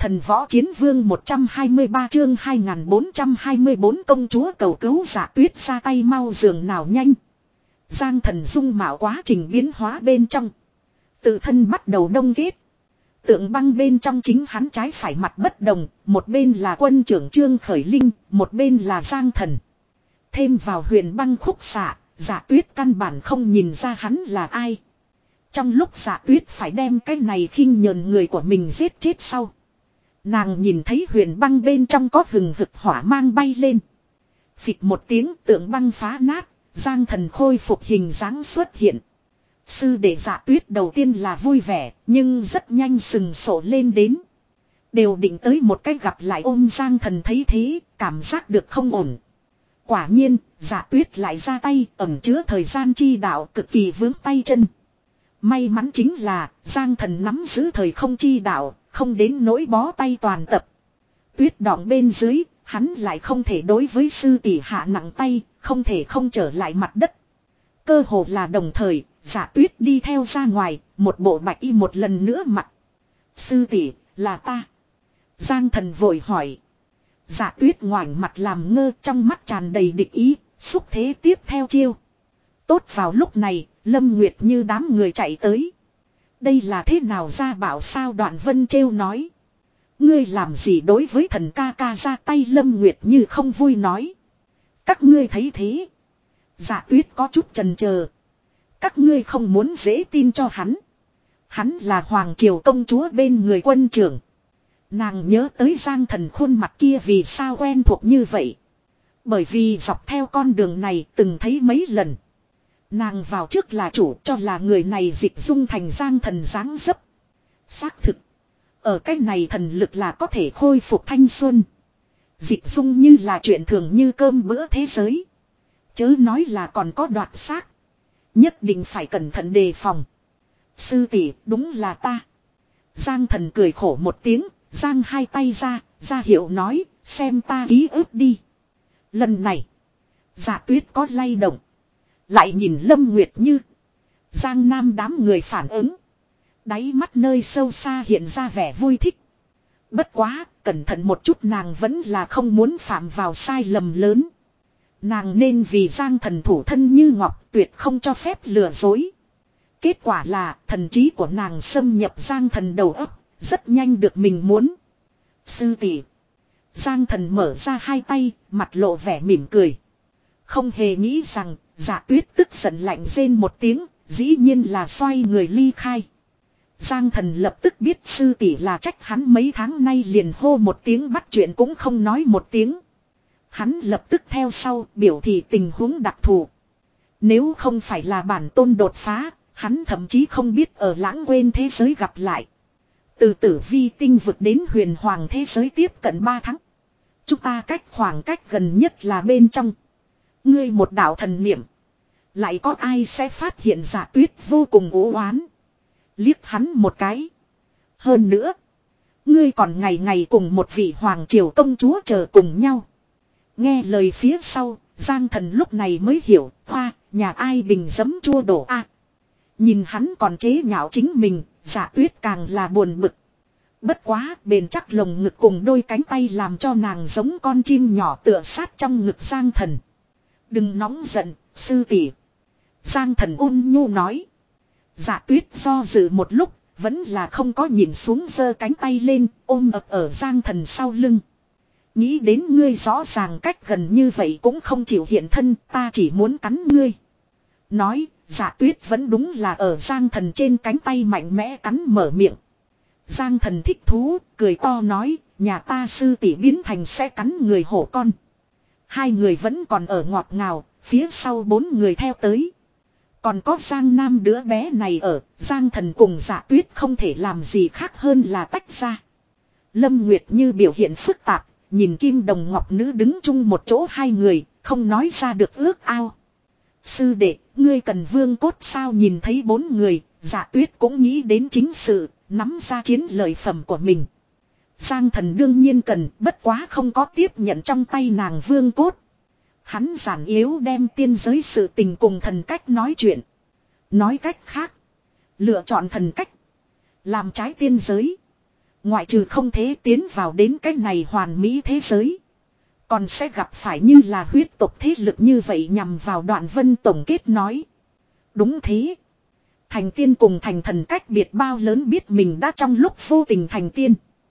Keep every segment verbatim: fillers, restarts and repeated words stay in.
Thần võ chiến vương một trăm hai mươi ba chương hai nghìn bốn trăm hai mươi bốn công chúa cầu cứu Dạ Tuyết ra tay mau giường nào nhanh. Giang Thần dung mạo quá trình biến hóa bên trong. Tự thân bắt đầu đông kết. Tượng băng bên trong chính hắn trái phải mặt bất đồng, một bên là quân trưởng Trương Khởi Linh, một bên là Giang Thần. Thêm vào huyền băng khúc xạ, Dạ Tuyết căn bản không nhìn ra hắn là ai. Trong lúc Dạ Tuyết phải đem cái này khinh nhờn người của mình giết chết sau. Nàng nhìn thấy huyền băng bên trong có hừng hực hỏa mang bay lên. Phịch một tiếng tượng băng phá nát, Giang Thần khôi phục hình dáng xuất hiện. Sư đệ Dạ Tuyết đầu tiên là vui vẻ, nhưng rất nhanh sừng sổ lên đến. Đều định tới một cách gặp lại ôm Giang Thần thấy thế, cảm giác được không ổn. Quả nhiên, Dạ Tuyết lại ra tay, ẩn chứa thời gian chi đạo cực kỳ vướng tay chân. May mắn chính là, Giang Thần nắm giữ thời không chi đạo, không đến nỗi bó tay toàn tập. Tuyết đọng bên dưới, hắn lại không thể đối với sư tỷ hạ nặng tay, không thể không trở lại mặt đất. Cơ hồ là đồng thời, Dạ Tuyết đi theo ra ngoài, một bộ bạch y một lần nữa mặt. Sư tỷ, là ta. Giang Thần vội hỏi. Dạ Tuyết ngoảnh mặt làm ngơ, trong mắt tràn đầy địch ý, xúc thế tiếp theo chiêu. Tốt vào lúc này, Lâm Nguyệt như đám người chạy tới. Đây là thế nào ra bảo sao Đoạn Vân trêu nói. Ngươi làm gì đối với thần ca ca ra tay Lâm Nguyệt như không vui nói. Các ngươi thấy thế. Dạ Tuyết có chút chần chờ. Các ngươi không muốn dễ tin cho hắn. Hắn là Hoàng Triều công chúa bên người quân trưởng. Nàng nhớ tới Giang Thần khuôn mặt kia vì sao quen thuộc như vậy. Bởi vì dọc theo con đường này từng thấy mấy lần. Nàng vào trước là chủ cho là người này dịch dung thành Giang Thần dáng dấp. Xác thực. Ở cách này thần lực là có thể khôi phục thanh xuân. Dịch dung như là chuyện thường như cơm bữa thế giới. Chớ nói là còn có đoạt xác. Nhất định phải cẩn thận đề phòng. Sư tỷ, đúng là ta. Giang Thần cười khổ một tiếng, giang hai tay ra, ra hiệu nói, xem ta ký ức đi. Lần này, Dạ Tuyết có lay động. Lại nhìn Lâm Nguyệt Như. Giang Nam đám người phản ứng. Đáy mắt nơi sâu xa hiện ra vẻ vui thích. Bất quá, cẩn thận một chút nàng vẫn là không muốn phạm vào sai lầm lớn. Nàng nên vì Giang Thần thủ thân như ngọc tuyệt không cho phép lừa dối. Kết quả là thần trí của nàng xâm nhập Giang Thần đầu óc, rất nhanh được mình muốn. Sư tỷ. Giang Thần mở ra hai tay, mặt lộ vẻ mỉm cười. Không hề nghĩ rằng, Dạ Tuyết tức giận lạnh rên một tiếng, dĩ nhiên là xoay người ly khai. Giang Thần lập tức biết sư tỷ là trách hắn mấy tháng nay liền hô một tiếng bắt chuyện cũng không nói một tiếng. Hắn lập tức theo sau biểu thị tình huống đặc thù. Nếu không phải là bản tôn đột phá, hắn thậm chí không biết ở lãng quên thế giới gặp lại. Từ tử vi tinh vực đến huyền hoàng thế giới tiếp cận ba tháng. Chúng ta cách khoảng cách gần nhất là bên trong. Ngươi một đạo thần niệm. Lại có ai sẽ phát hiện Dạ Tuyết vô cùng u oán. Liếc hắn một cái. Hơn nữa. Ngươi còn ngày ngày cùng một vị hoàng triều công chúa chờ cùng nhau. Nghe lời phía sau, Giang Thần lúc này mới hiểu, hoa, nhà ai bình giấm chua đổ a. Nhìn hắn còn chế nhạo chính mình, Dạ Tuyết càng là buồn bực. Bất quá, bền chắc lồng ngực cùng đôi cánh tay làm cho nàng giống con chim nhỏ tựa sát trong ngực Giang Thần. Đừng nóng giận, sư tỷ. Giang Thần ôn nhu nói. Dạ Tuyết do dự một lúc, vẫn là không có nhìn xuống giơ cánh tay lên, ôm ập ở Giang Thần sau lưng. Nghĩ đến ngươi rõ ràng cách gần như vậy cũng không chịu hiện thân, ta chỉ muốn cắn ngươi. Nói, Dạ Tuyết vẫn đúng là ở Giang Thần trên cánh tay mạnh mẽ cắn mở miệng. Giang Thần thích thú, cười to nói, nhà ta sư tỷ biến thành sẽ cắn người hổ con. Hai người vẫn còn ở ngọt ngào, phía sau bốn người theo tới. Còn có Giang Nam đứa bé này ở, Giang Thần cùng Dạ Tuyết không thể làm gì khác hơn là tách ra. Lâm Nguyệt Như biểu hiện phức tạp, nhìn Kim Đồng Ngọc Nữ đứng chung một chỗ hai người, không nói ra được ước ao. Sư đệ, ngươi cần vương cốt sao nhìn thấy bốn người, Dạ Tuyết cũng nghĩ đến chính sự, nắm ra chiến lợi phẩm của mình. Giang Thần đương nhiên cần, bất quá không có tiếp nhận trong tay nàng vương cốt. Hắn giản yếu đem tiên giới sự tình cùng thần cách nói chuyện. Nói cách khác, lựa chọn thần cách, làm trái tiên giới. Ngoại trừ không thể tiến vào đến cái này hoàn mỹ thế giới. Còn sẽ gặp phải như là huyết tộc thế lực như vậy nhằm vào Đoạn Vân tổng kết nói. Đúng thế. Thành tiên cùng thành thần cách biệt bao lớn biết mình đã trong lúc vô tình thành tiên.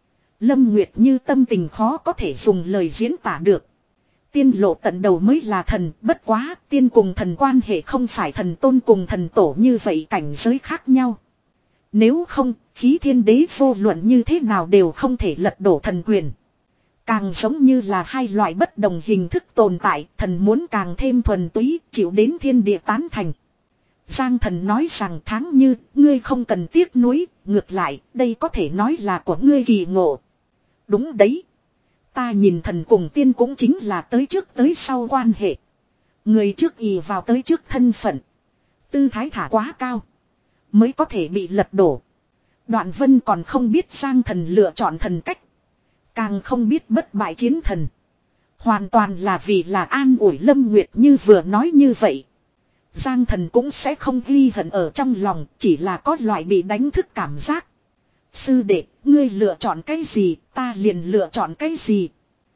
Lâm Nguyệt Như tâm tình khó có thể dùng lời diễn tả được. Tiên lộ tận đầu mới là thần, bất quá tiên cùng thần quan hệ không phải thần tôn cùng thần tổ như vậy cảnh giới khác nhau. Nếu không, khí thiên đế vô luận như thế nào đều không thể lật đổ thần quyền. Càng giống như là hai loại bất đồng hình thức tồn tại, thần muốn càng thêm thuần túy, chịu đến thiên địa tán thành. Giang Thần nói rằng tháng như, ngươi không cần tiếc nuối, ngược lại, đây có thể nói là của ngươi kỳ ngộ. Đúng đấy. Ta nhìn thần cùng tiên cũng chính là tới trước tới sau quan hệ. Người trước ì vào tới trước thân phận. Tư thái thả quá cao. Mới có thể bị lật đổ. Đoạn Vân còn không biết Giang Thần lựa chọn thần cách. Càng không biết bất bại chiến thần. Hoàn toàn là vì là an ủi Lâm Nguyệt Như vừa nói như vậy. Giang Thần cũng sẽ không ghi hận ở trong lòng, chỉ là có loại bị đánh thức cảm giác. Sư đệ, ngươi lựa chọn cái gì, ta liền lựa chọn cái gì.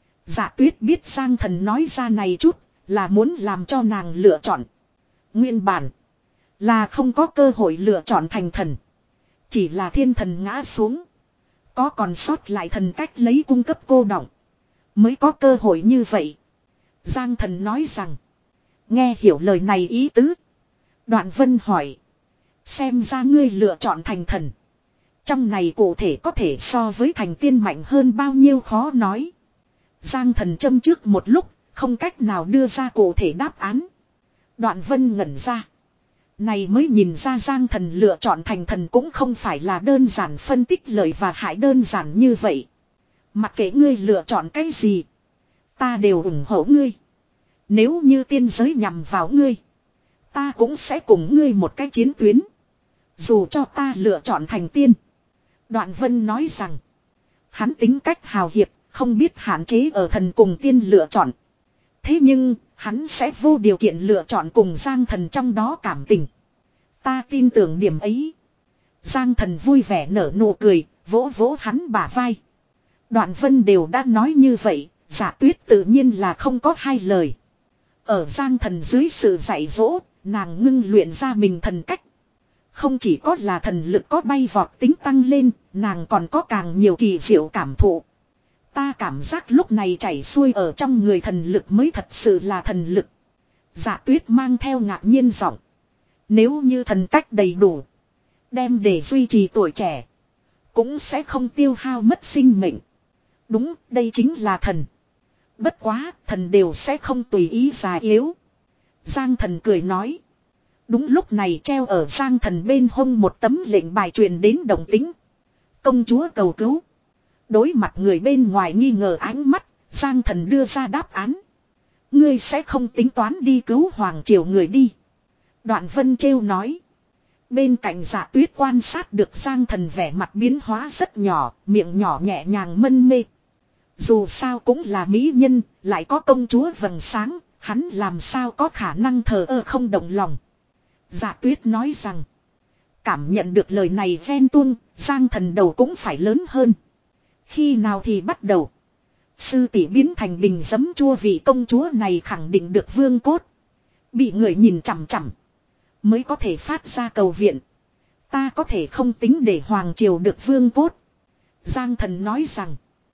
Dạ Tuyết biết Giang Thần nói ra này chút, là muốn làm cho nàng lựa chọn. Nguyên bản, là không có cơ hội lựa chọn thành thần. Chỉ là thiên thần ngã xuống. Có còn sót lại thần cách lấy cung cấp cô đọng. Mới có cơ hội như vậy. Giang Thần nói rằng. Nghe hiểu lời này ý tứ. Đoạn Vân hỏi. Xem ra ngươi lựa chọn thành thần. Trong này cụ thể có thể so với thành tiên mạnh hơn bao nhiêu khó nói. Giang Thần châm trước một lúc. Không cách nào đưa ra cụ thể đáp án. Đoạn Vân ngẩn ra. Này mới nhìn ra Giang Thần lựa chọn thành thần cũng không phải là đơn giản phân tích lợi và hại đơn giản như vậy. Mặc kệ ngươi lựa chọn cái gì. Ta đều ủng hộ ngươi. Nếu như tiên giới nhằm vào ngươi. Ta cũng sẽ cùng ngươi một cái chiến tuyến. Dù cho ta lựa chọn thành tiên. Đoạn Vân nói rằng. Hắn tính cách hào hiệp. Không biết hạn chế ở thần cùng tiên lựa chọn. Thế nhưng hắn sẽ vô điều kiện lựa chọn cùng Giang Thần trong đó cảm tình. Ta tin tưởng điểm ấy. Giang Thần vui vẻ nở nụ cười. Vỗ vỗ hắn bả vai. Đoạn Vân đều đã nói như vậy. Dạ Tuyết tự nhiên là không có hai lời. Ở Giang Thần dưới sự dạy dỗ, nàng ngưng luyện ra mình thần cách. Không chỉ có là thần lực có bay vọt tính tăng lên, nàng còn có càng nhiều kỳ diệu cảm thụ. Ta cảm giác lúc này chảy xuôi ở trong người thần lực mới thật sự là thần lực. Dạ Tuyết mang theo ngạc nhiên giọng. Nếu như thần cách đầy đủ, đem để duy trì tuổi trẻ, cũng sẽ không tiêu hao mất sinh mệnh. Đúng, đây chính là thần. Bất quá, thần đều sẽ không tùy ý già yếu. Giang Thần cười nói. Đúng lúc này treo ở Giang Thần bên hông một tấm lệnh bài truyền đến đồng tính. Công chúa cầu cứu. Đối mặt người bên ngoài nghi ngờ ánh mắt, Giang Thần đưa ra đáp án. Ngươi sẽ không tính toán đi cứu Hoàng Triều người đi. Đoạn Vân trêu nói. Bên cạnh Dạ Tuyết quan sát được Giang Thần vẻ mặt biến hóa rất nhỏ, miệng nhỏ nhẹ nhàng mân mê. Dù sao cũng là mỹ nhân, lại có công chúa vầng sáng, hắn làm sao có khả năng thờ ơ không động lòng. Dạ Tuyết nói rằng. Cảm nhận được lời này ven tuông, Giang Thần đầu cũng phải lớn hơn. Khi nào thì bắt đầu. Sư tỷ biến thành bình giấm chua vì công chúa này khẳng định được vương cốt. Bị người nhìn chằm chằm. Mới có thể phát ra cầu viện. Ta có thể không tính để Hoàng Triều được vương cốt. Giang Thần nói rằng.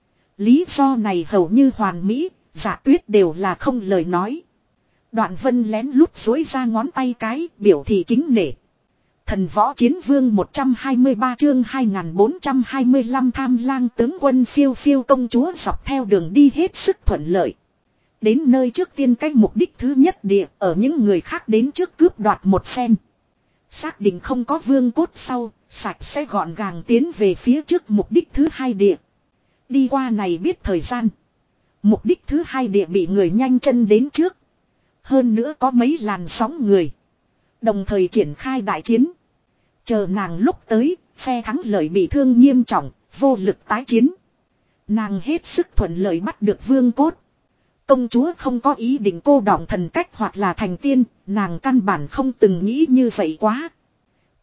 Lý do này hầu như hoàn mỹ. Dạ Tuyết đều là không lời nói. Đoạn Vân lén lút dối ra ngón tay cái biểu thị kính nể. Thần võ chiến vương một trăm hai mươi ba chương hai nghìn bốn trăm hai mươi lăm tham lang tướng quân phiêu phiêu công chúa dọc theo đường đi hết sức thuận lợi. Đến nơi trước tiên cái mục đích thứ nhất địa ở những người khác đến trước cướp đoạt một phen. Xác định không có vương cốt sau, sạch sẽ gọn gàng tiến về phía trước mục đích thứ hai địa. Đi qua này biết thời gian. Mục đích thứ hai địa bị người nhanh chân đến trước. Hơn nữa có mấy làn sóng người. Đồng thời triển khai đại chiến. Chờ nàng lúc tới, phe thắng lợi bị thương nghiêm trọng, vô lực tái chiến. Nàng hết sức thuận lợi bắt được vương cốt. Công chúa không có ý định cô đọng thần cách hoặc là thành tiên, nàng căn bản không từng nghĩ như vậy quá.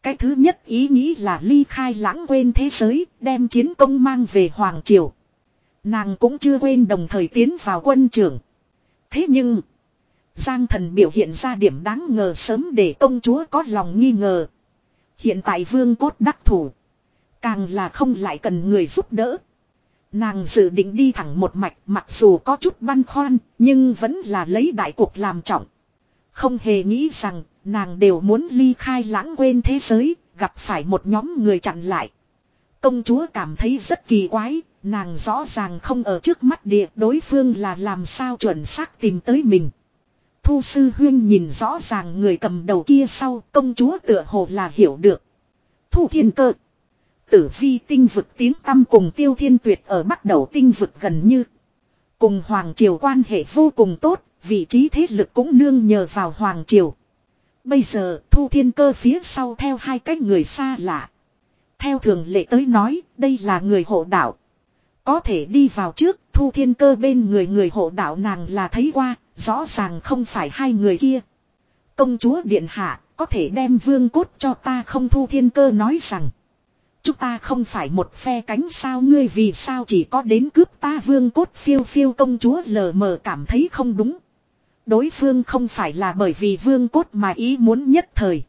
Cái thứ nhất ý nghĩ là ly khai lãng quên thế giới, đem chiến công mang về Hoàng Triều. Nàng cũng chưa quên đồng thời tiến vào quân trưởng. Thế nhưng, Giang Thần biểu hiện ra điểm đáng ngờ sớm để công chúa có lòng nghi ngờ. Hiện tại vương cốt đắc thủ, càng là không lại cần người giúp đỡ. Nàng dự định đi thẳng một mạch, mặc dù có chút băn khoăn, nhưng vẫn là lấy đại cuộc làm trọng. Không hề nghĩ rằng, nàng đều muốn ly khai lãng quên thế giới, gặp phải một nhóm người chặn lại. Công chúa cảm thấy rất kỳ quái, nàng rõ ràng không ở trước mắt địa, đối phương là làm sao chuẩn xác tìm tới mình. Thu Sư Huyên nhìn rõ ràng người cầm đầu kia sau, công chúa tựa hồ là hiểu được. Thu Thiên Cơ, Tử Vi tinh vực tiếng tăm cùng Tiêu Thiên Tuyệt ở bắt đầu tinh vực gần như. Cùng Hoàng Triều quan hệ vô cùng tốt, vị trí thế lực cũng nương nhờ vào Hoàng Triều. Bây giờ Thu Thiên Cơ phía sau theo hai cái người xa lạ. Theo thường lệ tới nói, đây là người hộ đạo. Có thể đi vào trước, Thu Thiên Cơ bên người người hộ đạo nàng là thấy qua, rõ ràng không phải hai người kia. Công chúa điện hạ, có thể đem vương cốt cho ta không? Thu Thiên Cơ nói rằng. Chúng ta không phải một phe cánh sao, ngươi vì sao chỉ có đến cướp ta vương cốt? Phiêu phiêu công chúa lờ mờ cảm thấy không đúng. Đối phương không phải là bởi vì vương cốt mà ý muốn nhất thời.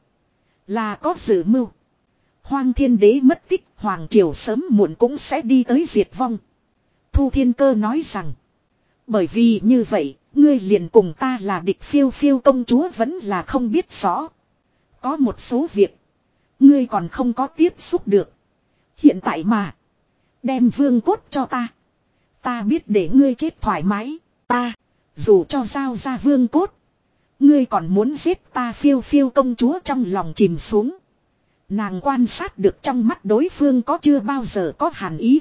Là có dự mưu. Hoang Thiên Đế mất tích, Hoàng Triều sớm muộn cũng sẽ đi tới diệt vong. Thu Thiên Cơ nói rằng. Bởi vì như vậy, ngươi liền cùng ta là địch. Phiêu phiêu công chúa vẫn là không biết rõ. Có một số việc, ngươi còn không có tiếp xúc được. Hiện tại mà, đem vương cốt cho ta. Ta biết để ngươi chết thoải mái. Ta, dù cho giao ra vương cốt, ngươi còn muốn giết ta? Phiêu phiêu công chúa trong lòng chìm xuống. Nàng quan sát được trong mắt đối phương có chưa bao giờ có hàn ý.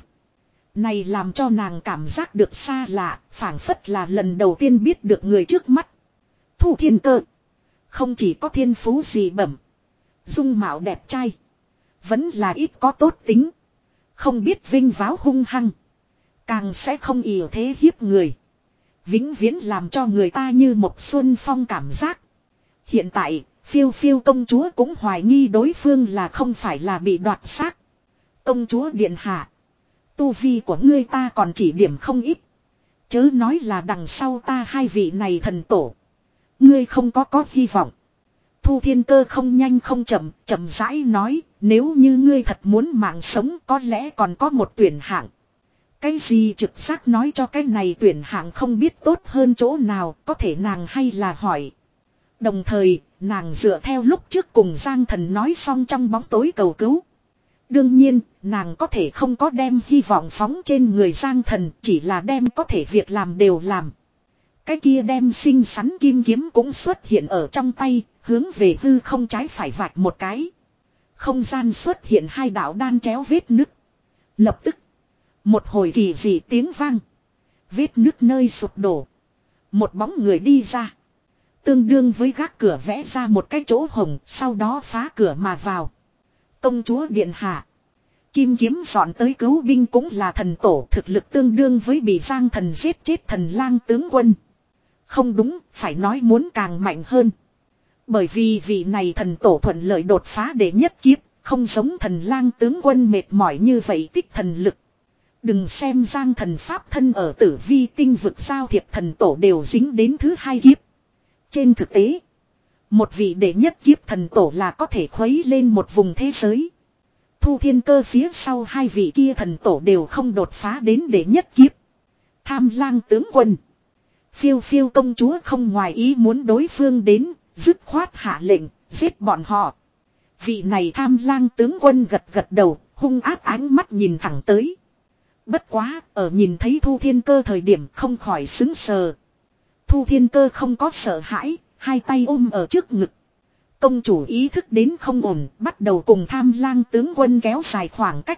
Này làm cho nàng cảm giác được xa lạ, phảng phất là lần đầu tiên biết được người trước mắt. Thu Thiên Cơ không chỉ có thiên phú dị bẩm, dung mạo đẹp trai, vẫn là ít có tốt tính. Không biết vinh váo hung hăng, càng sẽ không ỷ thế hiếp người. Vĩnh viễn làm cho người ta như một xuân phong cảm giác. Hiện tại, phiêu phiêu công chúa cũng hoài nghi đối phương là không phải là bị đoạt xác. Công chúa điện hạ, tu vi của ngươi ta còn chỉ điểm không ít. Chớ nói là đằng sau ta hai vị này thần tổ, ngươi không có có hy vọng. Thu Thiên Cơ không nhanh không chậm, chậm rãi nói, nếu như ngươi thật muốn mạng sống có lẽ còn có một tuyển hạng. Cái gì trực giác nói cho cái này tuyển hạng không biết tốt hơn chỗ nào, có thể nàng hay là hỏi. Đồng thời, nàng dựa theo lúc trước cùng Giang Thần nói xong trong bóng tối cầu cứu. Đương nhiên, nàng có thể không có đem hy vọng phóng trên người Giang Thần, chỉ là đem có thể việc làm đều làm. Cái kia đem xinh xắn kim kiếm cũng xuất hiện ở trong tay, hướng về hư không trái phải vạch một cái. Không gian xuất hiện hai đạo đan chéo vết nứt. Lập tức, một hồi kỳ dị tiếng vang. Vết nứt nơi sụp đổ. Một bóng người đi ra. Tương đương với gác cửa vẽ ra một cái chỗ hồng, sau đó phá cửa mà vào. Công chúa điện hạ, kim kiếm dọn tới cứu binh cũng là thần tổ, thực lực tương đương với bị Giang Thần giết chết thần lang tướng quân. Không đúng, phải nói muốn càng mạnh hơn. Bởi vì vị này thần tổ thuận lợi đột phá để nhất kiếp, không giống thần lang tướng quân mệt mỏi như vậy tích thần lực. Đừng xem Giang Thần pháp thân ở Tử Vi tinh vực giao thiệp thần tổ đều dính đến thứ hai kiếp. Trên thực tế, một vị đệ nhất kiếp thần tổ là có thể khuấy lên một vùng thế giới. Thu Thiên Cơ phía sau hai vị kia thần tổ đều không đột phá đến đệ nhất kiếp. Tham lang tướng quân, phiêu phiêu công chúa không ngoài ý muốn đối phương đến, dứt khoát hạ lệnh, giết bọn họ. Vị này tham lang tướng quân gật gật đầu, hung ác ánh mắt nhìn thẳng tới. Bất quá, ở nhìn thấy Thu Thiên Cơ thời điểm không khỏi xứng sờ. Thu Thiên Cơ không có sợ hãi, hai tay ôm ở trước ngực. Công chủ ý thức đến không ổn, bắt đầu cùng tham lang tướng quân kéo dài khoảng cách.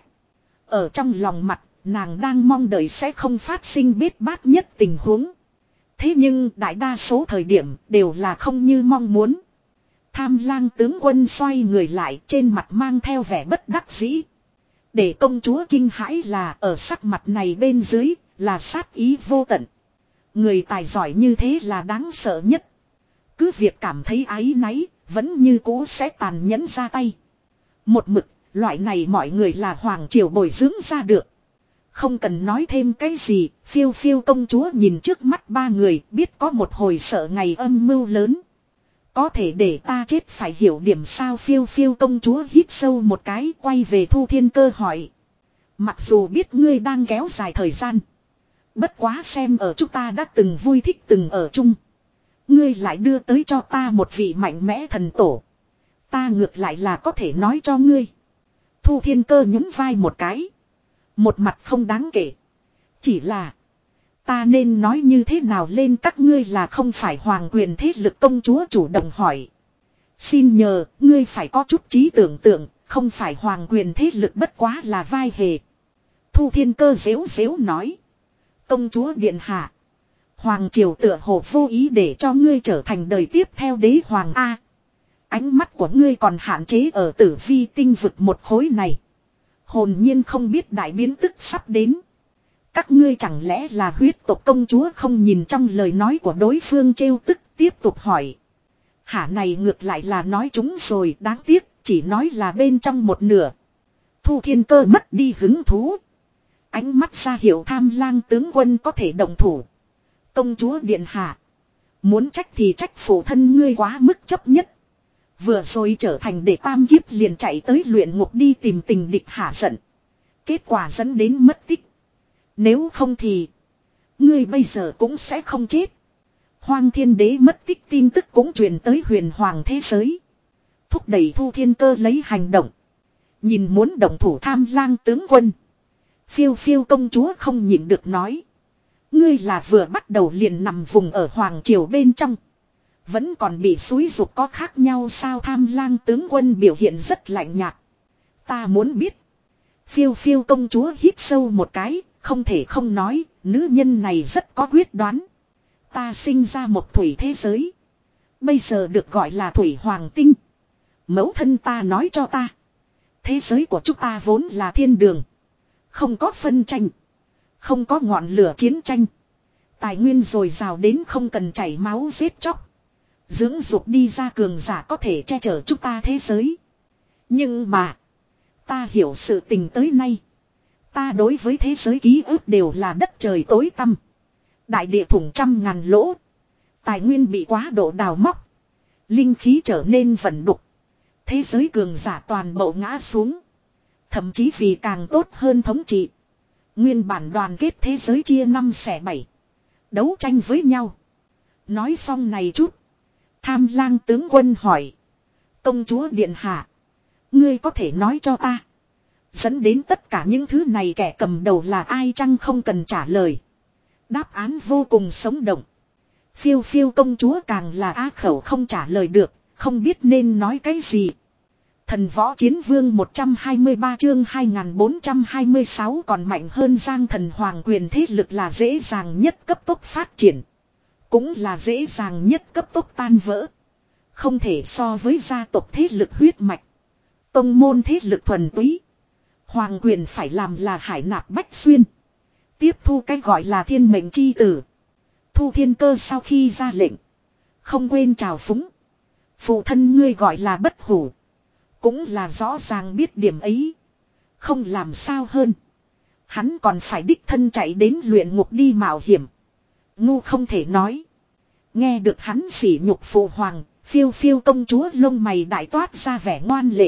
Ở trong lòng mặt, nàng đang mong đợi sẽ không phát sinh bết bát nhất tình huống. Thế nhưng đại đa số thời điểm đều là không như mong muốn. Tham lang tướng quân xoay người lại, trên mặt mang theo vẻ bất đắc dĩ. Để công chúa kinh hãi là ở sắc mặt này bên dưới là sát ý vô tận. Người tài giỏi như thế là đáng sợ nhất. Cứ việc cảm thấy áy náy, vẫn như cũ sẽ tàn nhẫn ra tay. Một mực, loại này mọi người là hoàng triều bồi dưỡng ra được. Không cần nói thêm cái gì, phiêu phiêu công chúa nhìn trước mắt ba người biết có một hồi sợ ngày âm mưu lớn. Có thể để ta chết phải hiểu điểm sao phiêu phiêu công chúa hít sâu một cái quay về Thu Thiên Cơ hỏi. Mặc dù biết ngươi đang kéo dài thời gian. Bất quá xem ở chúng ta đã từng vui thích từng ở chung. Ngươi lại đưa tới cho ta một vị mạnh mẽ thần tổ. Ta ngược lại là có thể nói cho ngươi. Thu Thiên Cơ nhún vai một cái. Một mặt không đáng kể. Chỉ là. Ta nên nói như thế nào lên các ngươi là không phải hoàng quyền thế lực công chúa chủ động hỏi. Xin nhờ, ngươi phải có chút trí tưởng tượng, không phải hoàng quyền thế lực bất quá là vai hề. Thu Thiên Cơ xếu xếu nói. Công chúa điện hạ. Hoàng triều tựa hồ vô ý để cho ngươi trở thành đời tiếp theo đế hoàng A. Ánh mắt của ngươi còn hạn chế ở tử vi tinh vực một khối này. Hồn nhiên không biết đại biến tức sắp đến. Các ngươi chẳng lẽ là huyết tộc công chúa không nhìn trong lời nói của đối phương trêu tức tiếp tục hỏi. Hả này ngược lại là nói chúng rồi đáng tiếc chỉ nói là bên trong một nửa. Thu Thiên Cơ mất đi hứng thú. Ánh mắt ra hiệu Tham Lang tướng quân có thể động thủ. Công chúa điện hạ. Muốn trách thì trách phụ thân ngươi quá mức chấp nhất. Vừa rồi trở thành để tam kiếp liền chạy tới luyện ngục đi tìm tình địch hạ giận. Kết quả dẫn đến mất tích. Nếu không thì. Ngươi bây giờ cũng sẽ không chết. Hoang Thiên Đế mất tích tin tức cũng truyền tới huyền hoàng thế giới. Thúc đẩy Thu Thiên Cơ lấy hành động. Nhìn muốn động thủ Tham Lang tướng quân. Phiêu phiêu công chúa không nhịn được nói. Ngươi là vừa bắt đầu liền nằm vùng ở hoàng triều bên trong. Vẫn còn bị xúi dục có khác nhau sao Tham Lang tướng quân biểu hiện rất lạnh nhạt. Ta muốn biết. Phiêu phiêu công chúa hít sâu một cái, không thể không nói, nữ nhân này rất có quyết đoán. Ta sinh ra một thủy thế giới. Bây giờ được gọi là thủy hoàng tinh. Mẫu thân ta nói cho ta. Thế giới của chúng ta vốn là thiên đường. Không có phân tranh. Không có ngọn lửa chiến tranh. Tài nguyên dồi dào đến không cần chảy máu giết chóc. Dưỡng dục đi ra cường giả có thể che chở chúng ta thế giới. Nhưng mà. Ta hiểu sự tình tới nay. Ta đối với thế giới ký ức đều là đất trời tối tăm. Đại địa thủng trăm ngàn lỗ. Tài nguyên bị quá độ đào móc. Linh khí trở nên vẩn đục. Thế giới cường giả toàn bộ ngã xuống. Thậm chí vì càng tốt hơn thống trị. Nguyên bản đoàn kết thế giới chia năm xẻ bảy. Đấu tranh với nhau. Nói xong này chút. Tham Lang tướng quân hỏi. Công chúa điện hạ. Ngươi có thể nói cho ta. Dẫn đến tất cả những thứ này kẻ cầm đầu là ai chăng không cần trả lời. Đáp án vô cùng sống động. Phiêu phiêu công chúa càng là á khẩu không trả lời được. Không biết nên nói cái gì. Thần võ chiến vương một trăm hai mươi ba chương hai nghìn bốn trăm hai mươi sáu còn mạnh hơn Giang thần hoàng quyền thế lực là dễ dàng nhất cấp tốc phát triển. Cũng là dễ dàng nhất cấp tốc tan vỡ. Không thể so với gia tộc thế lực huyết mạch. Tông môn thế lực thuần túy. Hoàng quyền phải làm là hải nạp bách xuyên. Tiếp thu cái gọi là thiên mệnh chi tử. Thu Thiên Cơ sau khi ra lệnh. Không quên chào phúng. Phụ thân ngươi gọi là bất hủ. Cũng là rõ ràng biết điểm ấy. Không làm sao hơn. Hắn còn phải đích thân chạy đến luyện ngục đi mạo hiểm. Ngu không thể nói. Nghe được hắn sỉ nhục phụ hoàng. Phiêu phiêu công chúa lông mày đại toát ra vẻ ngoan lệ.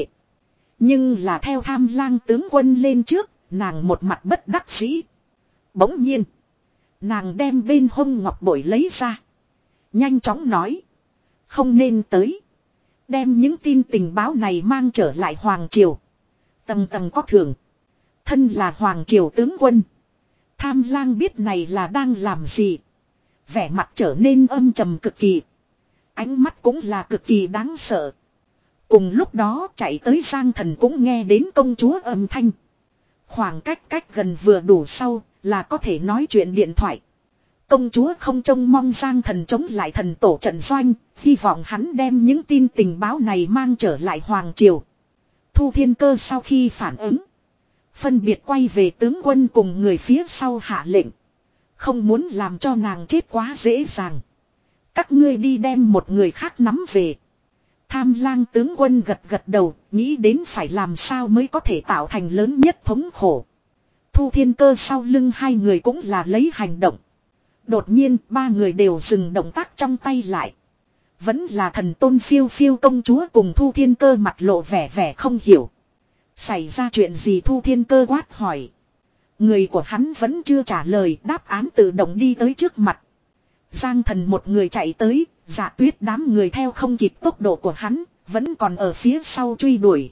Nhưng là theo Tham Lang tướng quân lên trước. Nàng một mặt bất đắc dĩ. Bỗng nhiên. Nàng đem bên hông ngọc bội lấy ra. Nhanh chóng nói. Không nên tới. Đem những tin tình báo này mang trở lại Hoàng Triều. Tầng tầng có thưởng. Thân là Hoàng Triều tướng quân. Tham Lang biết này là đang làm gì. Vẻ mặt trở nên âm trầm cực kỳ. Ánh mắt cũng là cực kỳ đáng sợ. Cùng lúc đó chạy tới Giang Thần cũng nghe đến công chúa âm thanh. Khoảng cách cách gần vừa đủ sau là có thể nói chuyện điện thoại. Công chúa không trông mong Giang Thần chống lại thần tổ trận doanh, hy vọng hắn đem những tin tình báo này mang trở lại Hoàng Triều. Thu Thiên Cơ sau khi phản ứng, phân biệt quay về tướng quân cùng người phía sau hạ lệnh. Không muốn làm cho nàng chết quá dễ dàng. Các ngươi đi đem một người khác nắm về. Tham lang tướng quân gật gật đầu, nghĩ đến phải làm sao mới có thể tạo thành lớn nhất thống khổ. Thu Thiên Cơ sau lưng hai người cũng là lấy hành động. Đột nhiên ba người đều dừng động tác trong tay lại. Vẫn là thần tôn phiêu phiêu công chúa cùng Thu Thiên Cơ mặt lộ vẻ vẻ không hiểu. Xảy ra chuyện gì? Thu Thiên Cơ quát hỏi. Người của hắn vẫn chưa trả lời, đáp án tự động đi tới trước mặt. Giang Thần một người chạy tới, Dạ Tuyết đám người theo không kịp tốc độ của hắn, vẫn còn ở phía sau truy đuổi.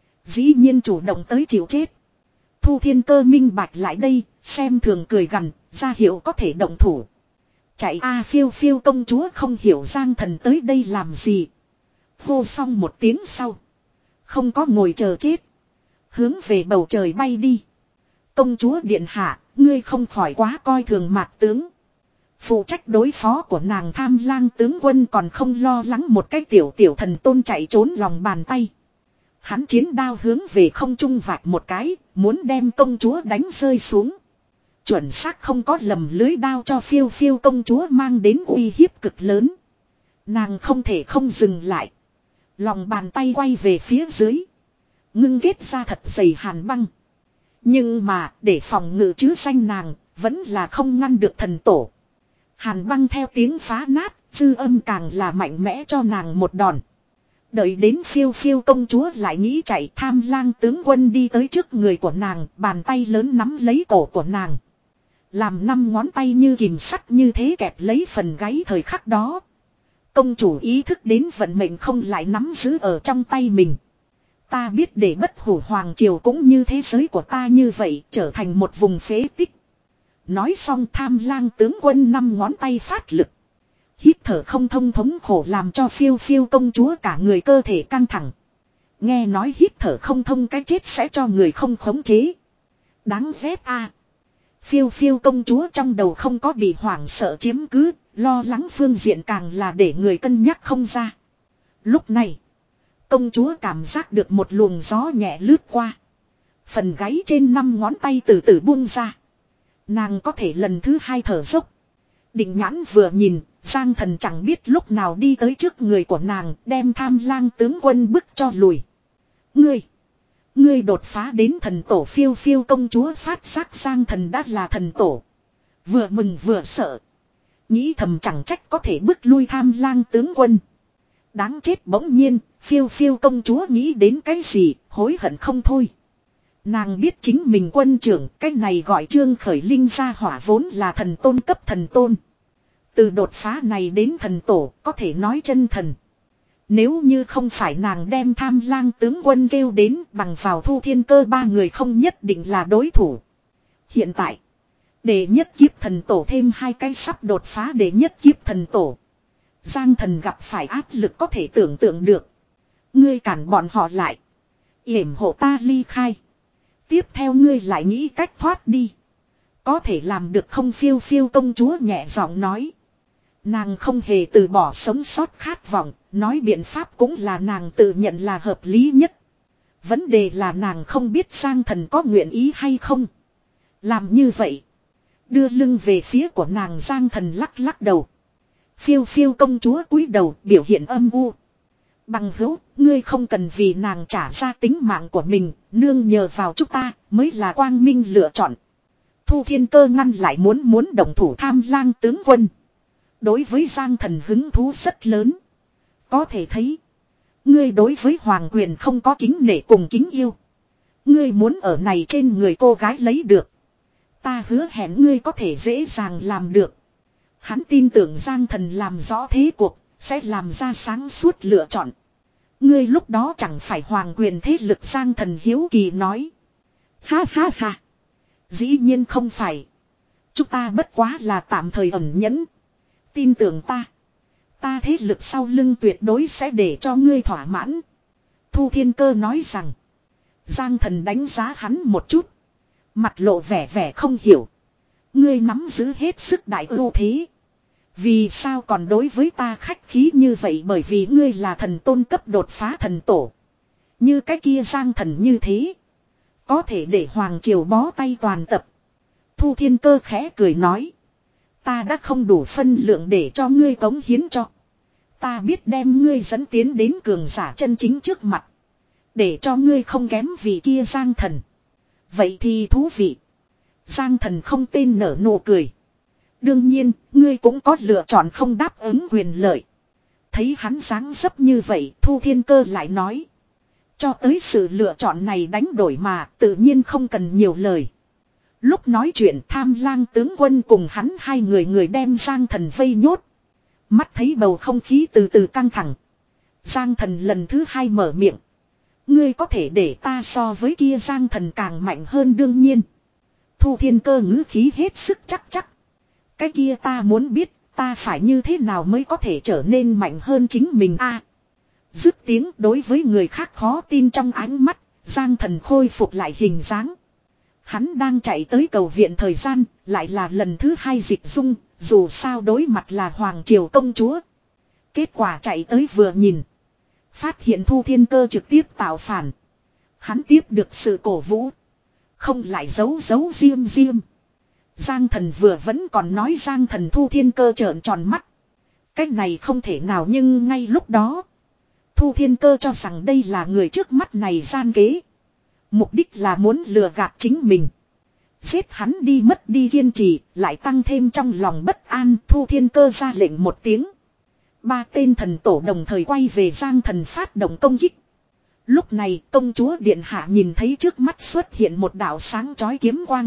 Dĩ nhiên chủ động tới chịu chết. Thu Thiên Cơ minh bạch lại đây, xem thường cười gằn, ra hiệu có thể động thủ. Chạy a phiêu phiêu công chúa không hiểu Giang Thần tới đây làm gì. Hô xong một tiếng sau. Không có ngồi chờ chết. Hướng về bầu trời bay đi. Công chúa điện hạ, ngươi không khỏi quá coi thường Mạc tướng. Phụ trách đối phó của nàng Tham lang tướng quân còn không lo lắng một cái tiểu tiểu thần tôn chạy trốn lòng bàn tay. Hắn chiến đao hướng về không trung vạch một cái, muốn đem công chúa đánh rơi xuống. Chuẩn xác không có lầm, lưới đao cho phiêu phiêu công chúa mang đến uy hiếp cực lớn. Nàng không thể không dừng lại. Lòng bàn tay quay về phía dưới. Ngưng kết ra thật dày hàn băng. Nhưng mà để phòng ngự chứ danh nàng vẫn là không ngăn được thần tổ. Hàn băng theo tiếng phá nát, dư âm càng là mạnh mẽ cho nàng một đòn. Đợi đến phiêu phiêu công chúa lại nghĩ chạy, Tham lang tướng quân đi tới trước người của nàng, bàn tay lớn nắm lấy cổ của nàng. Làm năm ngón tay như kìm sắt như thế kẹp lấy phần gáy thời khắc đó. Công chủ ý thức đến vận mệnh không lại nắm giữ ở trong tay mình. Ta biết để bất hủ hoàng triều cũng như thế giới của ta như vậy trở thành một vùng phế tích. Nói xong Tham lang tướng quân năm ngón tay phát lực. Hít thở không thông thống khổ làm cho phiêu phiêu công chúa cả người cơ thể căng thẳng. Nghe nói hít thở không thông cái chết sẽ cho người không khống chế. Đáng ghét a. Phiêu phiêu công chúa trong đầu không có bị hoảng sợ chiếm cứ, lo lắng phương diện càng là để người cân nhắc không ra. Lúc này, công chúa cảm giác được một luồng gió nhẹ lướt qua. Phần gáy trên năm ngón tay từ từ buông ra. Nàng có thể lần thứ hai thở dốc. Định nhãn vừa nhìn, Giang Thần chẳng biết lúc nào đi tới trước người của nàng, đem Tham lang tướng quân bức cho lùi. Ngươi! Ngươi đột phá đến thần tổ. Phiêu phiêu công chúa phát giác Giang Thần đã là thần tổ. Vừa mừng vừa sợ. Nghĩ thầm chẳng trách có thể bức lui Tham lang tướng quân. Đáng chết. Bỗng nhiên, phiêu phiêu công chúa nghĩ đến cái gì, hối hận không thôi. Nàng biết chính mình quân trưởng, cái này gọi Trương Khởi Linh ra hỏa vốn là thần tôn cấp thần tôn. Từ đột phá này đến thần tổ, có thể nói chân thần. Nếu như không phải nàng đem Tham lang tướng quân kêu đến, bằng vào Thu Thiên Cơ ba người không nhất định là đối thủ. Hiện tại, đệ nhất kiếp thần tổ thêm hai cái sắp đột phá đệ nhất kiếp thần tổ. Giang Thần gặp phải áp lực có thể tưởng tượng được. Ngươi cản bọn họ lại, yểm hộ ta ly khai. Tiếp theo ngươi lại nghĩ cách thoát đi. Có thể làm được không? Phiêu phiêu công chúa nhẹ giọng nói. Nàng không hề từ bỏ sống sót khát vọng, nói biện pháp cũng là nàng tự nhận là hợp lý nhất. Vấn đề là nàng không biết Giang Thần có nguyện ý hay không. Làm như vậy, đưa lưng về phía của nàng. Giang Thần lắc lắc đầu. Phiêu phiêu công chúa cúi đầu biểu hiện âm u. Bằng hữu, ngươi không cần vì nàng trả ra tính mạng của mình, nương nhờ vào chúng ta mới là quang minh lựa chọn. Thu Thiên Cơ ngăn lại muốn muốn động thủ Tham lang tướng quân. Đối với Giang Thần hứng thú rất lớn. Có thể thấy, ngươi đối với hoàng quyền không có kính nể cùng kính yêu. Ngươi muốn ở này trên người cô gái lấy được. Ta hứa hẹn ngươi có thể dễ dàng làm được. Hắn tin tưởng Giang Thần làm rõ thế cuộc, sẽ làm ra sáng suốt lựa chọn. Ngươi lúc đó chẳng phải hoàng quyền thế lực. Giang Thần hiếu kỳ nói. Ha ha ha. Dĩ nhiên không phải. Chúng ta bất quá là tạm thời ẩn nhẫn. Tin tưởng ta. Ta thế lực sau lưng tuyệt đối sẽ để cho ngươi thỏa mãn. Thu Thiên Cơ nói rằng. Giang Thần đánh giá hắn một chút. Mặt lộ vẻ vẻ không hiểu. Ngươi nắm giữ hết sức đại ưu thế. Vì sao còn đối với ta khách khí như vậy? Bởi vì ngươi là thần tôn cấp đột phá thần tổ. Như cái kia Giang Thần như thế. Có thể để hoàng triều bó tay toàn tập. Thu Thiên Cơ khẽ cười nói. Ta đã không đủ phân lượng để cho ngươi cống hiến cho. Ta biết đem ngươi dẫn tiến đến cường giả chân chính trước mặt. Để cho ngươi không kém vị kia Giang Thần. Vậy thì thú vị. Giang Thần không tên nở nụ cười. Đương nhiên, ngươi cũng có lựa chọn không đáp ứng quyền lợi. Thấy hắn dáng dấp như vậy, Thu Thiên Cơ lại nói. Cho tới sự lựa chọn này đánh đổi mà, tự nhiên không cần nhiều lời. Lúc nói chuyện Tham Lang tướng quân cùng hắn hai người người đem Giang Thần vây nhốt. Mắt thấy bầu không khí từ từ căng thẳng. Giang Thần lần thứ hai mở miệng. Ngươi có thể để ta so với kia Giang Thần càng mạnh hơn đương nhiên. Thu Thiên Cơ ngữ khí hết sức chắc chắc. Cái kia ta muốn biết ta phải như thế nào mới có thể trở nên mạnh hơn chính mình a. À, dứt tiếng đối với người khác khó tin trong ánh mắt, Giang Thần khôi phục lại hình dáng. Hắn đang chạy tới cầu viện thời gian, lại là lần thứ hai dịch dung, dù sao đối mặt là Hoàng Triều công chúa. Kết quả chạy tới vừa nhìn. Phát hiện Thu Thiên Cơ trực tiếp tạo phản. Hắn tiếp được sự cổ vũ. Không lại giấu giấu riêng riêng. Giang Thần vừa vẫn còn nói Giang Thần Thu Thiên Cơ trợn tròn mắt. Cái này không thể nào nhưng ngay lúc đó. Thu Thiên Cơ cho rằng đây là người trước mắt này gian kế. Mục đích là muốn lừa gạt chính mình. Giết hắn đi mất đi kiên trì, lại tăng thêm trong lòng bất an. Thu Thiên Cơ ra lệnh một tiếng. Ba tên thần tổ đồng thời quay về Giang Thần phát động công kích. Lúc này công chúa điện hạ nhìn thấy trước mắt xuất hiện một đạo sáng chói kiếm quang.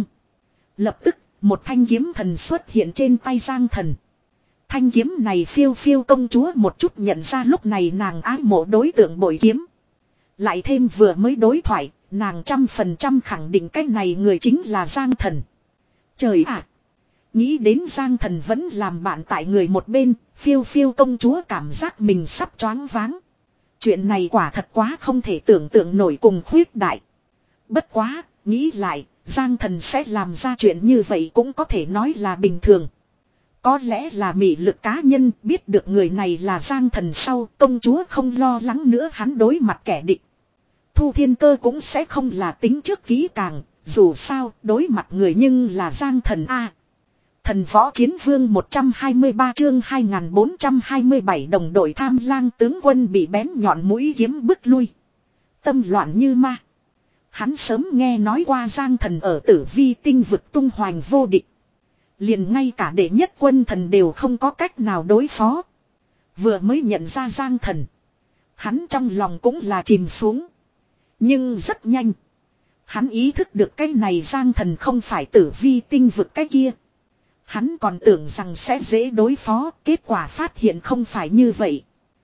Lập tức một thanh kiếm thần xuất hiện trên tay Giang Thần. Thanh kiếm này phiêu phiêu công chúa một chút nhận ra lúc này nàng ái mộ đối tượng bội kiếm. Lại thêm vừa mới đối thoại, nàng trăm phần trăm khẳng định cái này người chính là Giang Thần. Trời ạ! Nghĩ đến Giang Thần vẫn làm bạn tại người một bên, phiêu phiêu công chúa cảm giác mình sắp choáng váng. Chuyện này quả thật quá không thể tưởng tượng nổi cùng khuyết đại. Bất quá, nghĩ lại, Giang Thần sẽ làm ra chuyện như vậy cũng có thể nói là bình thường. Có lẽ là mị lực cá nhân biết được người này là Giang Thần sau, công chúa không lo lắng nữa hắn đối mặt kẻ địch. Thu Thiên Cơ cũng sẽ không là tính trước kỹ càng, dù sao đối mặt người nhưng là Giang Thần A. Thần Võ Chiến Vương một trăm hai mươi ba chương hai nghìn bốn trăm hai mươi bảy đồng đội Tham Lang tướng quân bị bén nhọn mũi kiếm bức lui. Tâm loạn như ma. Hắn sớm nghe nói qua Giang Thần ở Tử Vi tinh vực tung hoành vô địch. Liền ngay cả đệ nhất quân thần đều không có cách nào đối phó. Vừa mới nhận ra Giang Thần. Hắn trong lòng cũng là chìm xuống. Nhưng rất nhanh. Hắn ý thức được cái này Giang Thần không phải Tử Vi tinh vực cái kia. Hắn còn tưởng rằng sẽ dễ đối phó, kết quả phát hiện không phải như vậy.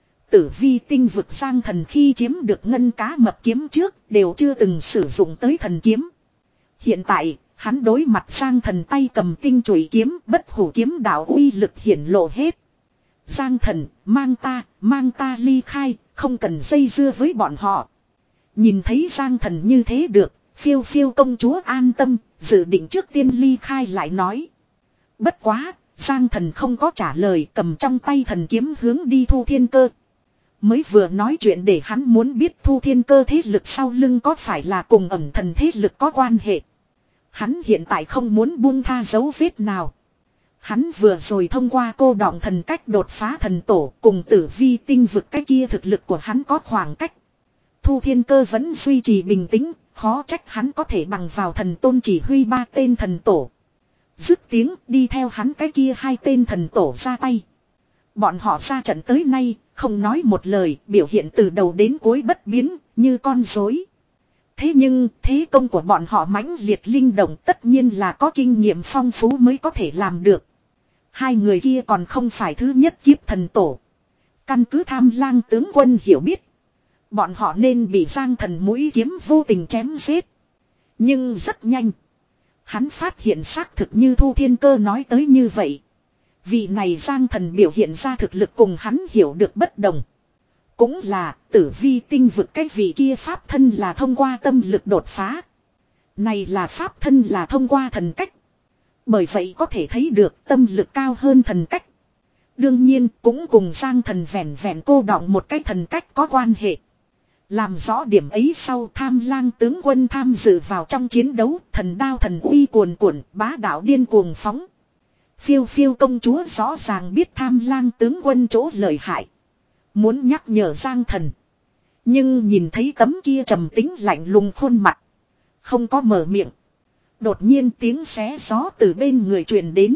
Tử Vi tinh vực Giang Thần khi chiếm được ngân cá mập kiếm trước đều chưa từng sử dụng tới thần kiếm. Hiện tại, hắn đối mặt Giang Thần tay cầm tinh chùy kiếm, bất hủ kiếm đạo uy lực hiển lộ hết. Giang Thần, mang ta, mang ta ly khai, không cần dây dưa với bọn họ. Nhìn thấy Giang Thần như thế được, phiêu phiêu công chúa an tâm, dự định trước tiên ly khai lại nói. Bất quá, Giang Thần không có trả lời, cầm trong tay thần kiếm hướng đi Thu Thiên Cơ. Mới vừa nói chuyện để hắn muốn biết Thu Thiên Cơ thế lực sau lưng có phải là cùng ẩn thần thế lực có quan hệ. Hắn hiện tại không muốn buông tha dấu vết nào. Hắn vừa rồi thông qua cô đọng thần cách đột phá thần tổ cùng Tử Vi tinh vực cái kia thực lực của hắn có khoảng cách. Thu Thiên Cơ vẫn duy trì bình tĩnh, khó trách hắn có thể bằng vào thần tôn chỉ huy ba tên thần tổ. Dứt tiếng đi theo hắn cái kia hai tên thần tổ ra tay. Bọn họ ra trận tới nay, không nói một lời, biểu hiện từ đầu đến cuối bất biến, như con rối. Thế nhưng, thế công của bọn họ mãnh liệt linh động tất nhiên là có kinh nghiệm phong phú mới có thể làm được. Hai người kia còn không phải thứ nhất kiếp thần tổ. Căn cứ Tham Lang tướng quân hiểu biết. Bọn họ nên bị Giang Thần mũi kiếm vô tình chém giết. Nhưng rất nhanh. Hắn phát hiện xác thực như Thu Thiên Cơ nói tới như vậy. Vị này Giang Thần biểu hiện ra thực lực cùng hắn hiểu được bất đồng. Cũng là Tử Vi tinh vực cái vị kia pháp thân là thông qua tâm lực đột phá. Này là pháp thân là thông qua thần cách. Bởi vậy có thể thấy được tâm lực cao hơn thần cách. Đương nhiên cũng cùng Giang Thần vẹn vẹn cô đọng một cái thần cách có quan hệ. Làm rõ điểm ấy sau Tham Lang tướng quân tham dự vào trong chiến đấu, thần đao thần uy cuồn cuộn, bá đạo điên cuồng phóng. Phiêu phiêu công chúa rõ ràng biết Tham Lang tướng quân chỗ lợi hại. Muốn nhắc nhở Giang Thần. Nhưng nhìn thấy tấm kia trầm tính lạnh lùng khuôn mặt. Không có mở miệng. Đột nhiên tiếng xé gió từ bên người truyền đến.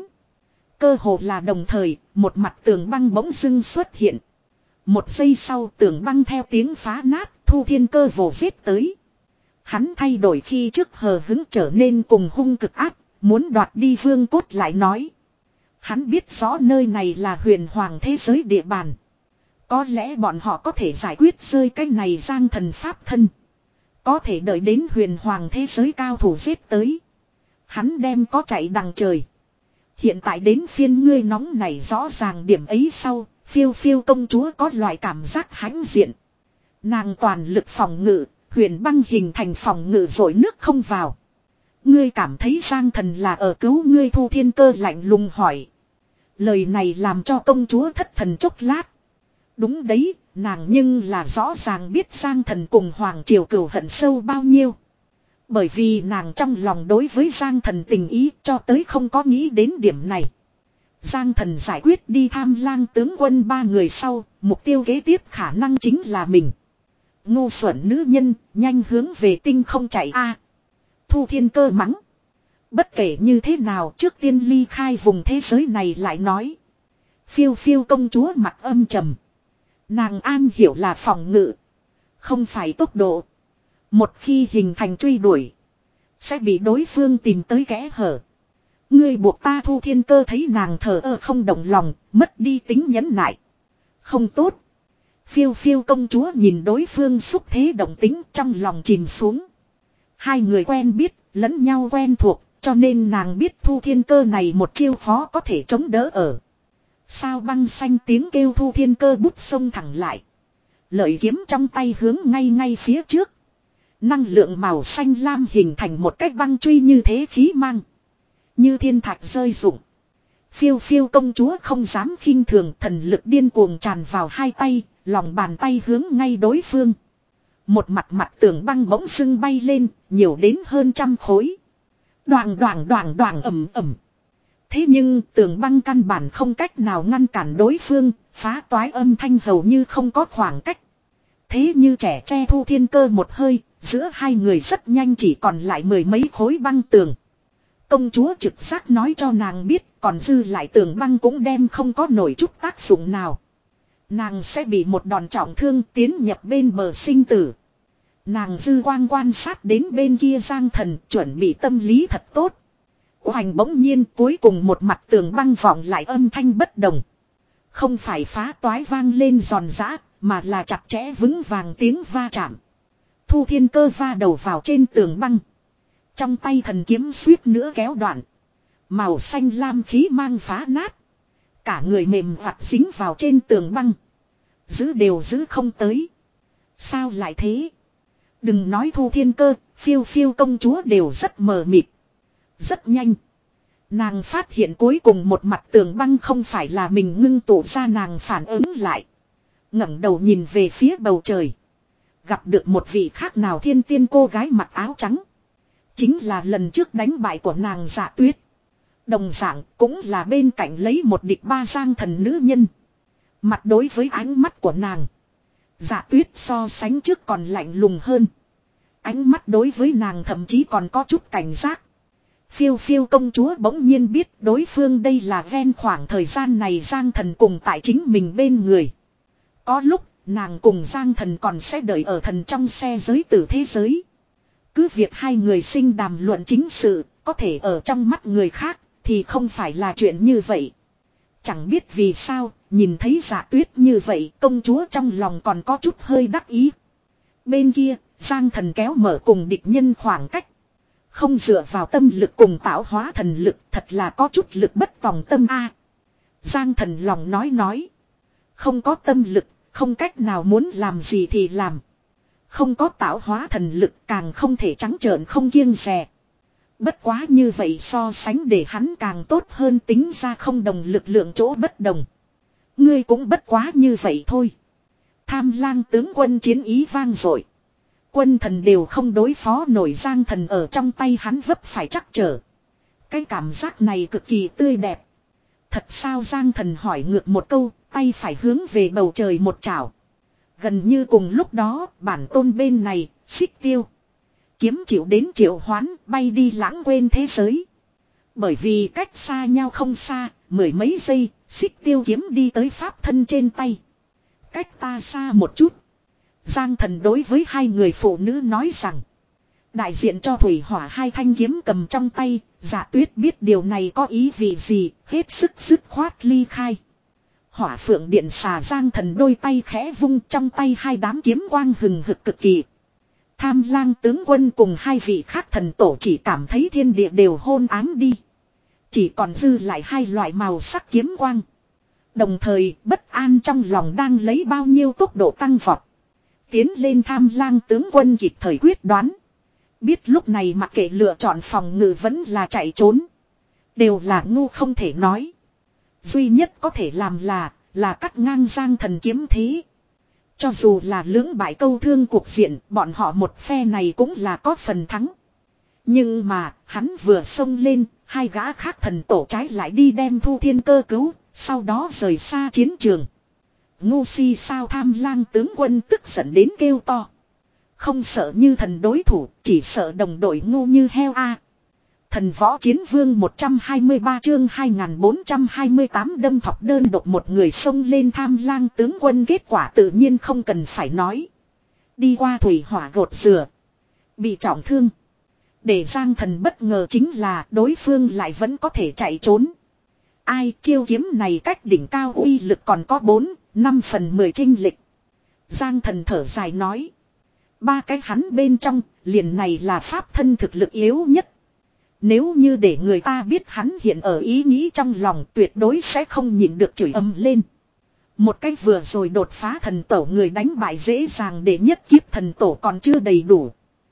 Cơ hồ là đồng thời, một mặt tường băng bỗng dưng xuất hiện. Một giây sau tường băng theo tiếng phá nát, Thu Thiên Cơ vồ giết tới. Hắn thay đổi khi trước hờ hứng trở nên cùng hung cực áp, muốn đoạt đi vương cốt lại nói. Hắn biết rõ nơi này là huyền hoàng thế giới địa bàn. Có lẽ bọn họ có thể giải quyết rơi cái này Giang Thần pháp thân. Có thể đợi đến huyền hoàng thế giới cao thủ giết tới. Hắn đem có chạy đằng trời. Hiện tại đến phiên ngươi nóng này rõ ràng điểm ấy sau, phiêu phiêu công chúa có loại cảm giác hãnh diện. Nàng toàn lực phòng ngự, huyền băng hình thành phòng ngự rồi nước không vào. Ngươi cảm thấy Giang Thần là ở cứu ngươi? Thu Thiên Cơ lạnh lùng hỏi. Lời này làm cho công chúa thất thần chốc lát. Đúng đấy, nàng nhưng là rõ ràng biết Giang Thần cùng Hoàng Triều cừu hận sâu bao nhiêu. Bởi vì nàng trong lòng đối với Giang Thần tình ý cho tới không có nghĩ đến điểm này. Giang Thần giải quyết đi Tham Lang tướng quân ba người sau, mục tiêu kế tiếp khả năng chính là mình. Ngu xuẩn nữ nhân, nhanh hướng về tinh không chạy a. Thu Thiên Cơ mắng. Bất kể như thế nào trước tiên ly khai vùng thế giới này lại nói. Phiêu phiêu công chúa mặt âm trầm. Nàng an hiểu là phòng ngự. Không phải tốc độ. Một khi hình thành truy đuổi. Sẽ bị đối phương tìm tới kẽ hở. Ngươi buộc ta. Thu Thiên Cơ thấy nàng thờ ơ không động lòng. Mất đi tính nhẫn nại. Không tốt. Phiêu phiêu công chúa nhìn đối phương xúc thế động tính trong lòng chìm xuống. Hai người quen biết, lẫn nhau quen thuộc, cho nên nàng biết Thu Thiên Cơ này một chiêu khó có thể chống đỡ ở. Sao băng xanh tiếng kêu. Thu Thiên Cơ bút sông thẳng lại. Lợi kiếm trong tay hướng ngay ngay phía trước. Năng lượng màu xanh lam hình thành một cách băng truy như thế khí mang. Như thiên thạch rơi rụng. Phiêu phiêu công chúa không dám khinh thường, thần lực điên cuồng tràn vào hai tay, lòng bàn tay hướng ngay đối phương. Một mặt mặt tường băng bỗng sưng bay lên, nhiều đến hơn trăm khối. Đoàng đoàng đoàng đoàng ầm ầm. Thế nhưng tường băng căn bản không cách nào ngăn cản đối phương, phá toái âm thanh hầu như không có khoảng cách. Thế như trẻ tre. Thu Thiên Cơ một hơi, giữa hai người rất nhanh chỉ còn lại mười mấy khối băng tường. Công chúa trực giác nói cho nàng biết, còn dư lại tường băng cũng đem không có nổi chút tác dụng nào. Nàng sẽ bị một đòn trọng thương tiến nhập bên bờ sinh tử. Nàng dư quang quan sát đến bên kia Giang Thần, chuẩn bị tâm lý thật tốt. Hoành bỗng nhiên cuối cùng một mặt tường băng vọng lại âm thanh bất đồng. Không phải phá toái vang lên giòn giã, mà là chặt chẽ vững vàng tiếng va chạm. Thu Thiên Cơ va đầu vào trên tường băng. Trong tay thần kiếm suýt nữa kéo đoạn. Màu xanh lam khí mang phá nát. Cả người mềm vặt dính vào trên tường băng. Giữ đều giữ không tới. Sao lại thế? Đừng nói Thu Thiên Cơ, phiêu phiêu công chúa đều rất mờ mịt. Rất nhanh. Nàng phát hiện cuối cùng một mặt tường băng không phải là mình ngưng tụ ra. Nàng phản ứng lại. Ngẩng đầu nhìn về phía bầu trời. Gặp được một vị khác nào thiên tiên cô gái mặc áo trắng. Chính là lần trước đánh bại của nàng Dạ Tuyết. Đồng dạng cũng là bên cạnh lấy một địch ba Giang Thần nữ nhân. Mặt đối với ánh mắt của nàng. Dạ Tuyết so sánh trước còn lạnh lùng hơn. Ánh mắt đối với nàng thậm chí còn có chút cảnh giác. Phiêu phiêu công chúa bỗng nhiên biết đối phương đây là ven khoảng thời gian này Giang Thần cùng tại chính mình bên người. Có lúc nàng cùng Giang Thần còn sẽ đợi ở thần trong xe giới tử thế giới. Cứ việc hai người sinh đàm luận chính sự, có thể ở trong mắt người khác thì không phải là chuyện như vậy. Chẳng biết vì sao, nhìn thấy Dạ Tuyết như vậy, công chúa trong lòng còn có chút hơi đắc ý. Bên kia, Giang Thần kéo mở cùng địch nhân khoảng cách. Không dựa vào tâm lực cùng tạo hóa thần lực, thật là có chút lực bất tòng tâm a. Giang Thần lòng nói nói. Không có tâm lực, không cách nào muốn làm gì thì làm. Không có tạo hóa thần lực càng không thể trắng trợn không kiêng dè. Bất quá như vậy so sánh để hắn càng tốt hơn, tính ra không đồng lực lượng chỗ bất đồng. Ngươi cũng bất quá như vậy thôi. Tham Lang tướng quân chiến ý vang dội. Quân thần đều không đối phó nổi Giang Thần ở trong tay hắn vấp phải trắc trở. Cái cảm giác này cực kỳ tươi đẹp. Thật sao? Giang Thần hỏi ngược một câu, tay phải hướng về bầu trời một chảo. Gần như cùng lúc đó, bản tôn bên này, Xích Tiêu kiếm chịu đến triệu hoán, bay đi lãng quên thế giới. Bởi vì cách xa nhau không xa, mười mấy giây, Xích Tiêu kiếm đi tới pháp thân trên tay. Cách ta xa một chút. Giang Thần đối với hai người phụ nữ nói rằng. Đại diện cho thủy hỏa hai thanh kiếm cầm trong tay, Dạ Tuyết biết điều này có ý vị gì, hết sức dứt khoát ly khai. Hỏa phượng điện xà Giang Thần đôi tay khẽ vung, trong tay hai đám kiếm quang hừng hực cực kỳ. Tham Lang tướng quân cùng hai vị khác thần tổ chỉ cảm thấy thiên địa đều hôn ám đi. Chỉ còn dư lại hai loại màu sắc kiếm quang. Đồng thời bất an trong lòng đang lấy bao nhiêu tốc độ tăng vọt. Tiến lên Tham Lang tướng quân kịp thời quyết đoán. Biết lúc này mặc kệ lựa chọn phòng ngự vẫn là chạy trốn. Đều là ngu không thể nói. Duy nhất có thể làm là, là cắt ngang Giang Thần kiếm thế. Cho dù là lưỡng bại câu thương cuộc diện, bọn họ một phe này cũng là có phần thắng. Nhưng mà, hắn vừa xông lên, hai gã khác thần tổ trái lại đi đem Thu Thiên Cơ cứu, sau đó rời xa chiến trường. Ngu si sao Tham Lang tướng quân tức giận đến kêu to. Không sợ như thần đối thủ, chỉ sợ đồng đội ngu như heo a. Thần võ chiến vương một trăm hai mươi ba chương hai nghìn bốn trăm hai mươi tám đâm thọc đơn độc một người xông lên Tham Lang tướng quân, kết quả tự nhiên không cần phải nói. Đi qua thủy hỏa gột rửa. Bị trọng thương. Để Giang Thần bất ngờ chính là đối phương lại vẫn có thể chạy trốn. Ai chiêu kiếm này cách đỉnh cao uy lực còn có bốn, năm phần mười chênh lệch. Giang Thần thở dài nói. Ba cái hắn bên trong, liền này là pháp thân thực lực yếu nhất. Nếu như để người ta biết hắn hiện ở ý nghĩ trong lòng, tuyệt đối sẽ không nhịn được chửi ầm lên. Một cái vừa rồi đột phá thần tổ người đánh bại dễ dàng để nhất kiếp thần tổ còn chưa đầy đủ.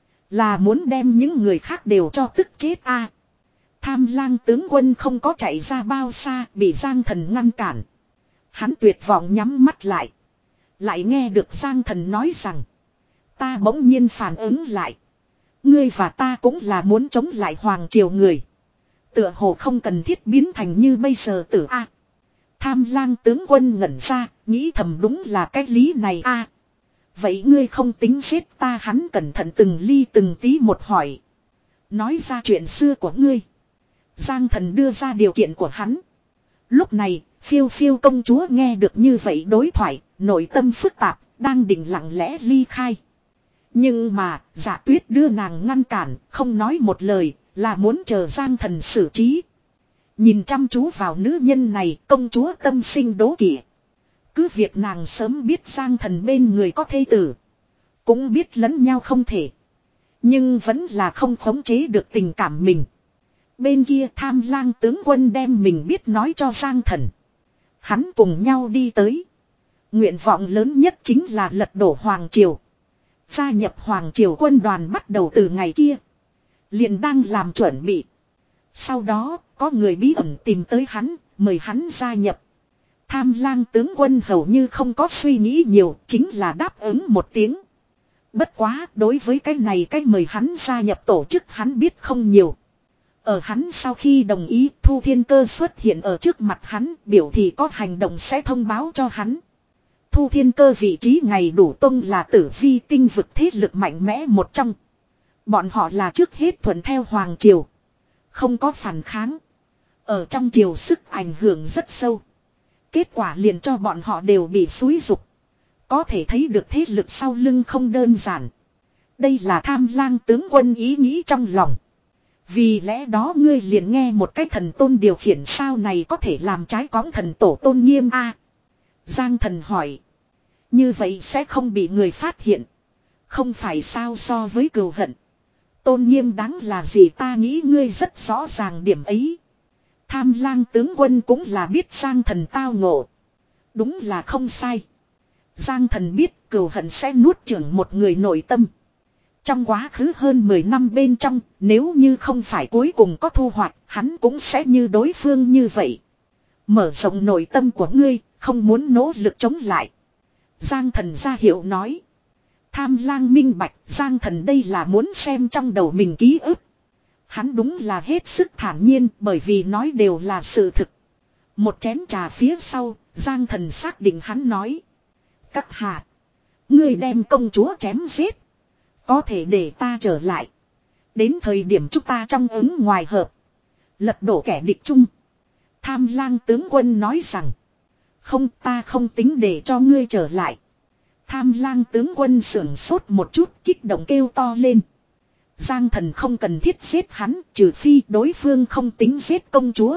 Là muốn đem những người khác đều cho tức chết a. Tham Lang tướng quân không có chạy ra bao xa, bị Giang Thần ngăn cản. Hắn tuyệt vọng nhắm mắt lại. Lại nghe được Giang Thần nói rằng. Ta bỗng nhiên phản ứng lại. Ngươi và ta cũng là muốn chống lại hoàng triều người. Tựa hồ không cần thiết biến thành như bây giờ tử a. Tham Lang tướng quân ngẩn ra, nghĩ thầm đúng là cái lý này a. Vậy ngươi không tính giết ta? Hắn cẩn thận từng ly từng tí một hỏi. Nói ra chuyện xưa của ngươi. Giang Thần đưa ra điều kiện của hắn. Lúc này, Phiêu Phiêu công chúa nghe được như vậy đối thoại, nội tâm phức tạp, đang định lặng lẽ ly khai. Nhưng mà, Dạ Tuyết đưa nàng ngăn cản, không nói một lời, là muốn chờ Giang Thần xử trí. Nhìn chăm chú vào nữ nhân này, công chúa tâm sinh đố kỵ. Cứ việc nàng sớm biết Giang Thần bên người có thê tử. Cũng biết lẫn nhau không thể. Nhưng vẫn là không khống chế được tình cảm mình. Bên kia Tham Lang tướng quân đem mình biết nói cho Giang Thần. Hắn cùng nhau đi tới. Nguyện vọng lớn nhất chính là lật đổ hoàng triều. Gia nhập hoàng triều quân đoàn bắt đầu từ ngày kia. Liền đang làm chuẩn bị. Sau đó có người bí ẩn tìm tới hắn, mời hắn gia nhập. Tham Lang tướng quân hầu như không có suy nghĩ nhiều, chính là đáp ứng một tiếng. Bất quá, đối với cái này cái mời hắn gia nhập tổ chức hắn biết không nhiều. Ở hắn sau khi đồng ý, Thu Thiên Cơ xuất hiện ở trước mặt hắn, biểu thì có hành động sẽ thông báo cho hắn. Thu Thiên Cơ vị trí ngày đủ tông là tử vi tinh vực thế lực mạnh mẽ một trong. Bọn họ là trước hết thuận theo hoàng triều. Không có phản kháng. Ở trong triều sức ảnh hưởng rất sâu. Kết quả liền cho bọn họ đều bị xúi dục. Có thể thấy được thế lực sau lưng không đơn giản. Đây là Tham Lang tướng quân ý nghĩ trong lòng. Vì lẽ đó ngươi liền nghe một cái thần tôn điều khiển sao này có thể làm trái cõng thần tổ tôn nghiêm a? Giang Thần hỏi. Như vậy sẽ không bị người phát hiện. Không phải sao so với cừu hận. Tôn nghiêm đáng là gì ta nghĩ ngươi rất rõ ràng điểm ấy. Tham Lang tướng quân cũng là biết Giang Thần tao ngộ. Đúng là không sai. Giang Thần biết cừu hận sẽ nuốt chửng một người nội tâm. Trong quá khứ hơn mười năm bên trong, nếu như không phải cuối cùng có thu hoạch, hắn cũng sẽ như đối phương như vậy. Mở rộng nội tâm của ngươi, không muốn nỗ lực chống lại. Giang Thần ra hiệu nói. Tham Lang minh bạch, Giang Thần đây là muốn xem trong đầu mình ký ức. Hắn đúng là hết sức thản nhiên bởi vì nói đều là sự thực. Một chén trà phía sau, Giang Thần xác định hắn nói. Các hạ. Ngươi đem công chúa chém giết. Có thể để ta trở lại. Đến thời điểm chúng ta trong ứng ngoài hợp. Lật đổ kẻ địch chung. Tham lang tướng quân nói rằng. Không, ta không tính để cho ngươi trở lại. Tham lang tướng quân sưởng sốt một chút, kích động kêu to lên. Giang Thần không cần thiết giết hắn, trừ phi đối phương không tính giết công chúa.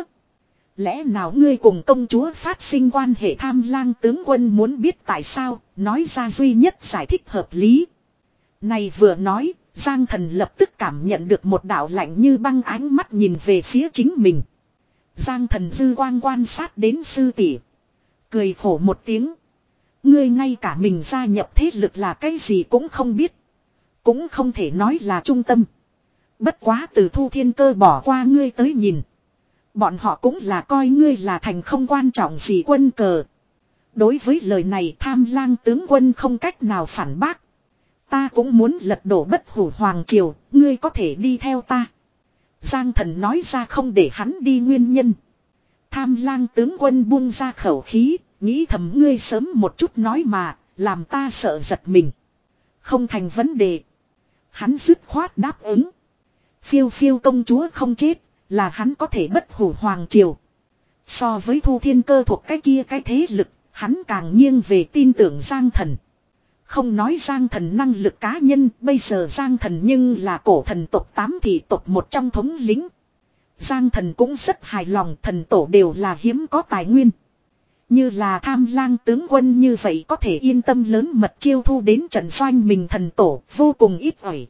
Lẽ nào ngươi cùng công chúa phát sinh quan hệ? Tham lang tướng quân muốn biết tại sao, nói ra duy nhất giải thích hợp lý. Này vừa nói, Giang Thần lập tức cảm nhận được một đạo lạnh như băng ánh mắt nhìn về phía chính mình. Giang Thần dư quang quan sát đến sư tỷ, cười khổ một tiếng. Ngươi ngay cả mình gia nhập thế lực là cái gì cũng không biết. Cũng không thể nói là trung tâm. Bất quá từ Thu Thiên Cơ bỏ qua ngươi tới nhìn. Bọn họ cũng là coi ngươi là thành không quan trọng gì quân cờ. Đối với lời này Tham lang tướng quân không cách nào phản bác. Ta cũng muốn lật đổ Bất Hủ Hoàng Triều, ngươi có thể đi theo ta. Giang Thần nói ra không để hắn đi nguyên nhân. Tham lang tướng quân buông ra khẩu khí, nghĩ thầm ngươi sớm một chút nói mà, làm ta sợ giật mình. Không thành vấn đề. Hắn dứt khoát đáp ứng. Phiêu phiêu công chúa không chết, là hắn có thể Bất Hủ Hoàng Triều. So với Thu Thiên Cơ thuộc cái kia cái thế lực, hắn càng nghiêng về tin tưởng Giang Thần. Không nói Giang Thần năng lực cá nhân, bây giờ Giang Thần nhưng là cổ thần tộc tám thị tộc một trong thống lĩnh. Giang Thần cũng rất hài lòng, thần tổ đều là hiếm có tài nguyên. Như là Tham lang tướng quân như vậy có thể yên tâm lớn mật chiêu thu đến trận doanh mình thần tổ, vô cùng ít ỏi.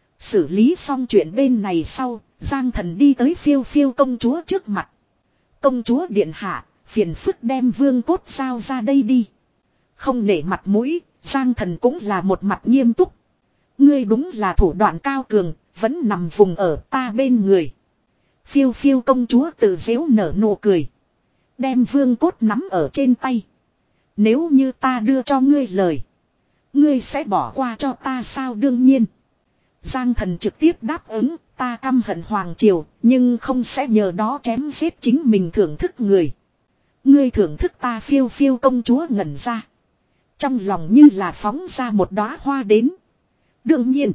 Xử lý xong chuyện bên này sau, Giang Thần đi tới phiêu phiêu công chúa trước mặt. Công chúa điện hạ, phiền phức đem vương cốt giao ra đây đi. Không nể mặt mũi, Giang Thần cũng là một mặt nghiêm túc. Ngươi đúng là thủ đoạn cao cường, vẫn nằm vùng ở ta bên người. Phiêu phiêu công chúa tự giễu nở nụ cười. Đem vương cốt nắm ở trên tay. Nếu như ta đưa cho ngươi lời, ngươi sẽ bỏ qua cho ta sao? Đương nhiên. Giang Thần trực tiếp đáp ứng, ta căm hận Hoàng Triều, nhưng không sẽ nhờ đó chém giết chính mình thưởng thức người. Ngươi thưởng thức ta? Phiêu phiêu công chúa ngẩn ra. Trong lòng như là phóng ra một đóa hoa đến. Đương nhiên,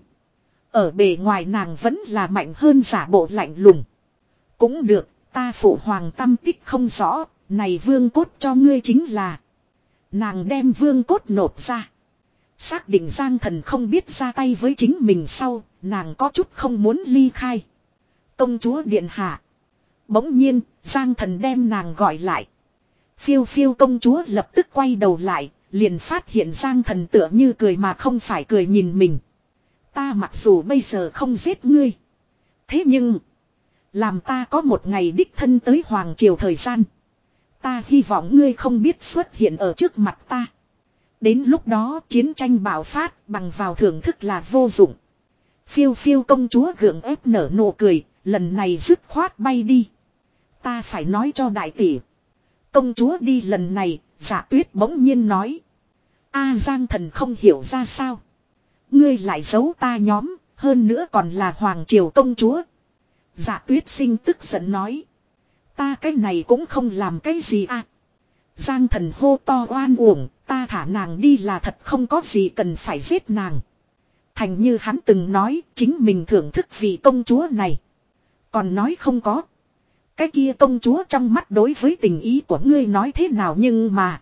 ở bề ngoài nàng vẫn là mạnh hơn giả bộ lạnh lùng. Cũng được, ta phụ hoàng tâm tích không rõ, này vương cốt cho ngươi chính là. Nàng đem vương cốt nộp ra. Xác định Giang Thần không biết ra tay với chính mình sau, nàng có chút không muốn ly khai. Công chúa điện hạ. Bỗng nhiên, Giang Thần đem nàng gọi lại. Phiêu phiêu công chúa lập tức quay đầu lại, liền phát hiện Giang Thần tựa như cười mà không phải cười nhìn mình. Ta mặc dù bây giờ không giết ngươi, thế nhưng làm ta có một ngày đích thân tới Hoàng Triều thời gian, ta hy vọng ngươi không biết xuất hiện ở trước mặt ta. Đến lúc đó chiến tranh bạo phát, bằng vào thưởng thức là vô dụng. Phiêu phiêu công chúa gượng ép nở nụ cười, lần này dứt khoát bay đi. Ta phải nói cho đại tỷ. Công chúa đi lần này, Dạ Tuyết bỗng nhiên nói. A Giang Thần không hiểu ra sao. Ngươi lại giấu ta nhóm, hơn nữa còn là Hoàng Triều công chúa. Dạ Tuyết sinh tức giận nói. Ta cái này cũng không làm cái gì à. Giang Thần hô to oan uổng, ta thả nàng đi là thật, không có gì cần phải giết nàng. Thành như hắn từng nói, chính mình thưởng thức vị công chúa này. Còn nói không có. Cái kia công chúa trong mắt đối với tình ý của ngươi nói thế nào, nhưng mà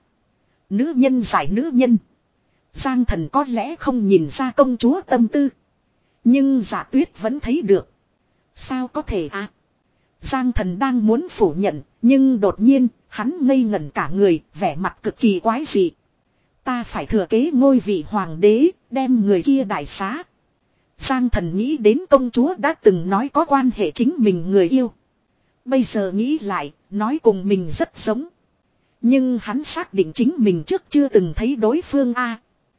nữ nhân giải nữ nhân. Giang Thần có lẽ không nhìn ra công chúa tâm tư, nhưng Dạ Tuyết vẫn thấy được. Sao có thể à? Giang Thần đang muốn phủ nhận, nhưng đột nhiên hắn ngây ngẩn cả người, vẻ mặt cực kỳ quái dị. Ta phải thừa kế ngôi vị hoàng đế, đem người kia đại xá. Giang Thần nghĩ đến công chúa đã từng nói có quan hệ chính mình người yêu. Bây giờ nghĩ lại, nói cùng mình rất giống. Nhưng hắn xác định chính mình trước chưa từng thấy đối phương a.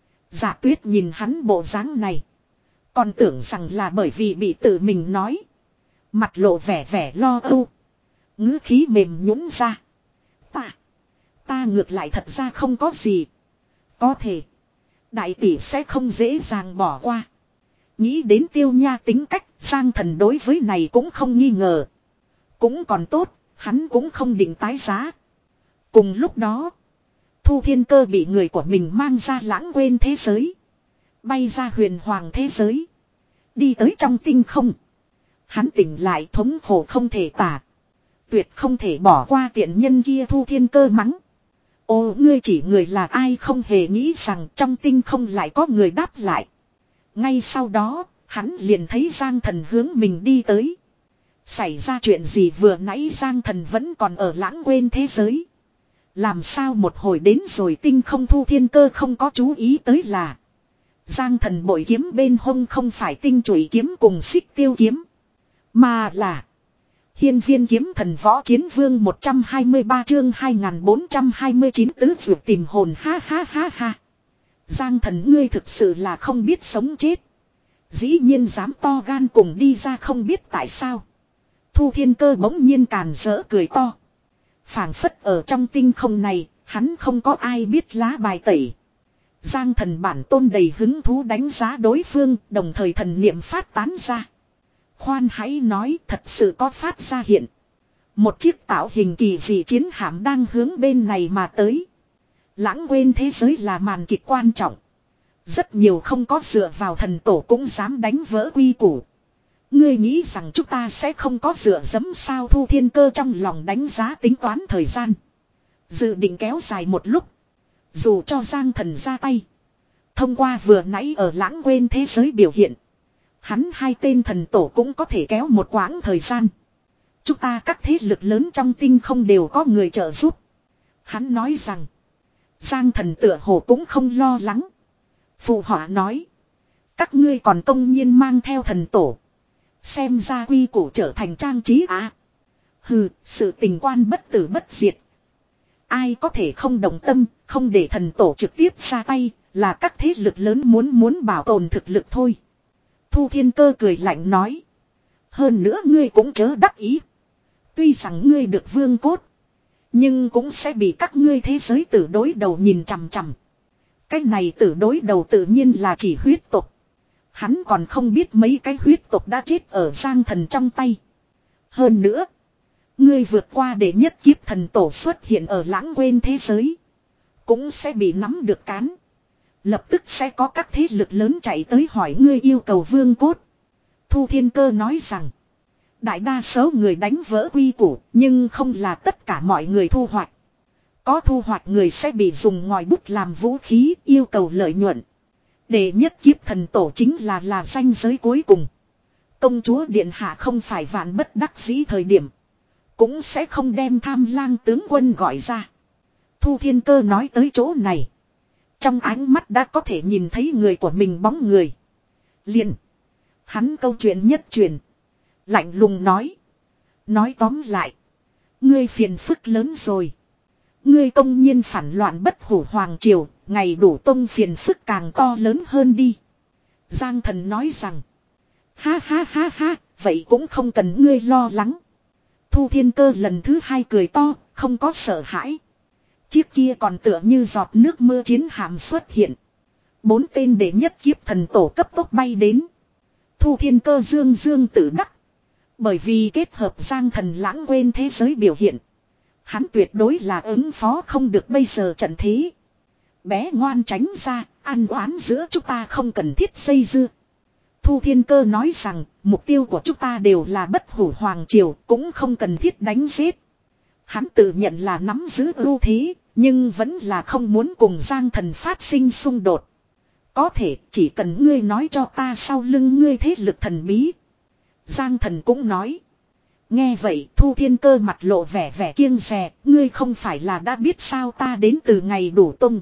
Dạ Tuyết nhìn hắn bộ dáng này, còn tưởng rằng là bởi vì bị tự mình nói. Mặt lộ vẻ vẻ lo âu, ngữ khí mềm nhũn ra. Ta, ta ngược lại thật ra không có gì. Có thể, đại tỷ sẽ không dễ dàng bỏ qua. Nghĩ đến Tiêu Nha tính cách, Giang Thần đối với này cũng không nghi ngờ. Cũng còn tốt, hắn cũng không định tái giá. Cùng lúc đó, Thu Thiên Cơ bị người của mình mang ra lãng quên thế giới. Bay ra huyền hoàng thế giới. Đi tới trong tinh không. Hắn tỉnh lại thống khổ không thể tả. Tuyệt không thể bỏ qua tiện nhân kia. Thu Thiên Cơ mắng. Ô ngươi chỉ người là ai, không hề nghĩ rằng trong tinh không lại có người đáp lại. Ngay sau đó, hắn liền thấy Giang Thần hướng mình đi tới. Xảy ra chuyện gì, vừa nãy Giang Thần vẫn còn ở lãng quên thế giới. Làm sao một hồi đến rồi tinh không? Thu Thiên Cơ không có chú ý tới là Giang Thần bội kiếm bên hông không phải tinh chùy kiếm cùng xích tiêu kiếm, mà là Hiên Viên kiếm thần võ chiến vương. Một trăm hai mươi ba chương hai nghìn bốn trăm hai mươi chín tứ vượt tìm hồn. Ha ha ha ha. Giang Thần ngươi thực sự là không biết sống chết. Dĩ nhiên dám to gan cùng đi ra, không biết tại sao. Thu Thiên Cơ bỗng nhiên càn rỡ cười to. Phảng phất ở trong tinh không này, hắn không có ai biết lá bài tẩy. Giang Thần bản tôn đầy hứng thú đánh giá đối phương, đồng thời thần niệm phát tán ra. Khoan hãy nói, thật sự có phát ra hiện. Một chiếc tạo hình kỳ dị chiến hạm đang hướng bên này mà tới. Lãng quên thế giới là màn kịch quan trọng. Rất nhiều không có dựa vào thần tổ cũng dám đánh vỡ quy củ. Ngươi nghĩ rằng chúng ta sẽ không có dựa dẫm sao? Thu Thiên Cơ trong lòng đánh giá tính toán thời gian. Dự định kéo dài một lúc. Dù cho Giang Thần ra tay. Thông qua vừa nãy ở lãng quên thế giới biểu hiện. Hắn hai tên thần tổ cũng có thể kéo một quãng thời gian. Chúng ta các thế lực lớn trong tinh không đều có người trợ giúp. Hắn nói rằng. Giang Thần tựa hồ cũng không lo lắng. Phụ họa nói. Các ngươi còn công nhiên mang theo thần tổ. Xem ra quy củ trở thành trang trí à. Hừ, sự tình quan bất tử bất diệt. Ai có thể không đồng tâm, không để thần tổ trực tiếp ra tay, là các thế lực lớn muốn muốn bảo tồn thực lực thôi. Thu Thiên Cơ cười lạnh nói. Hơn nữa ngươi cũng chớ đắc ý. Tuy rằng ngươi được vương cốt, nhưng cũng sẽ bị các ngươi thế giới tử đối đầu nhìn chằm chằm. Cái này tử đối đầu tự nhiên là chỉ huyết tộc. Hắn còn không biết mấy cái huyết tộc đã chết ở Giang Thần trong tay. Hơn nữa, ngươi vượt qua để nhất kiếp thần tổ xuất hiện ở lãng quên thế giới, cũng sẽ bị nắm được cán. Lập tức sẽ có các thế lực lớn chạy tới hỏi ngươi yêu cầu vương cốt. Thu Thiên Cơ nói rằng, đại đa số người đánh vỡ quy củ, nhưng không là tất cả mọi người thu hoạch. Có thu hoạch người sẽ bị dùng ngòi bút làm vũ khí, yêu cầu lợi nhuận. Đệ nhất kiếp thần tổ chính là là ranh giới cuối cùng. Công chúa điện hạ không phải vạn bất đắc dĩ thời điểm, cũng sẽ không đem Tham Lang tướng quân gọi ra. Thu Thiên Cơ nói tới chỗ này, trong ánh mắt đã có thể nhìn thấy người của mình bóng người. Liền, hắn câu chuyện nhất truyền, lạnh lùng nói. Nói tóm lại, ngươi phiền phức lớn rồi. Ngươi công nhiên phản loạn bất hủ hoàng triều, ngày đủ tông phiền phức càng to lớn hơn đi. Giang Thần nói rằng, ha ha ha ha, vậy cũng không cần ngươi lo lắng. Thu Thiên Cơ lần thứ hai cười to, không có sợ hãi. Chiếc kia còn tựa như giọt nước mưa chiến hạm xuất hiện. Bốn tên đệ nhất kiếp thần tổ cấp tốc bay đến. Thu Thiên Cơ dương dương tự đắc. Bởi vì kết hợp Giang Thần lãng quên thế giới biểu hiện, hắn tuyệt đối là ứng phó không được bây giờ trận thế. Bé ngoan tránh ra, ăn oán giữa chúng ta không cần thiết dây dưa. Thu Thiên Cơ nói rằng, mục tiêu của chúng ta đều là bất hủ hoàng triều, cũng không cần thiết đánh giết. Hắn tự nhận là nắm giữ ưu thế, nhưng vẫn là không muốn cùng Giang Thần phát sinh xung đột. Có thể chỉ cần ngươi nói cho ta sau lưng ngươi thế lực thần bí. Giang Thần cũng nói. Nghe vậy Thu Thiên Cơ mặt lộ vẻ vẻ kiêng dè, ngươi không phải là đã biết sao ta đến từ ngày đủ tung.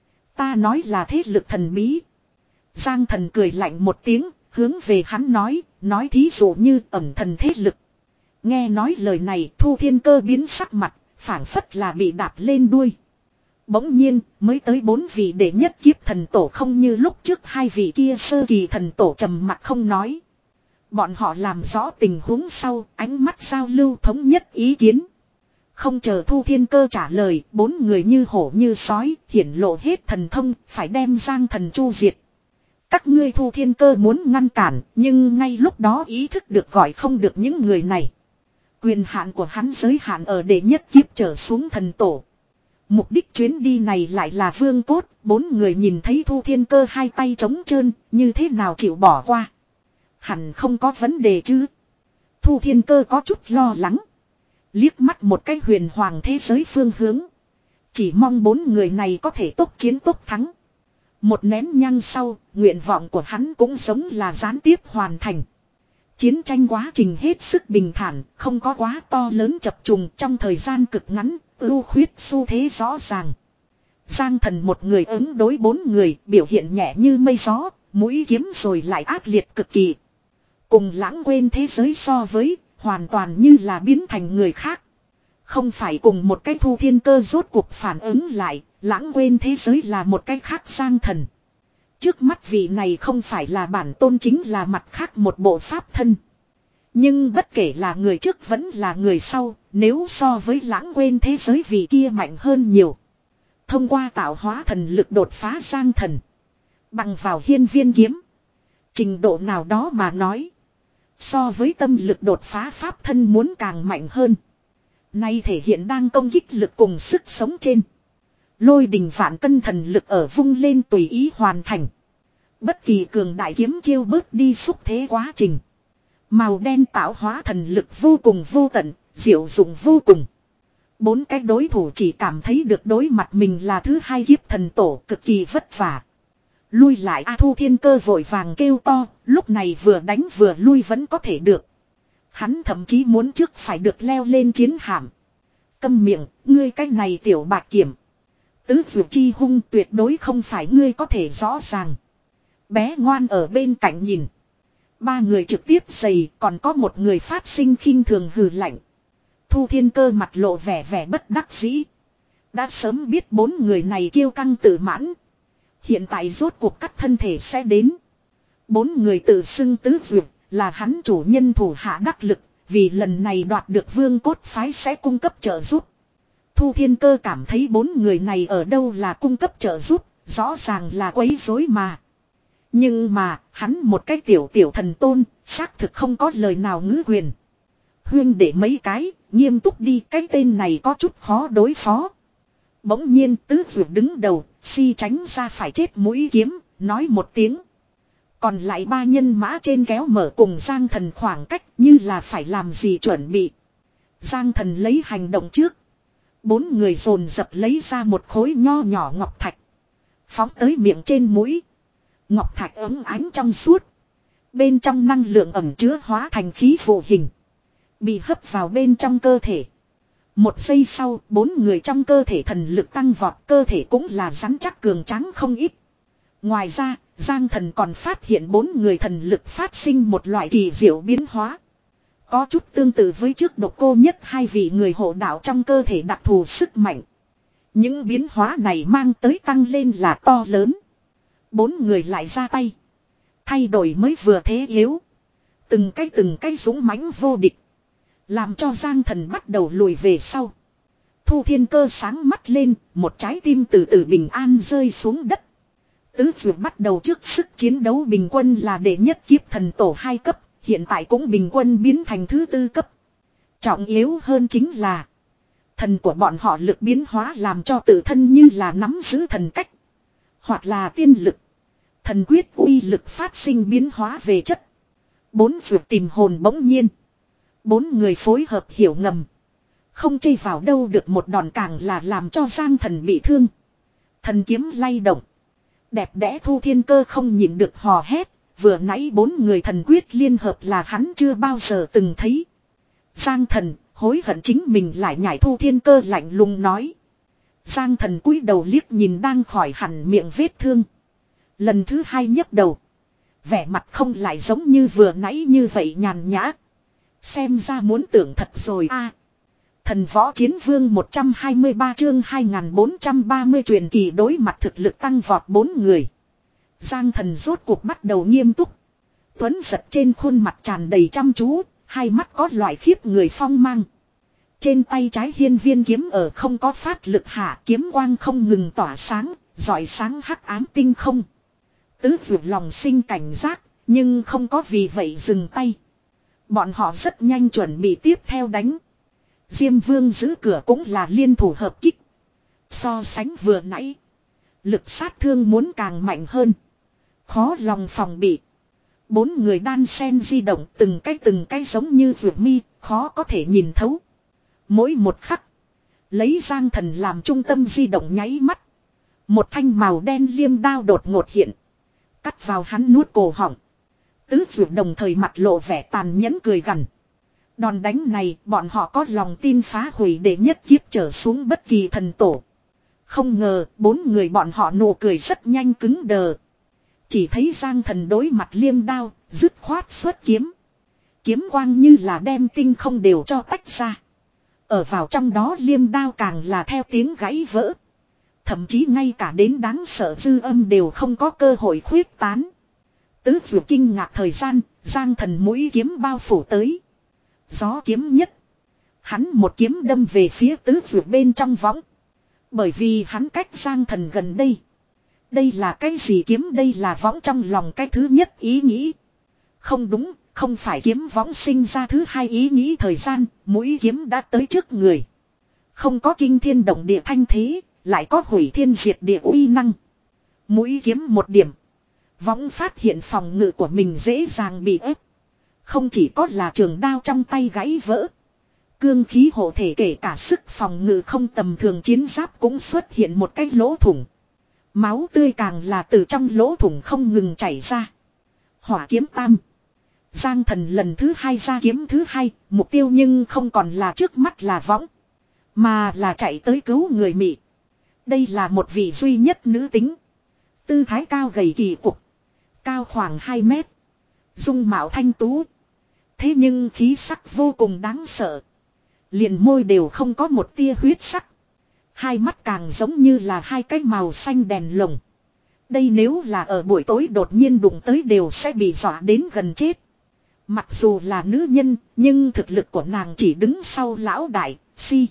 Ta nói là thế lực thần bí. Giang Thần cười lạnh một tiếng, hướng về hắn nói, nói thí dụ như ẩn thần thế lực. Nghe nói lời này Thu Thiên Cơ biến sắc mặt, phảng phất là bị đạp lên đuôi. Bỗng nhiên mới tới bốn vị đệ nhất kiếp thần tổ không như lúc trước hai vị kia sơ kỳ thần tổ trầm mặc không nói. Bọn họ làm rõ tình huống sau, ánh mắt giao lưu thống nhất ý kiến. Không chờ Thu Thiên Cơ trả lời, bốn người như hổ như sói, hiển lộ hết thần thông, phải đem Giang Thần chu diệt. Các ngươi Thu Thiên Cơ muốn ngăn cản, nhưng ngay lúc đó ý thức được gọi không được những người này. Quyền hạn của hắn giới hạn ở đệ nhất kiếp trở xuống thần tổ. Mục đích chuyến đi này lại là vương cốt, bốn người nhìn thấy Thu Thiên Cơ hai tay trống trơn, như thế nào chịu bỏ qua. Hẳn không có vấn đề chứ. Thu Thiên Cơ có chút lo lắng. Liếc mắt một cái huyền hoàng thế giới phương hướng. Chỉ mong bốn người này có thể tốc chiến tốc thắng. Một nén nhang sau, nguyện vọng của hắn cũng giống là gián tiếp hoàn thành. Chiến tranh quá trình hết sức bình thản, không có quá to lớn chập trùng trong thời gian cực ngắn, ưu khuyết xu thế rõ ràng. Giang Thần một người ứng đối bốn người, biểu hiện nhẹ như mây gió, mũi kiếm rồi lại ác liệt cực kỳ. Cùng lãng quên thế giới so với, hoàn toàn như là biến thành người khác. Không phải cùng một cái Thu Thiên Cơ rốt cuộc phản ứng lại, lãng quên thế giới là một cái khác Giang Thần. Trước mắt vị này không phải là bản tôn chính là mặt khác một bộ pháp thân. Nhưng bất kể là người trước vẫn là người sau, nếu so với lãng quên thế giới vị kia mạnh hơn nhiều. Thông qua tạo hóa thần lực đột phá Giang Thần. Bằng vào hiên viên kiếm. Trình độ nào đó mà nói. So với tâm lực đột phá pháp thân muốn càng mạnh hơn. Nay thể hiện đang công kích lực cùng sức sống trên. Lôi đình vạn cân thần lực ở vung lên tùy ý hoàn thành. Bất kỳ cường đại kiếm chiêu bớt đi xúc thế quá trình. Màu đen tạo hóa thần lực vô cùng vô tận, diệu dụng vô cùng. Bốn cái đối thủ chỉ cảm thấy được đối mặt mình là thứ hai kiếp thần tổ cực kỳ vất vả. Lui lại A Thu Thiên Cơ vội vàng kêu to, lúc này vừa đánh vừa lui vẫn có thể được. Hắn thậm chí muốn trước phải được leo lên chiến hạm. Câm miệng, ngươi cái này tiểu bạc kiểm. Tứ vượt chi hung tuyệt đối không phải ngươi có thể rõ ràng. Bé ngoan ở bên cạnh nhìn. Ba người trực tiếp giày, còn có một người phát sinh khinh thường hừ lạnh. Thu Thiên Cơ mặt lộ vẻ vẻ bất đắc dĩ. Đã sớm biết bốn người này kiêu căng tự mãn. Hiện tại rốt cuộc cắt thân thể sẽ đến. Bốn người tự xưng tứ vượt, là hắn chủ nhân thủ hạ đắc lực, vì lần này đoạt được vương cốt phái sẽ cung cấp trợ giúp. Thu Thiên Cơ cảm thấy bốn người này ở đâu là cung cấp trợ giúp, rõ ràng là quấy rối mà. Nhưng mà, hắn một cái tiểu tiểu thần tôn, xác thực không có lời nào ngữ quyền. Huyên để mấy cái, nghiêm túc đi, cái tên này có chút khó đối phó. Bỗng nhiên tứ vượt đứng đầu, si tránh ra phải chết mũi kiếm, nói một tiếng. Còn lại ba nhân mã trên kéo mở cùng Giang Thần khoảng cách như là phải làm gì chuẩn bị. Giang Thần lấy hành động trước. Bốn người dồn dập lấy ra một khối nho nhỏ ngọc thạch. Phóng tới miệng trên mũi. Ngọc thạch ấm ánh trong suốt. Bên trong năng lượng ẩm chứa hóa thành khí vụ hình. Bị hấp vào bên trong cơ thể. Một giây sau, bốn người trong cơ thể thần lực tăng vọt, cơ thể cũng là rắn chắc cường tráng không ít. Ngoài ra, Giang Thần còn phát hiện bốn người thần lực phát sinh một loại kỳ diệu biến hóa. Có chút tương tự với trước độc cô nhất hai vị người hộ đạo trong cơ thể đặc thù sức mạnh. Những biến hóa này mang tới tăng lên là to lớn. Bốn người lại ra tay. Thay đổi mới vừa thế yếu. Từng cái từng cái dũng mãnh vô địch. Làm cho Giang Thần bắt đầu lùi về sau. Thu Thiên Cơ sáng mắt lên, một trái tim từ từ bình an rơi xuống đất. Tứ vượt bắt đầu trước sức chiến đấu bình quân là đệ nhất kiếp thần tổ hai cấp, hiện tại cũng bình quân biến thành thứ tư cấp. Trọng yếu hơn chính là thần của bọn họ lực biến hóa làm cho tự thân như là nắm giữ thần cách. Hoặc là tiên lực. Thần quyết uy lực phát sinh biến hóa về chất. Bốn vượt tìm hồn bỗng nhiên. Bốn người phối hợp hiểu ngầm. Không chây vào đâu được một đòn càng là làm cho Giang Thần bị thương. Thần kiếm lay động. Đẹp đẽ Thu Thiên Cơ không nhịn được hò hét. Vừa nãy bốn người thần quyết liên hợp là hắn chưa bao giờ từng thấy. Giang Thần hối hận chính mình lại nhảy. Thu Thiên Cơ lạnh lùng nói. Giang Thần cúi đầu liếc nhìn đang khỏi hẳn miệng vết thương. Lần thứ hai nhấc đầu. Vẻ mặt không lại giống như vừa nãy như vậy nhàn nhã. Xem ra muốn tưởng thật rồi a. À, thần võ chiến vương một trăm hai mươi ba chương hai nghìn bốn trăm ba mươi truyền kỳ đối mặt thực lực tăng vọt bốn người. Giang Thần rốt cuộc bắt đầu nghiêm túc. Tuấn giật trên khuôn mặt tràn đầy chăm chú, hai mắt có loại khiếp người phong mang. Trên tay trái hiên viên kiếm ở không có phát lực hạ, kiếm quang không ngừng tỏa sáng, rọi sáng hắc ám tinh không. Tứ vượt lòng sinh cảnh giác, nhưng không có vì vậy dừng tay. Bọn họ rất nhanh chuẩn bị tiếp theo đánh. Diêm Vương giữ cửa cũng là liên thủ hợp kích. So sánh vừa nãy. Lực sát thương muốn càng mạnh hơn. Khó lòng phòng bị. Bốn người đan sen di động từng cái từng cái giống như vượt mi, khó có thể nhìn thấu. Mỗi một khắc. Lấy Giang Thần làm trung tâm di động nháy mắt. Một thanh màu đen liêm đao đột ngột hiện. Cắt vào hắn nuốt cổ họng. Tứ vượt đồng thời mặt lộ vẻ tàn nhẫn cười gằn. Đòn đánh này bọn họ có lòng tin phá hủy để nhất kiếp trở xuống bất kỳ thần tổ. Không ngờ bốn người bọn họ nụ cười rất nhanh cứng đờ. Chỉ thấy Giang Thần đối mặt liêm đao, dứt khoát xuất kiếm. Kiếm quang như là đem tinh không đều cho tách ra. Ở vào trong đó liêm đao càng là theo tiếng gãy vỡ. Thậm chí ngay cả đến đáng sợ dư âm đều không có cơ hội khuyết tán. Tứ vượt kinh ngạc thời gian, Giang Thần mũi kiếm bao phủ tới. Gió kiếm nhất. Hắn một kiếm đâm về phía tứ vượt bên trong võng. Bởi vì hắn cách Giang Thần gần đây. Đây là cái gì kiếm, đây là võng trong lòng cái thứ nhất ý nghĩ. Không đúng, không phải kiếm võng sinh ra thứ hai ý nghĩ thời gian, mũi kiếm đã tới trước người. Không có kinh thiên động địa thanh thế, lại có hủy thiên diệt địa uy năng. Mũi kiếm một điểm. Võng phát hiện phòng ngự của mình dễ dàng bị ép. Không chỉ có là trường đao trong tay gãy vỡ. Cương khí hộ thể kể cả sức phòng ngự không tầm thường chiến giáp cũng xuất hiện một cái lỗ thủng. Máu tươi càng là từ trong lỗ thủng không ngừng chảy ra. Hỏa kiếm tam. Giang Thần lần thứ hai ra kiếm thứ hai, mục tiêu nhưng không còn là trước mắt là võng. Mà là chạy tới cứu người Mị. Đây là một vị duy nhất nữ tính. Tư thái cao gầy kỳ cục. Cao khoảng hai mét. Dung mạo thanh tú. Thế nhưng khí sắc vô cùng đáng sợ. Liền môi đều không có một tia huyết sắc. Hai mắt càng giống như là hai cái màu xanh đèn lồng. Đây nếu là ở buổi tối đột nhiên đụng tới đều sẽ bị dọa đến gần chết. Mặc dù là nữ nhân, nhưng thực lực của nàng chỉ đứng sau lão đại, si.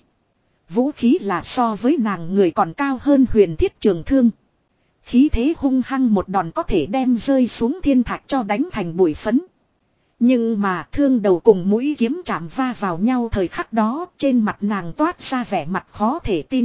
Vũ khí là so với nàng người còn cao hơn huyền thiết trường thương. Khí thế hung hăng một đòn có thể đem rơi xuống thiên thạch cho đánh thành bụi phấn. Nhưng mà thương đầu cùng mũi kiếm chạm va vào nhau thời khắc đó, trên mặt nàng toát ra vẻ mặt khó thể tin.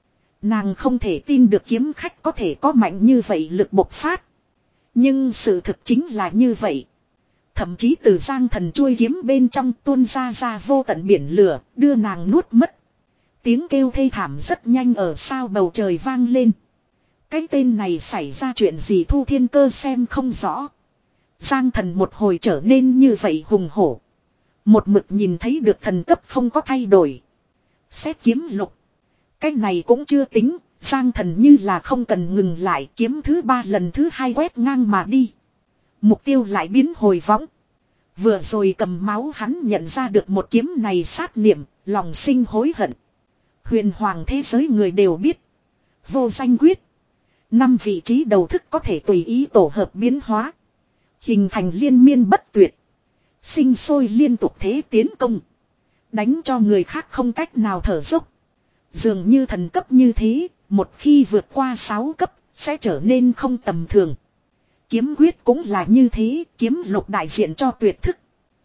Nàng không thể tin được kiếm khách có thể có mạnh như vậy lực bộc phát. Nhưng sự thực chính là như vậy. Thậm chí từ Giang Thần chuôi kiếm bên trong tuôn ra ra vô tận biển lửa, đưa nàng nuốt mất. Tiếng kêu thê thảm rất nhanh ở sao bầu trời vang lên. Cái tên này xảy ra chuyện gì Thu Thiên Cơ xem không rõ. Giang Thần một hồi trở nên như vậy hùng hổ. Một mực nhìn thấy được thần cấp không có thay đổi. Xét kiếm lục. Cái này cũng chưa tính, Giang Thần như là không cần ngừng lại, kiếm thứ ba lần thứ hai quét ngang mà đi. Mục tiêu lại biến hồi võng. Vừa rồi cầm máu hắn nhận ra được một kiếm này sát niệm, lòng sinh hối hận. Huyền hoàng thế giới người đều biết. Vô danh quyết. Năm vị trí đầu thức có thể tùy ý tổ hợp biến hóa. Hình thành liên miên bất tuyệt. Sinh sôi liên tục thế tiến công. Đánh cho người khác không cách nào thở dốc. Dường như thần cấp như thế, một khi vượt qua sáu cấp, sẽ trở nên không tầm thường. Kiếm quyết cũng là như thế, kiếm lục đại diện cho tuyệt thức.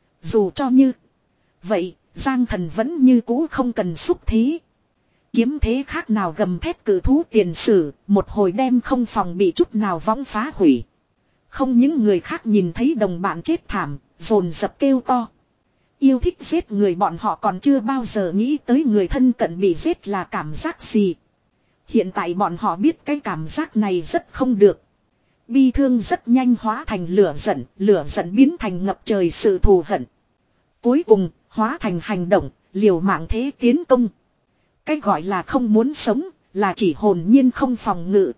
Dù cho như vậy, Giang Thần vẫn như cũ không cần xúc thế. Kiếm thế khác nào gầm thét cử thú tiền sử, một hồi đem không phòng bị chút nào võng phá hủy. Không những người khác nhìn thấy đồng bạn chết thảm, dồn dập kêu to. Yêu thích giết người bọn họ còn chưa bao giờ nghĩ tới người thân cận bị giết là cảm giác gì. Hiện tại bọn họ biết cái cảm giác này rất không được. Bi thương rất nhanh hóa thành lửa giận, lửa giận biến thành ngập trời sự thù hận. Cuối cùng, hóa thành hành động, liều mạng thế tiến công. Cái gọi là không muốn sống, là chỉ hồn nhiên không phòng ngự.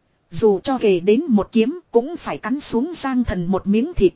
Dù cho kề đến một kiếm cũng phải cắn xuống Giang Thần một miếng thịt.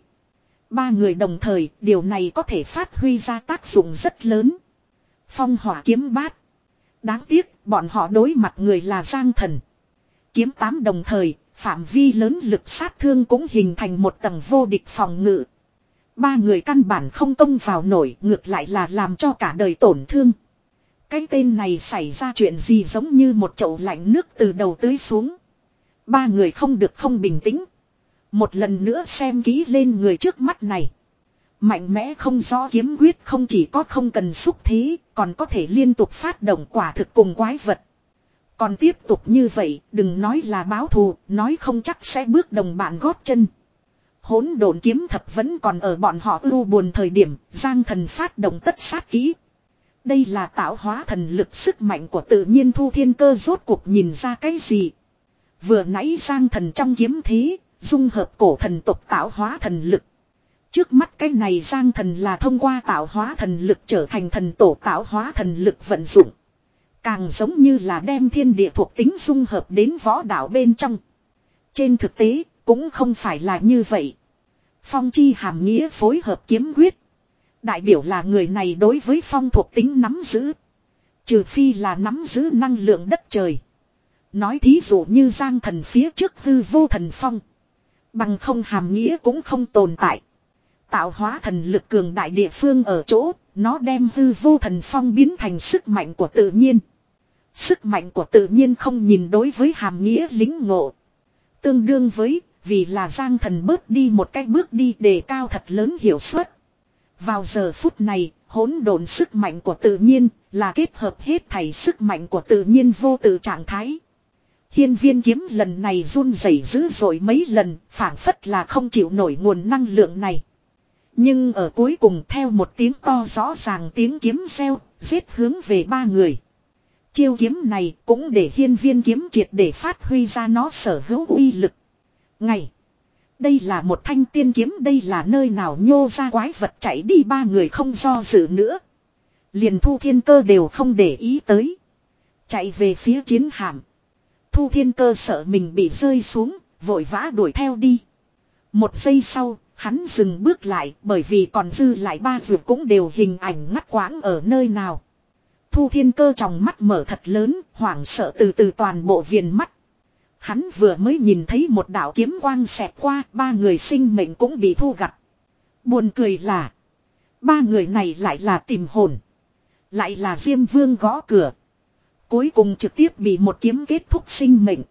Ba người đồng thời, điều này có thể phát huy ra tác dụng rất lớn. Phong hỏa kiếm bát. Đáng tiếc, bọn họ đối mặt người là Giang Thần. Kiếm tám đồng thời, phạm vi lớn lực sát thương cũng hình thành một tầng vô địch phòng ngự. Ba người căn bản không công vào nổi, ngược lại là làm cho cả đời tổn thương. Cái tên này xảy ra chuyện gì giống như một chậu lạnh nước từ đầu tưới xuống. Ba người không được không bình tĩnh. Một lần nữa xem kỹ lên người trước mắt này. Mạnh mẽ không rõ kiếm quyết không chỉ có không cần xúc thế, còn có thể liên tục phát động quả thực cùng quái vật. Còn tiếp tục như vậy, đừng nói là báo thù, nói không chắc sẽ bước đồng bạn gót chân. Hỗn độn kiếm thập vẫn còn ở bọn họ ưu buồn thời điểm, Giang Thần phát động tất sát kỹ. Đây là tạo hóa thần lực, sức mạnh của tự nhiên. Thu Thiên Cơ rốt cuộc nhìn ra cái gì? Vừa nãy Giang Thần trong kiếm thế, dung hợp cổ thần tộc tạo hóa thần lực. Trước mắt cái này Giang Thần là thông qua tạo hóa thần lực trở thành thần tổ tạo hóa thần lực vận dụng. Càng giống như là đem thiên địa thuộc tính dung hợp đến võ đạo bên trong. Trên thực tế, cũng không phải là như vậy. Phong chi hàm nghĩa phối hợp kiếm quyết. Đại biểu là người này đối với phong thuộc tính nắm giữ. Trừ phi là nắm giữ năng lượng đất trời. Nói thí dụ như Giang Thần phía trước hư vô thần phong. Bằng không hàm nghĩa cũng không tồn tại. Tạo hóa thần lực cường đại địa phương ở chỗ, nó đem hư vô thần phong biến thành sức mạnh của tự nhiên. Sức mạnh của tự nhiên không nhìn đối với hàm nghĩa lính ngộ. Tương đương với, vì là Giang Thần bớt đi một cái bước đi đề cao thật lớn hiệu suất. Vào giờ phút này, hỗn độn sức mạnh của tự nhiên là kết hợp hết thảy sức mạnh của tự nhiên vô tự trạng thái. Hiên viên kiếm lần này run rẩy dữ dội mấy lần, phảng phất là không chịu nổi nguồn năng lượng này. Nhưng ở cuối cùng theo một tiếng to rõ ràng tiếng kiếm reo, giết hướng về ba người. Chiêu kiếm này cũng để hiên viên kiếm triệt để phát huy ra nó sở hữu uy lực. Ngày. Đây là một thanh tiên kiếm, đây là nơi nào nhô ra quái vật chạy đi, ba người không do dự nữa. Liền Thu Thiên Cơ đều không để ý tới. Chạy về phía chiến hạm. Thu Thiên Cơ sợ mình bị rơi xuống, vội vã đuổi theo đi. Một giây sau, hắn dừng bước lại bởi vì còn dư lại ba vượt cũng đều hình ảnh ngắt quãng ở nơi nào. Thu Thiên Cơ trong mắt mở thật lớn, hoảng sợ từ từ toàn bộ viền mắt. Hắn vừa mới nhìn thấy một đạo kiếm quang xẹt qua, ba người sinh mệnh cũng bị thu gặt. Buồn cười là, ba người này lại là tìm hồn. Lại là Diêm Vương gõ cửa. Cuối cùng trực tiếp bị một kiếm kết thúc sinh mệnh.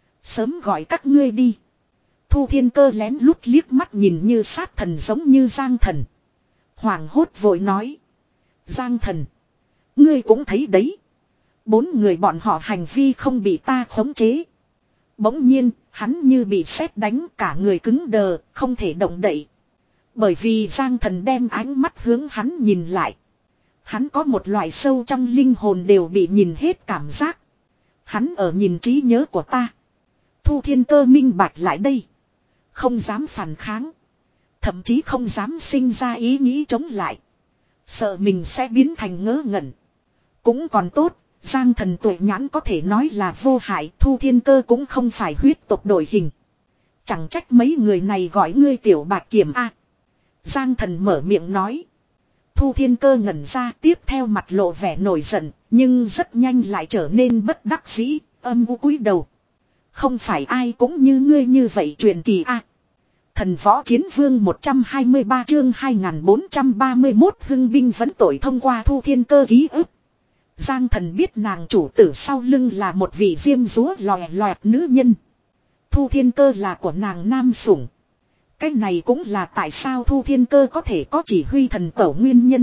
Sớm gọi các ngươi đi. Thu Thiên Cơ lén lút liếc mắt nhìn như sát thần giống như Giang Thần. Hoàng hốt vội nói. Giang Thần, ngươi cũng thấy đấy. Bốn người bọn họ hành vi không bị ta khống chế. Bỗng nhiên, hắn như bị sét đánh, cả người cứng đờ, không thể động đậy. Bởi vì Giang Thần đem ánh mắt hướng hắn nhìn lại. Hắn có một loại sâu trong linh hồn đều bị nhìn hết cảm giác. Hắn ở nhìn trí nhớ của ta. Thu Thiên Cơ minh bạch lại đây. Không dám phản kháng. Thậm chí không dám sinh ra ý nghĩ chống lại. Sợ mình sẽ biến thành ngớ ngẩn. Cũng còn tốt, Giang Thần tuệ nhãn có thể nói là vô hại. Thu Thiên Cơ cũng không phải huyết tộc đổi hình. Chẳng trách mấy người này gọi ngươi tiểu bạch kiểm a. Giang Thần mở miệng nói. Thu Thiên Cơ ngẩn ra, tiếp theo mặt lộ vẻ nổi giận, nhưng rất nhanh lại trở nên bất đắc dĩ, âm u cúi đầu. Không phải ai cũng như ngươi như vậy truyền kỳ a. Thần Võ Chiến Vương một trăm hai mươi ba chương hai nghìn bốn trăm ba mươi mốt hưng binh vấn tội thông qua Thu Thiên Cơ ký ức. Giang Thần biết nàng chủ tử sau lưng là một vị diêm dúa lòe loẹt nữ nhân. Thu Thiên Cơ là của nàng nam sủng. Cái này cũng là tại sao Thu Thiên Cơ có thể có chỉ huy thần tẩu nguyên nhân.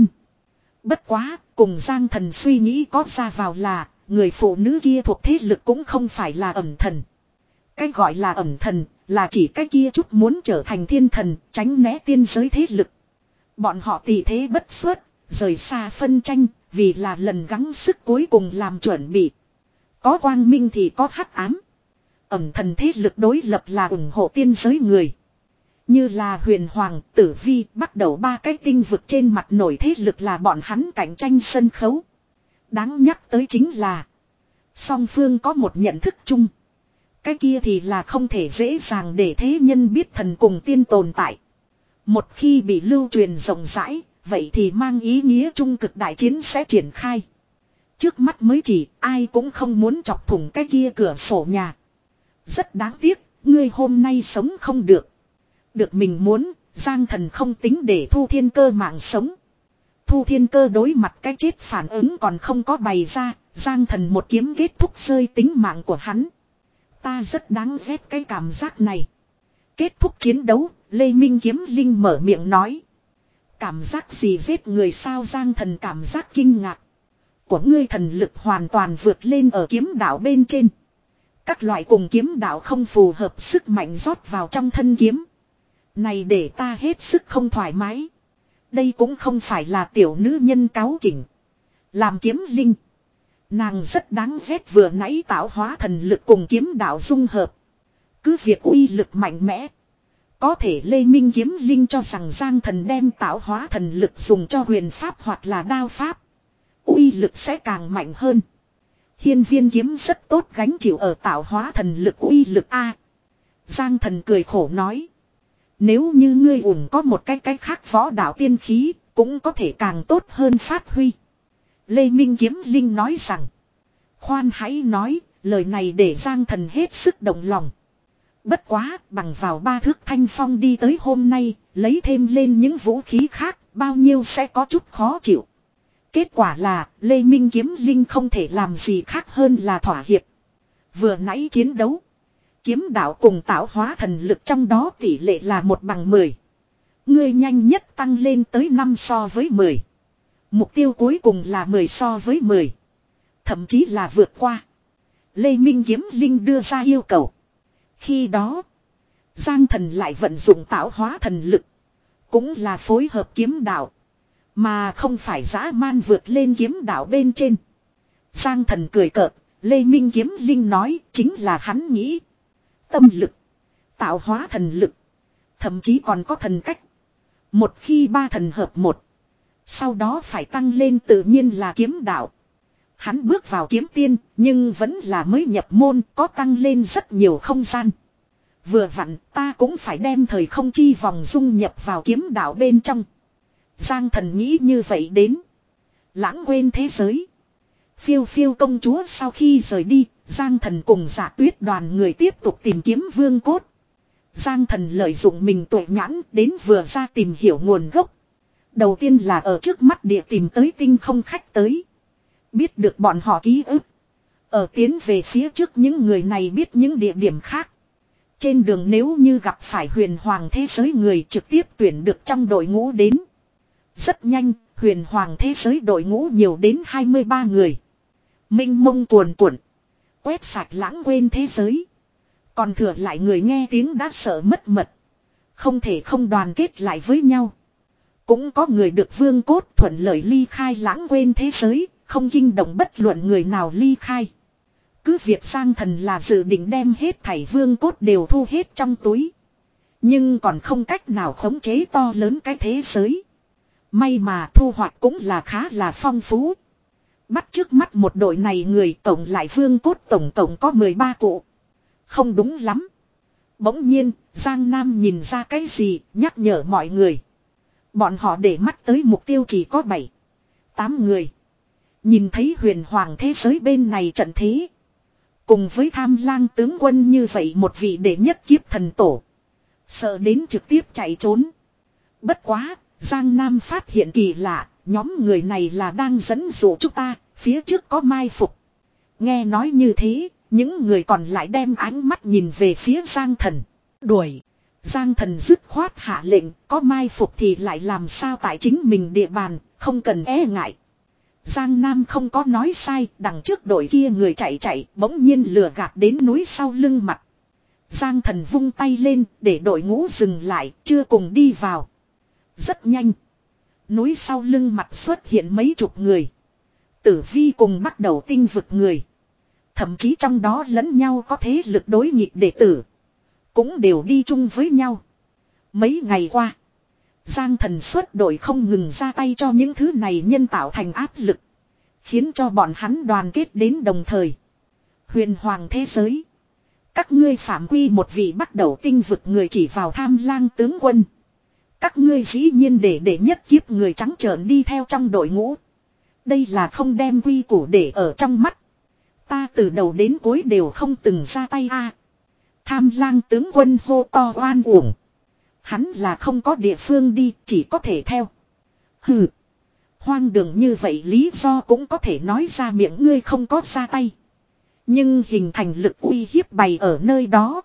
Bất quá, cùng Giang Thần suy nghĩ có ra vào là, người phụ nữ kia thuộc thế lực cũng không phải là ẩn thần. Cái gọi là ẩn thần, là chỉ cái kia chút muốn trở thành thiên thần, tránh né tiên giới thế lực. Bọn họ tỉ thế bất xuất, rời xa phân tranh, vì là lần gắng sức cuối cùng làm chuẩn bị. Có quang minh thì có hắc ám. Ẩn thần thế lực đối lập là ủng hộ tiên giới người. Như là Huyền Hoàng, Tử Vi, bắt đầu ba cái tinh vực trên mặt nổi thế lực là bọn hắn cạnh tranh sân khấu. Đáng nhắc tới chính là song phương có một nhận thức chung. Cái kia thì là không thể dễ dàng để thế nhân biết thần cùng tiên tồn tại. Một khi bị lưu truyền rộng rãi, vậy thì mang ý nghĩa trung cực đại chiến sẽ triển khai. Trước mắt mới chỉ ai cũng không muốn chọc thủng cái kia cửa sổ nhà. Rất đáng tiếc, ngươi hôm nay sống không được. Được mình muốn, Giang Thần không tính để Thu Thiên Cơ mạng sống. Thu Thiên Cơ đối mặt cái chết phản ứng còn không có bày ra, Giang Thần một kiếm kết thúc rơi tính mạng của hắn. Ta rất đáng ghét cái cảm giác này. Kết thúc chiến đấu, Lê Minh Kiếm Linh mở miệng nói. Cảm giác gì giết người sao? Giang Thần cảm giác kinh ngạc. của ngươi thần lực hoàn toàn vượt lên ở kiếm đạo bên trên. Các loại cùng kiếm đạo không phù hợp sức mạnh rót vào trong thân kiếm. Này để ta hết sức không thoải mái. Đây cũng không phải là tiểu nữ nhân cáu kỉnh. Làm kiếm linh. Nàng rất đáng ghét vừa nãy tạo hóa thần lực cùng kiếm đạo dung hợp. Cứ việc uy lực mạnh mẽ. Có thể Lê Minh kiếm linh cho rằng Giang Thần đem tạo hóa thần lực dùng cho huyền pháp hoặc là đao pháp. Uy lực sẽ càng mạnh hơn. Hiên viên kiếm rất tốt gánh chịu ở tạo hóa thần lực uy lực A. Giang Thần cười khổ nói. Nếu như ngươi ủng có một cái cái khác võ đạo tiên khí, cũng có thể càng tốt hơn phát huy. Lê Minh kiếm linh nói rằng. Khoan hãy nói, lời này để Giang Thần hết sức động lòng. Bất quá, bằng vào ba thước thanh phong đi tới hôm nay, lấy thêm lên những vũ khí khác, bao nhiêu sẽ có chút khó chịu. Kết quả là, Lê Minh kiếm linh không thể làm gì khác hơn là thỏa hiệp. Vừa nãy chiến đấu, kiếm đạo cùng tạo hóa thần lực trong đó tỷ lệ là một bằng mười. Ngươi nhanh nhất tăng lên tới năm so với mười. Mục tiêu cuối cùng là mười so với mười. Thậm chí là vượt qua. Lê Minh kiếm linh đưa ra yêu cầu. Khi đó, Giang Thần lại vận dụng tạo hóa thần lực. Cũng là phối hợp kiếm đạo. Mà không phải dã man vượt lên kiếm đạo bên trên. Giang Thần cười cợt, Lê Minh kiếm linh nói chính là hắn nghĩ. Tâm lực, tạo hóa thần lực, thậm chí còn có thần cách. Một khi ba thần hợp một, sau đó phải tăng lên tự nhiên là kiếm đạo. Hắn bước vào kiếm tiên, nhưng vẫn là mới nhập môn, có tăng lên rất nhiều không gian. Vừa vặn, ta cũng phải đem thời không chi vòng dung nhập vào kiếm đạo bên trong. Giang Thần nghĩ như vậy đến. Lãng quên thế giới. Phiêu phiêu công chúa sau khi rời đi, Giang Thần cùng Dạ Tuyết đoàn người tiếp tục tìm kiếm vương cốt. Giang Thần lợi dụng mình tuệ nhãn đến vừa ra tìm hiểu nguồn gốc. Đầu tiên là ở trước mắt địa tìm tới tinh không khách tới. Biết được bọn họ ký ức. Ở tiến về phía trước những người này biết những địa điểm khác. Trên đường nếu như gặp phải huyền hoàng thế giới người trực tiếp tuyển được trong đội ngũ đến. Rất nhanh, huyền hoàng thế giới đội ngũ nhiều đến hai mươi ba người. Minh mông cuồn cuộn. Quét sạch lãng quên thế giới. Còn thừa lại người nghe tiếng đã sợ mất mật. Không thể không đoàn kết lại với nhau. Cũng có người được vương cốt thuận lợi ly khai lãng quên thế giới. Không kinh động bất luận người nào ly khai. Cứ việc Giang Thần là dự định đem hết thảy vương cốt đều thu hết trong túi. Nhưng còn không cách nào khống chế to lớn cái thế giới. May mà thu hoạch cũng là khá là phong phú. Bắt trước mắt một đội này người tổng lại vương cốt tổng tổng có mười ba cụ. Không đúng lắm. Bỗng nhiên, Giang Nam nhìn ra cái gì, nhắc nhở mọi người. Bọn họ để mắt tới mục tiêu chỉ có bảy, tám người. Nhìn thấy huyền hoàng thế giới bên này trận thế. Cùng với tham lang tướng quân như vậy một vị đệ nhất kiếp thần tổ. Sợ đến trực tiếp chạy trốn. Bất quá, Giang Nam phát hiện kỳ lạ, nhóm người này là đang dẫn dụ chúng ta, phía trước có mai phục. Nghe nói như thế, những người còn lại đem ánh mắt nhìn về phía Giang Thần. Đuổi. Giang Thần dứt khoát hạ lệnh, có mai phục thì lại làm sao tại chính mình địa bàn, không cần e ngại. Giang Nam không có nói sai, đằng trước đội kia người chạy chạy, bỗng nhiên lừa gạt đến núi sau lưng mặt. Giang Thần vung tay lên, để đội ngũ dừng lại, chưa cùng đi vào. Rất nhanh. Núi sau lưng mặt xuất hiện mấy chục người. Tử vi cùng bắt đầu tinh vực người. Thậm chí trong đó lẫn nhau có thế lực đối nghịch đệ tử. Cũng đều đi chung với nhau. Mấy ngày qua. Giang Thần xuất đội không ngừng ra tay cho những thứ này nhân tạo thành áp lực. Khiến cho bọn hắn đoàn kết đến đồng thời. Huyền hoàng thế giới. Các ngươi phạm quy một vị bắt đầu tinh vực người chỉ vào tham lang tướng quân. Các ngươi dĩ nhiên để để nhất kiếp người trắng trợn đi theo trong đội ngũ. Đây là không đem quy củ để ở trong mắt. Ta từ đầu đến cuối đều không từng ra tay a. Tham lang tướng quân hô to oan uổng. Hắn là không có địa phương đi, chỉ có thể theo. Hừ. Hoang đường như vậy lý do cũng có thể nói ra miệng ngươi không có ra tay. Nhưng hình thành lực uy hiếp bày ở nơi đó.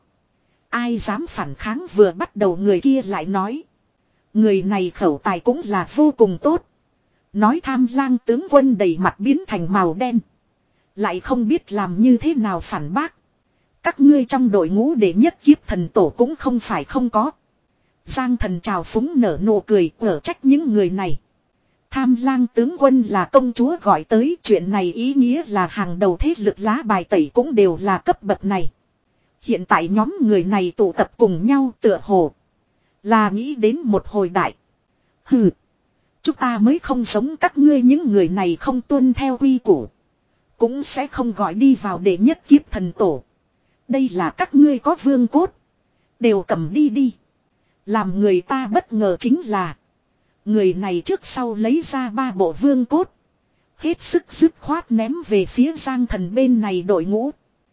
Ai dám phản kháng vừa bắt đầu người kia lại nói. Người này khẩu tài cũng là vô cùng tốt. Nói Tham Lang tướng quân đầy mặt biến thành màu đen. Lại không biết làm như thế nào phản bác. Các ngươi trong đội ngũ đệ nhất kiếp thần tổ cũng không phải không có. Giang Thần trào phúng nở nụ cười ở trách những người này. Tham Lang tướng quân là công chúa gọi tới, chuyện này ý nghĩa là hàng đầu thế lực lá bài tẩy cũng đều là cấp bậc này. Hiện tại nhóm người này tụ tập cùng nhau tựa hồ là nghĩ đến một hồi đại. Hừ, chúng ta mới không giống các ngươi những người này không tuân theo quy củ. Cũng sẽ không gọi đi vào đệ nhất kiếp thần tổ. Đây là các ngươi có vương cốt. Đều cầm đi đi. Làm người ta bất ngờ chính là người này trước sau lấy ra ba bộ vương cốt. Hết sức dứt khoát ném về phía Giang Thần bên này đội ngũ.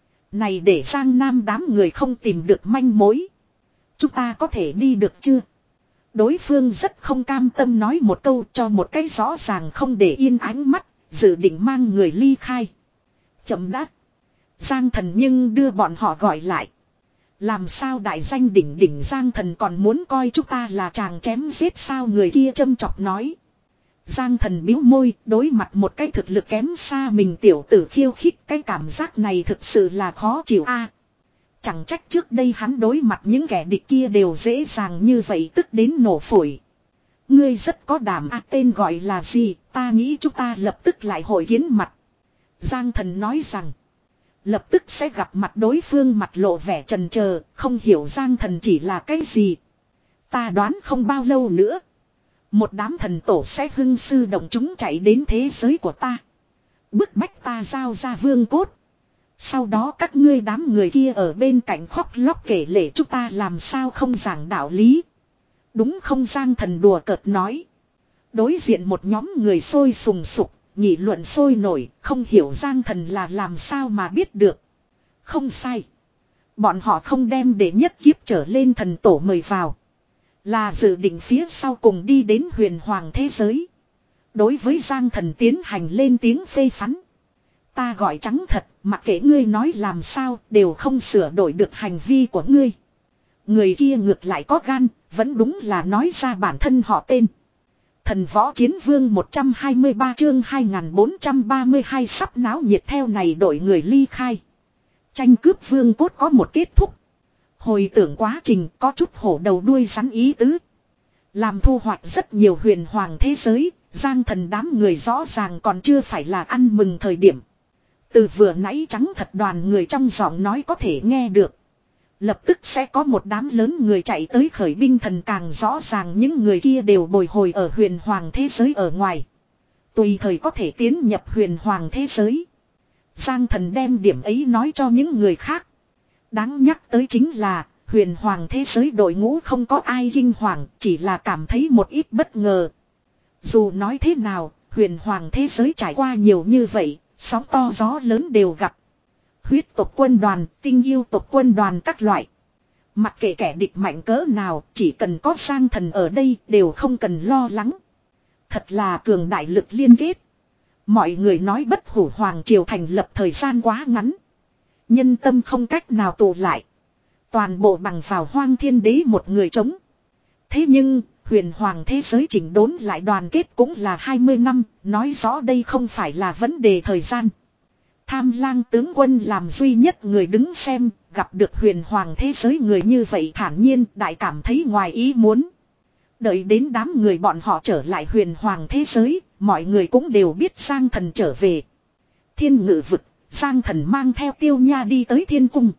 Này để Giang Nam đám người không tìm được manh mối. Chúng ta có thể đi được chưa? Đối phương rất không cam tâm nói một câu cho một cái rõ ràng không để yên ánh mắt. Dự định mang người ly khai. Chậm đã. Giang Thần nhưng đưa bọn họ gọi lại. Làm sao đại danh đỉnh đỉnh Giang Thần còn muốn coi chúng ta là chàng chém giết sao, người kia châm chọc nói. Giang Thần bĩu môi, đối mặt một cái thực lực kém xa mình tiểu tử khiêu khích, cái cảm giác này thực sự là khó chịu a. Chẳng trách trước đây hắn đối mặt những kẻ địch kia đều dễ dàng như vậy, tức đến nổ phổi. Ngươi rất có đảm a, tên gọi là gì, ta nghĩ chúng ta lập tức lại hội kiến mặt. Giang Thần nói rằng lập tức sẽ gặp mặt đối phương, mặt lộ vẻ chần chờ, không hiểu Giang Thần chỉ là cái gì. Ta đoán không bao lâu nữa, một đám thần tổ sẽ hưng sư động chúng chạy đến thế giới của ta, bức bách ta giao ra vương cốt. Sau đó các ngươi đám người kia ở bên cạnh khóc lóc kể lể chúng ta làm sao không giảng đạo lý. Đúng không? Giang Thần đùa cợt nói. Đối diện một nhóm người sôi sùng sục, nghị luận sôi nổi, không hiểu Giang Thần là làm sao mà biết được. Không sai. Bọn họ không đem để nhất kiếp trở lên thần tổ mời vào, là dự định phía sau cùng đi đến huyền hoàng thế giới. Đối với Giang Thần tiến hành lên tiếng phê phán. Ta gọi trắng thật, mặc kệ ngươi nói làm sao, đều không sửa đổi được hành vi của ngươi. Người kia ngược lại có gan, vẫn đúng là nói ra bản thân họ tên. Thần Võ Chiến Vương một trăm hai mươi ba chương hai nghìn bốn trăm ba mươi hai sắp náo nhiệt theo này đội người ly khai. Tranh cướp vương cốt có một kết thúc. Hồi tưởng quá trình có chút hổ đầu đuôi rắn ý tứ. Làm thu hoạch rất nhiều huyền hoàng thế giới, Giang Thần đám người rõ ràng còn chưa phải là ăn mừng thời điểm. Từ vừa nãy trắng thật đoàn người trong giọng nói có thể nghe được. Lập tức sẽ có một đám lớn người chạy tới khởi binh, thần càng rõ ràng những người kia đều bồi hồi ở huyền hoàng thế giới ở ngoài. Tùy thời có thể tiến nhập huyền hoàng thế giới. Giang Thần đem điểm ấy nói cho những người khác. Đáng nhắc tới chính là huyền hoàng thế giới đội ngũ không có ai kinh hoàng, chỉ là cảm thấy một ít bất ngờ. Dù nói thế nào, huyền hoàng thế giới trải qua nhiều như vậy, sóng to gió lớn đều gặp. Huyết tộc quân đoàn, tinh yêu tộc quân đoàn các loại. Mặc kệ kẻ địch mạnh cỡ nào, chỉ cần có Giang Thần ở đây đều không cần lo lắng. Thật là cường đại lực liên kết. Mọi người nói bất hủ hoàng triều thành lập thời gian quá ngắn. Nhân tâm không cách nào tụ lại. Toàn bộ bằng vào Hoang Thiên Đế một người chống. Thế nhưng, huyền hoàng thế giới chỉnh đốn lại đoàn kết cũng là hai mươi năm, nói rõ đây không phải là vấn đề thời gian. Tham Lang tướng quân làm duy nhất người đứng xem, gặp được huyền hoàng thế giới người như vậy thản nhiên, đại cảm thấy ngoài ý muốn. Đợi đến đám người bọn họ trở lại huyền hoàng thế giới, mọi người cũng đều biết Giang Thần trở về. Thiên Ngự vực, Giang Thần mang theo Tiêu Nha đi tới Thiên Cung.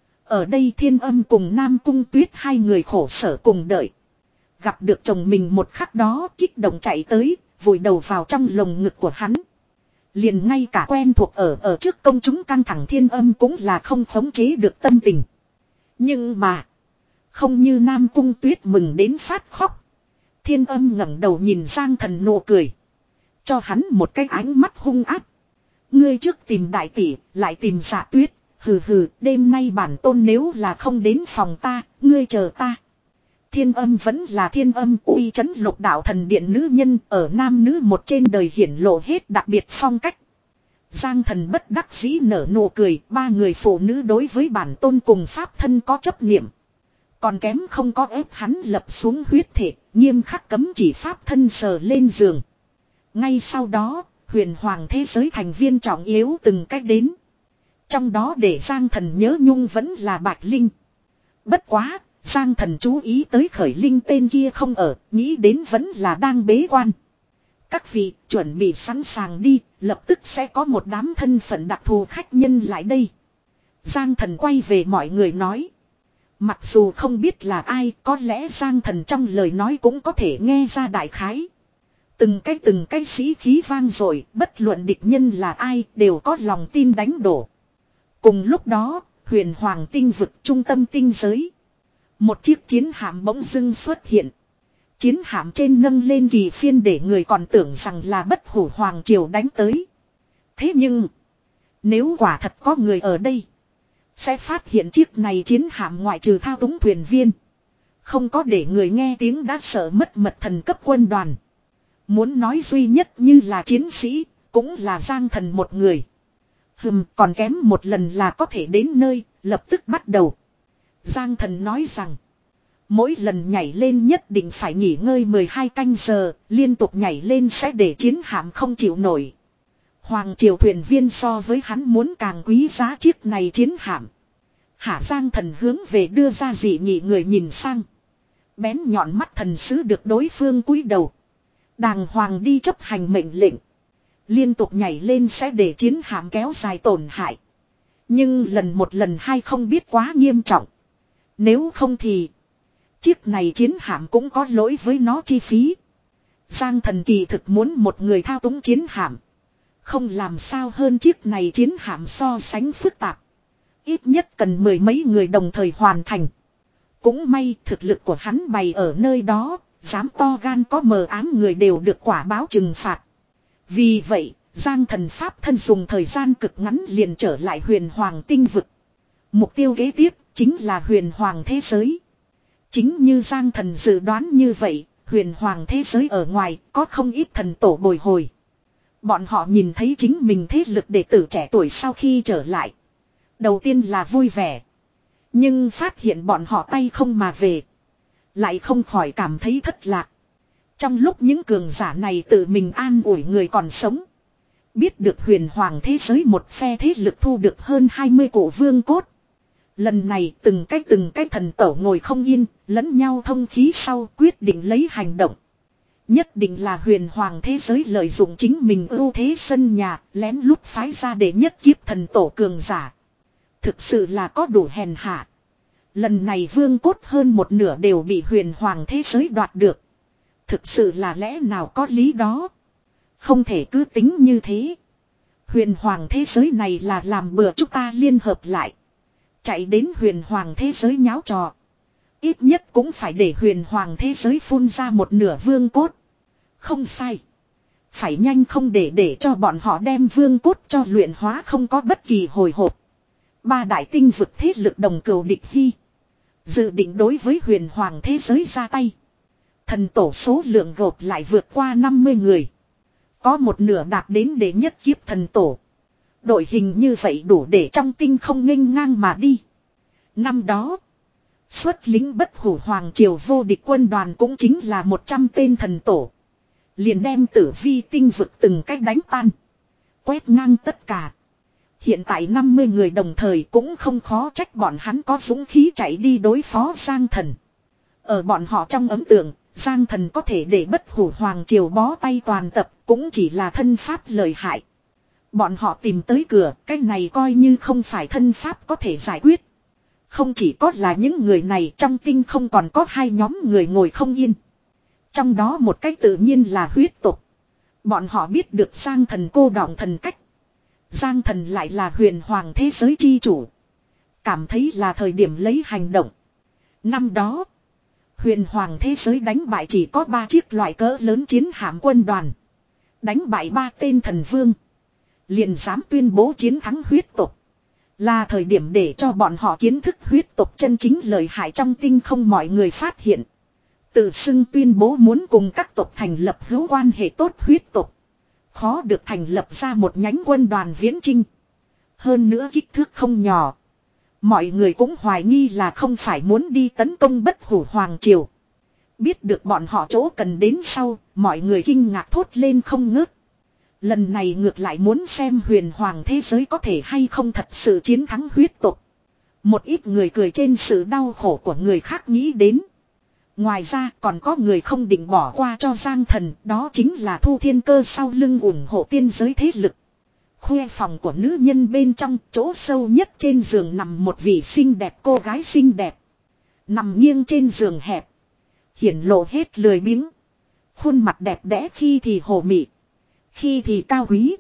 Ở đây Thiên Âm cùng Nam Cung Tuyết hai người khổ sở cùng đợi. Gặp được chồng mình một khắc đó, kích động chạy tới, vùi đầu vào trong lồng ngực của hắn. Liền ngay cả quen thuộc ở ở trước công chúng căng thẳng Thiên Âm cũng là không khống chế được tâm tình. Nhưng mà, không như Nam Cung Tuyết mừng đến phát khóc. Thiên Âm ngẩng đầu nhìn Giang Thần nụ cười, cho hắn một cái ánh mắt hung ác. Ngươi trước tìm đại tỷ, lại tìm Dạ Tuyết, hừ hừ, đêm nay bản tôn nếu là không đến phòng ta, ngươi chờ ta. Thiên Âm vẫn là Thiên Âm, uy chấn lục đạo thần điện nữ nhân, ở nam nữ một trên đời hiển lộ hết đặc biệt phong cách. Giang Thần bất đắc dĩ nở nụ cười, ba người phụ nữ đối với bản tôn cùng pháp thân có chấp niệm. Còn kém không có ép hắn lập xuống huyết thể, nghiêm khắc cấm chỉ pháp thân sờ lên giường. Ngay sau đó, huyền hoàng thế giới thành viên trọng yếu từng cách đến. Trong đó để Giang Thần nhớ nhung vẫn là Bạch Linh. Bất quá, Giang Thần chú ý tới Khởi Linh tên kia không ở, nghĩ đến vẫn là đang bế quan. Các vị chuẩn bị sẵn sàng đi, lập tức sẽ có một đám thân phận đặc thù khách nhân lại đây. Giang Thần quay về mọi người nói. Mặc dù không biết là ai, có lẽ Giang Thần trong lời nói cũng có thể nghe ra đại khái. Từng cái từng cái sĩ khí vang dội, bất luận địch nhân là ai đều có lòng tin đánh đổ. Cùng lúc đó, huyền hoàng tinh vực trung tâm tinh giới. Một chiếc chiến hạm bỗng dưng xuất hiện. Chiến hạm trên nâng lên kỳ phiên để người còn tưởng rằng là bất hủ hoàng triều đánh tới. Thế nhưng, nếu quả thật có người ở đây, sẽ phát hiện chiếc này chiến hạm ngoại trừ thao túng thuyền viên. Không có để người nghe tiếng đã sợ mất mật thần cấp quân đoàn. Muốn nói duy nhất như là chiến sĩ, cũng là Giang Thần một người. Hừm, còn kém một lần là có thể đến nơi, lập tức bắt đầu. Giang Thần nói rằng, mỗi lần nhảy lên nhất định phải nghỉ ngơi mười hai canh giờ, liên tục nhảy lên sẽ để chiến hạm không chịu nổi. Hoàng triều thuyền viên so với hắn muốn càng quý giá chiếc này chiến hạm. Hạ Giang Thần hướng về đưa ra dị nghị người nhìn sang. Bén nhọn mắt thần sứ được đối phương cúi đầu. Đàng hoàng đi chấp hành mệnh lệnh. Liên tục nhảy lên sẽ để chiến hạm kéo dài tổn hại. Nhưng lần một lần hai không biết quá nghiêm trọng. Nếu không thì chiếc này chiến hạm cũng có lỗi với nó chi phí. Giang Thần kỳ thực muốn một người thao túng chiến hạm. Không làm sao hơn chiếc này chiến hạm so sánh phức tạp. Ít nhất cần mười mấy người đồng thời hoàn thành. Cũng may thực lực của hắn bày ở nơi đó. Dám to gan có mờ ám người đều được quả báo trừng phạt. Vì vậy, Giang Thần pháp thân dùng thời gian cực ngắn liền trở lại huyền hoàng tinh vực. Mục tiêu kế tiếp chính là huyền hoàng thế giới. Chính như Giang Thần dự đoán như vậy, huyền hoàng thế giới ở ngoài có không ít thần tổ bồi hồi. Bọn họ nhìn thấy chính mình thế lực đệ tử trẻ tuổi sau khi trở lại. Đầu tiên là vui vẻ. Nhưng phát hiện bọn họ tay không mà về. Lại không khỏi cảm thấy thất lạc. Trong lúc những cường giả này tự mình an ủi người còn sống. Biết được huyền hoàng thế giới một phe thế lực thu được hơn hai mươi cổ vương cốt. Lần này từng cái từng cái thần tổ ngồi không yên, lẫn nhau thông khí sau quyết định lấy hành động. Nhất định là huyền hoàng thế giới lợi dụng chính mình ưu thế sân nhà, lén lút phái ra để nhất kiếp thần tổ cường giả. Thực sự là có đủ hèn hạ. Lần này vương cốt hơn một nửa đều bị huyền hoàng thế giới đoạt được. Thực sự là lẽ nào có lý đó. Không thể cứ tính như thế. Huyền hoàng thế giới này là làm bừa chúng ta liên hợp lại. Chạy đến huyền hoàng thế giới nháo trò. Ít nhất cũng phải để huyền hoàng thế giới phun ra một nửa vương cốt. Không sai. Phải nhanh không để để cho bọn họ đem vương cốt cho luyện hóa không có bất kỳ hồi hộp. Ba đại tinh vực thế lực đồng cừu địch hy. Dự định đối với huyền hoàng thế giới ra tay. Thần tổ số lượng gộp lại vượt qua năm mươi người. Có một nửa đạt đến để nhất kiếp thần tổ. Đội hình như vậy đủ để trong tinh không nghênh ngang mà đi. Năm đó, xuất lính bất hủ hoàng triều vô địch quân đoàn cũng chính là một trăm tên thần tổ. Liền đem tử vi tinh vực từng cách đánh tan. Quét ngang tất cả. Hiện tại năm mươi người đồng thời cũng không khó trách bọn hắn có dũng khí chạy đi đối phó Giang Thần. Ở bọn họ trong ấn tượng, Giang Thần có thể để bất hủ hoàng triều bó tay toàn tập cũng chỉ là thân pháp lợi hại. Bọn họ tìm tới cửa, cái này coi như không phải thân pháp có thể giải quyết. Không chỉ có là những người này, trong tinh không còn có hai nhóm người ngồi không yên. Trong đó một cách tự nhiên là huyết tục. Bọn họ biết được Giang Thần cô đọng thần cách. Giang Thần lại là huyền hoàng thế giới chi chủ. Cảm thấy là thời điểm lấy hành động. Năm đó, huyền hoàng thế giới đánh bại chỉ có ba chiếc loại cỡ lớn chiến hạm quân đoàn. Đánh bại ba tên thần vương. Liền dám tuyên bố chiến thắng huyết tục. Là thời điểm để cho bọn họ kiến thức huyết tục chân chính lợi hại trong tinh không mọi người phát hiện. Tự xưng tuyên bố muốn cùng các tộc thành lập hữu quan hệ tốt huyết tục. Khó được thành lập ra một nhánh quân đoàn viễn chinh. Hơn nữa kích thước không nhỏ. Mọi người cũng hoài nghi là không phải muốn đi tấn công bất hủ hoàng triều. Biết được bọn họ chỗ cần đến sau, mọi người kinh ngạc thốt lên không ngớt. Lần này ngược lại muốn xem huyền hoàng thế giới có thể hay không thật sự chiến thắng huyết tộc. Một ít người cười trên sự đau khổ của người khác nghĩ đến. Ngoài ra còn có người không định bỏ qua cho Giang Thần, đó chính là Thu Thiên Cơ sau lưng ủng hộ tiên giới thế lực. Khuê phòng của nữ nhân bên trong, chỗ sâu nhất trên giường nằm một vị xinh đẹp cô gái xinh đẹp. Nằm nghiêng trên giường hẹp, hiển lộ hết lười biếng. Khuôn mặt đẹp đẽ khi thì hồ mị, khi thì cao quý,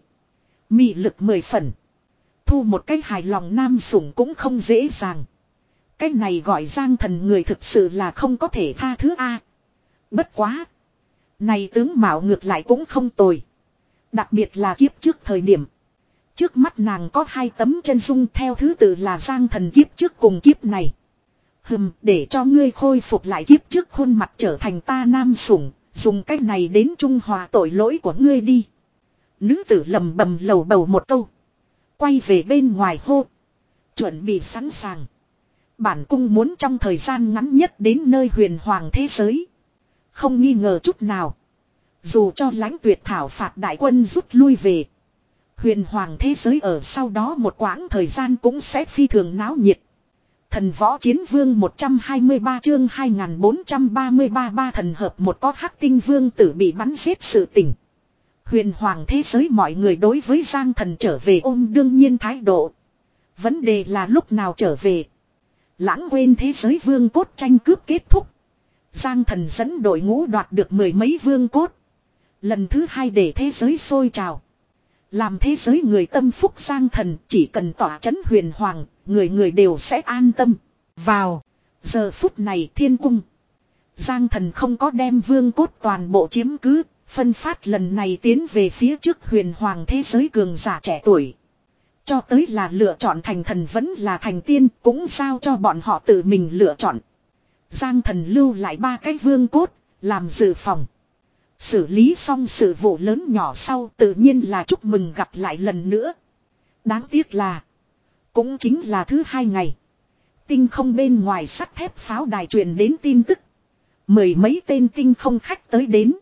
mị lực mười phần. Thu một cái hài lòng nam sủng cũng không dễ dàng. Cái này gọi Giang Thần người thực sự là không có thể tha thứ a. Bất quá, này tướng mạo ngược lại cũng không tồi. Đặc biệt là kiếp trước thời điểm. Trước mắt nàng có hai tấm chân dung theo thứ tự là Giang Thần kiếp trước cùng kiếp này. Hừm, để cho ngươi khôi phục lại kiếp trước khuôn mặt trở thành ta nam sủng, dùng cách này đến trung hòa tội lỗi của ngươi đi. Nữ tử lầm bầm lầu bầu một câu. Quay về bên ngoài hô. Chuẩn bị sẵn sàng. Bản cung muốn trong thời gian ngắn nhất đến nơi huyền hoàng thế giới. Không nghi ngờ chút nào. Dù cho lãnh tuyệt thảo phạt đại quân rút lui về. Huyền hoàng thế giới ở sau đó một quãng thời gian cũng sẽ phi thường náo nhiệt. Thần võ chiến vương một trăm hai mươi ba chương hai nghìn bốn trăm ba mươi ba ba thần hợp một có hắc tinh vương tử bị bắn giết sự tình. Huyền hoàng thế giới mọi người đối với Giang Thần trở về ôm đương nhiên thái độ. Vấn đề là lúc nào trở về. Lãng quên thế giới vương cốt tranh cướp kết thúc. Giang Thần dẫn đội ngũ đoạt được mười mấy vương cốt. Lần thứ hai để thế giới sôi trào. Làm thế giới người tâm phúc Giang Thần chỉ cần tỏa chấn huyền hoàng, người người đều sẽ an tâm. Vào giờ phút này thiên cung. Giang Thần không có đem vương cốt toàn bộ chiếm cứ, phân phát lần này tiến về phía trước huyền hoàng thế giới cường giả trẻ tuổi. Cho tới là lựa chọn thành thần vẫn là thành tiên cũng giao cho bọn họ tự mình lựa chọn. Giang Thần lưu lại ba cái vương cốt, làm dự phòng. Xử lý xong sự vụ lớn nhỏ sau tự nhiên là chúc mừng gặp lại lần nữa. Đáng tiếc là, cũng chính là thứ hai ngày. Tinh không bên ngoài sắt thép pháo đài truyền đến tin tức. Mười mấy tên tinh không khách tới đến.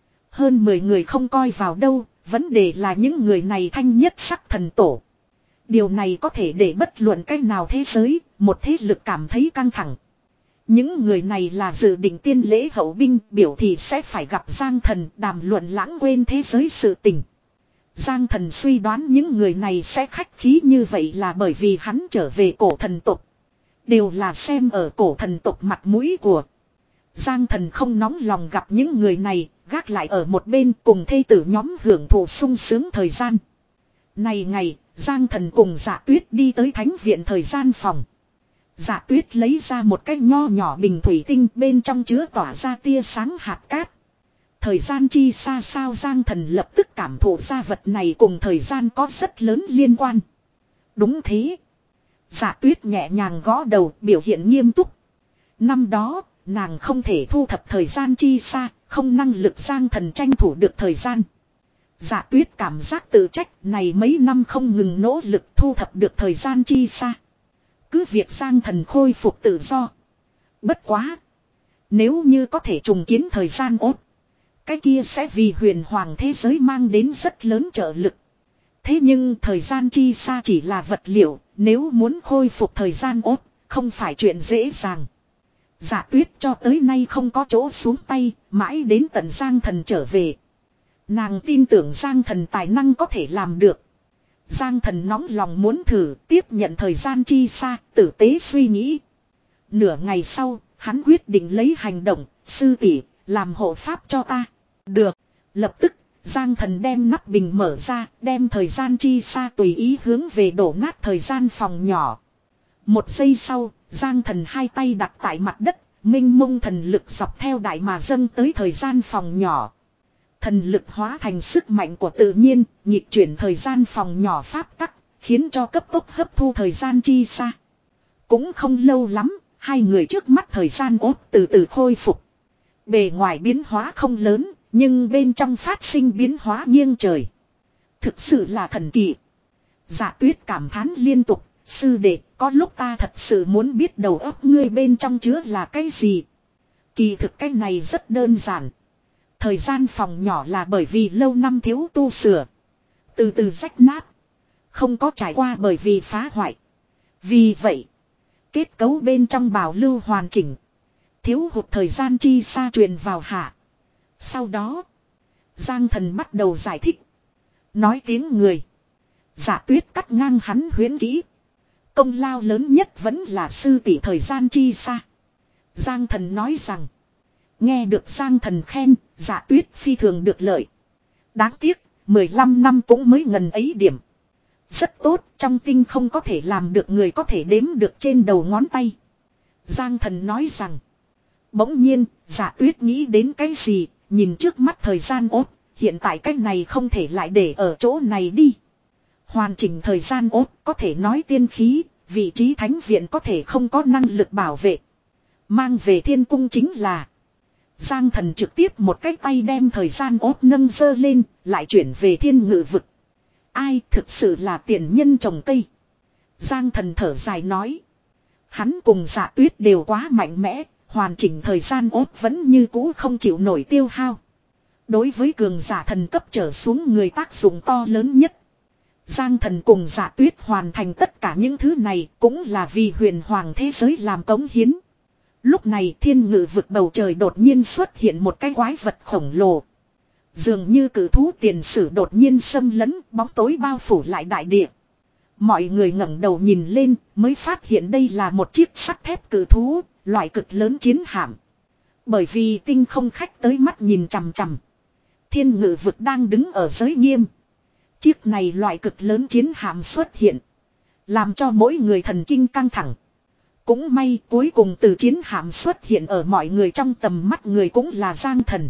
Hơn mười người không coi vào đâu, vấn đề là những người này thanh nhất sắc thần tổ. Điều này có thể để bất luận cách nào thế giới, một thế lực cảm thấy căng thẳng. Những người này là dự định tiên lễ hậu binh biểu thị sẽ phải gặp Giang Thần đàm luận lãng quên thế giới sự tình. Giang Thần suy đoán những người này sẽ khách khí như vậy là bởi vì hắn trở về cổ thần tộc. Đều là xem ở cổ thần tộc mặt mũi của. Giang Thần không nóng lòng gặp những người này, gác lại ở một bên cùng thê tử nhóm hưởng thụ sung sướng thời gian. Này ngày, Giang Thần cùng Dạ Tuyết đi tới thánh viện thời gian phòng. Dạ Tuyết lấy ra một cái nho nhỏ bình thủy tinh bên trong chứa tỏa ra tia sáng hạt cát. Thời gian chi xa sao Giang Thần lập tức cảm thụ ra vật này cùng thời gian có rất lớn liên quan. Đúng thế. Dạ Tuyết nhẹ nhàng gõ đầu biểu hiện nghiêm túc. Năm đó, nàng không thể thu thập thời gian chi xa, không năng lực Giang Thần tranh thủ được thời gian. Dạ Tuyết cảm giác tự trách này mấy năm không ngừng nỗ lực thu thập được thời gian chi xa. Cứ việc Giang Thần khôi phục tự do. Bất quá. Nếu như có thể trùng kiến thời gian ốt. Cái kia sẽ vì huyền hoàng thế giới mang đến rất lớn trợ lực. Thế nhưng thời gian chi xa chỉ là vật liệu. Nếu muốn khôi phục thời gian ốt. Không phải chuyện dễ dàng. Dạ Tuyết cho tới nay không có chỗ xuống tay. Mãi đến tận Giang Thần trở về. Nàng tin tưởng Giang Thần tài năng có thể làm được. Giang Thần nóng lòng muốn thử tiếp nhận thời gian chi xa, tử tế suy nghĩ. Nửa ngày sau, hắn quyết định lấy hành động, sư tỷ làm hộ pháp cho ta. Được, lập tức, Giang Thần đem nắp bình mở ra, đem thời gian chi xa tùy ý hướng về đổ nát thời gian phòng nhỏ. Một giây sau, Giang Thần hai tay đặt tại mặt đất, minh mông thần lực dọc theo đại mà dâng tới thời gian phòng nhỏ. Thần lực hóa thành sức mạnh của tự nhiên, nhịp chuyển thời gian phòng nhỏ pháp tắc, khiến cho cấp tốc hấp thu thời gian chi xa. Cũng không lâu lắm, hai người trước mắt thời gian ốt từ từ khôi phục. Bề ngoài biến hóa không lớn, nhưng bên trong phát sinh biến hóa nghiêng trời. Thực sự là thần kỳ. Dạ Tuyết cảm thán liên tục, sư đệ, có lúc ta thật sự muốn biết đầu óc ngươi bên trong chứa là cái gì. Kỳ thực cái này rất đơn giản. Thời gian phòng nhỏ là bởi vì lâu năm thiếu tu sửa. Từ từ rách nát. Không có trải qua bởi vì phá hoại. Vì vậy, kết cấu bên trong bảo lưu hoàn chỉnh. Thiếu hụt thời gian chi xa truyền vào hạ. Sau đó, Giang Thần bắt đầu giải thích. Nói tiếng người. Dạ Tuyết cắt ngang hắn huyễn kỹ. Công lao lớn nhất vẫn là sư tỷ thời gian chi xa. Giang Thần nói rằng. Nghe được Giang Thần khen, Dạ Tuyết phi thường được lợi. Đáng tiếc, mười lăm năm cũng mới ngần ấy điểm. Rất tốt, trong tinh không có thể làm được người có thể đếm được trên đầu ngón tay. Giang Thần nói rằng. Bỗng nhiên, Dạ Tuyết nghĩ đến cái gì, nhìn trước mắt thời gian ốt, hiện tại cái này không thể lại để ở chỗ này đi. Hoàn chỉnh thời gian ốt có thể nói tiên khí, vị trí thánh viện có thể không có năng lực bảo vệ. Mang về thiên cung chính là. Giang Thần trực tiếp một cái tay đem thời gian ốt nâng dơ lên, lại chuyển về thiên ngự vực. Ai thực sự là tiền nhân trồng cây. Giang Thần thở dài nói. Hắn cùng Dạ Tuyết đều quá mạnh mẽ, hoàn chỉnh thời gian ốt vẫn như cũ không chịu nổi tiêu hao. Đối với cường giả thần cấp trở xuống người tác dụng to lớn nhất. Giang Thần cùng Dạ Tuyết hoàn thành tất cả những thứ này cũng là vì huyền hoàng thế giới làm cống hiến. Lúc này thiên ngự vực bầu trời đột nhiên xuất hiện một cái quái vật khổng lồ. Dường như cử thú tiền sử đột nhiên xâm lấn, bóng tối bao phủ lại đại địa. Mọi người ngẩng đầu nhìn lên mới phát hiện đây là một chiếc sắt thép cử thú, loại cực lớn chiến hạm. Bởi vì tinh không khách tới mắt nhìn chằm chằm. Thiên ngự vực đang đứng ở giới nghiêm. Chiếc này loại cực lớn chiến hạm xuất hiện. Làm cho mỗi người thần kinh căng thẳng. Cũng may cuối cùng từ chiến hạm xuất hiện ở mọi người trong tầm mắt người cũng là Giang Thần.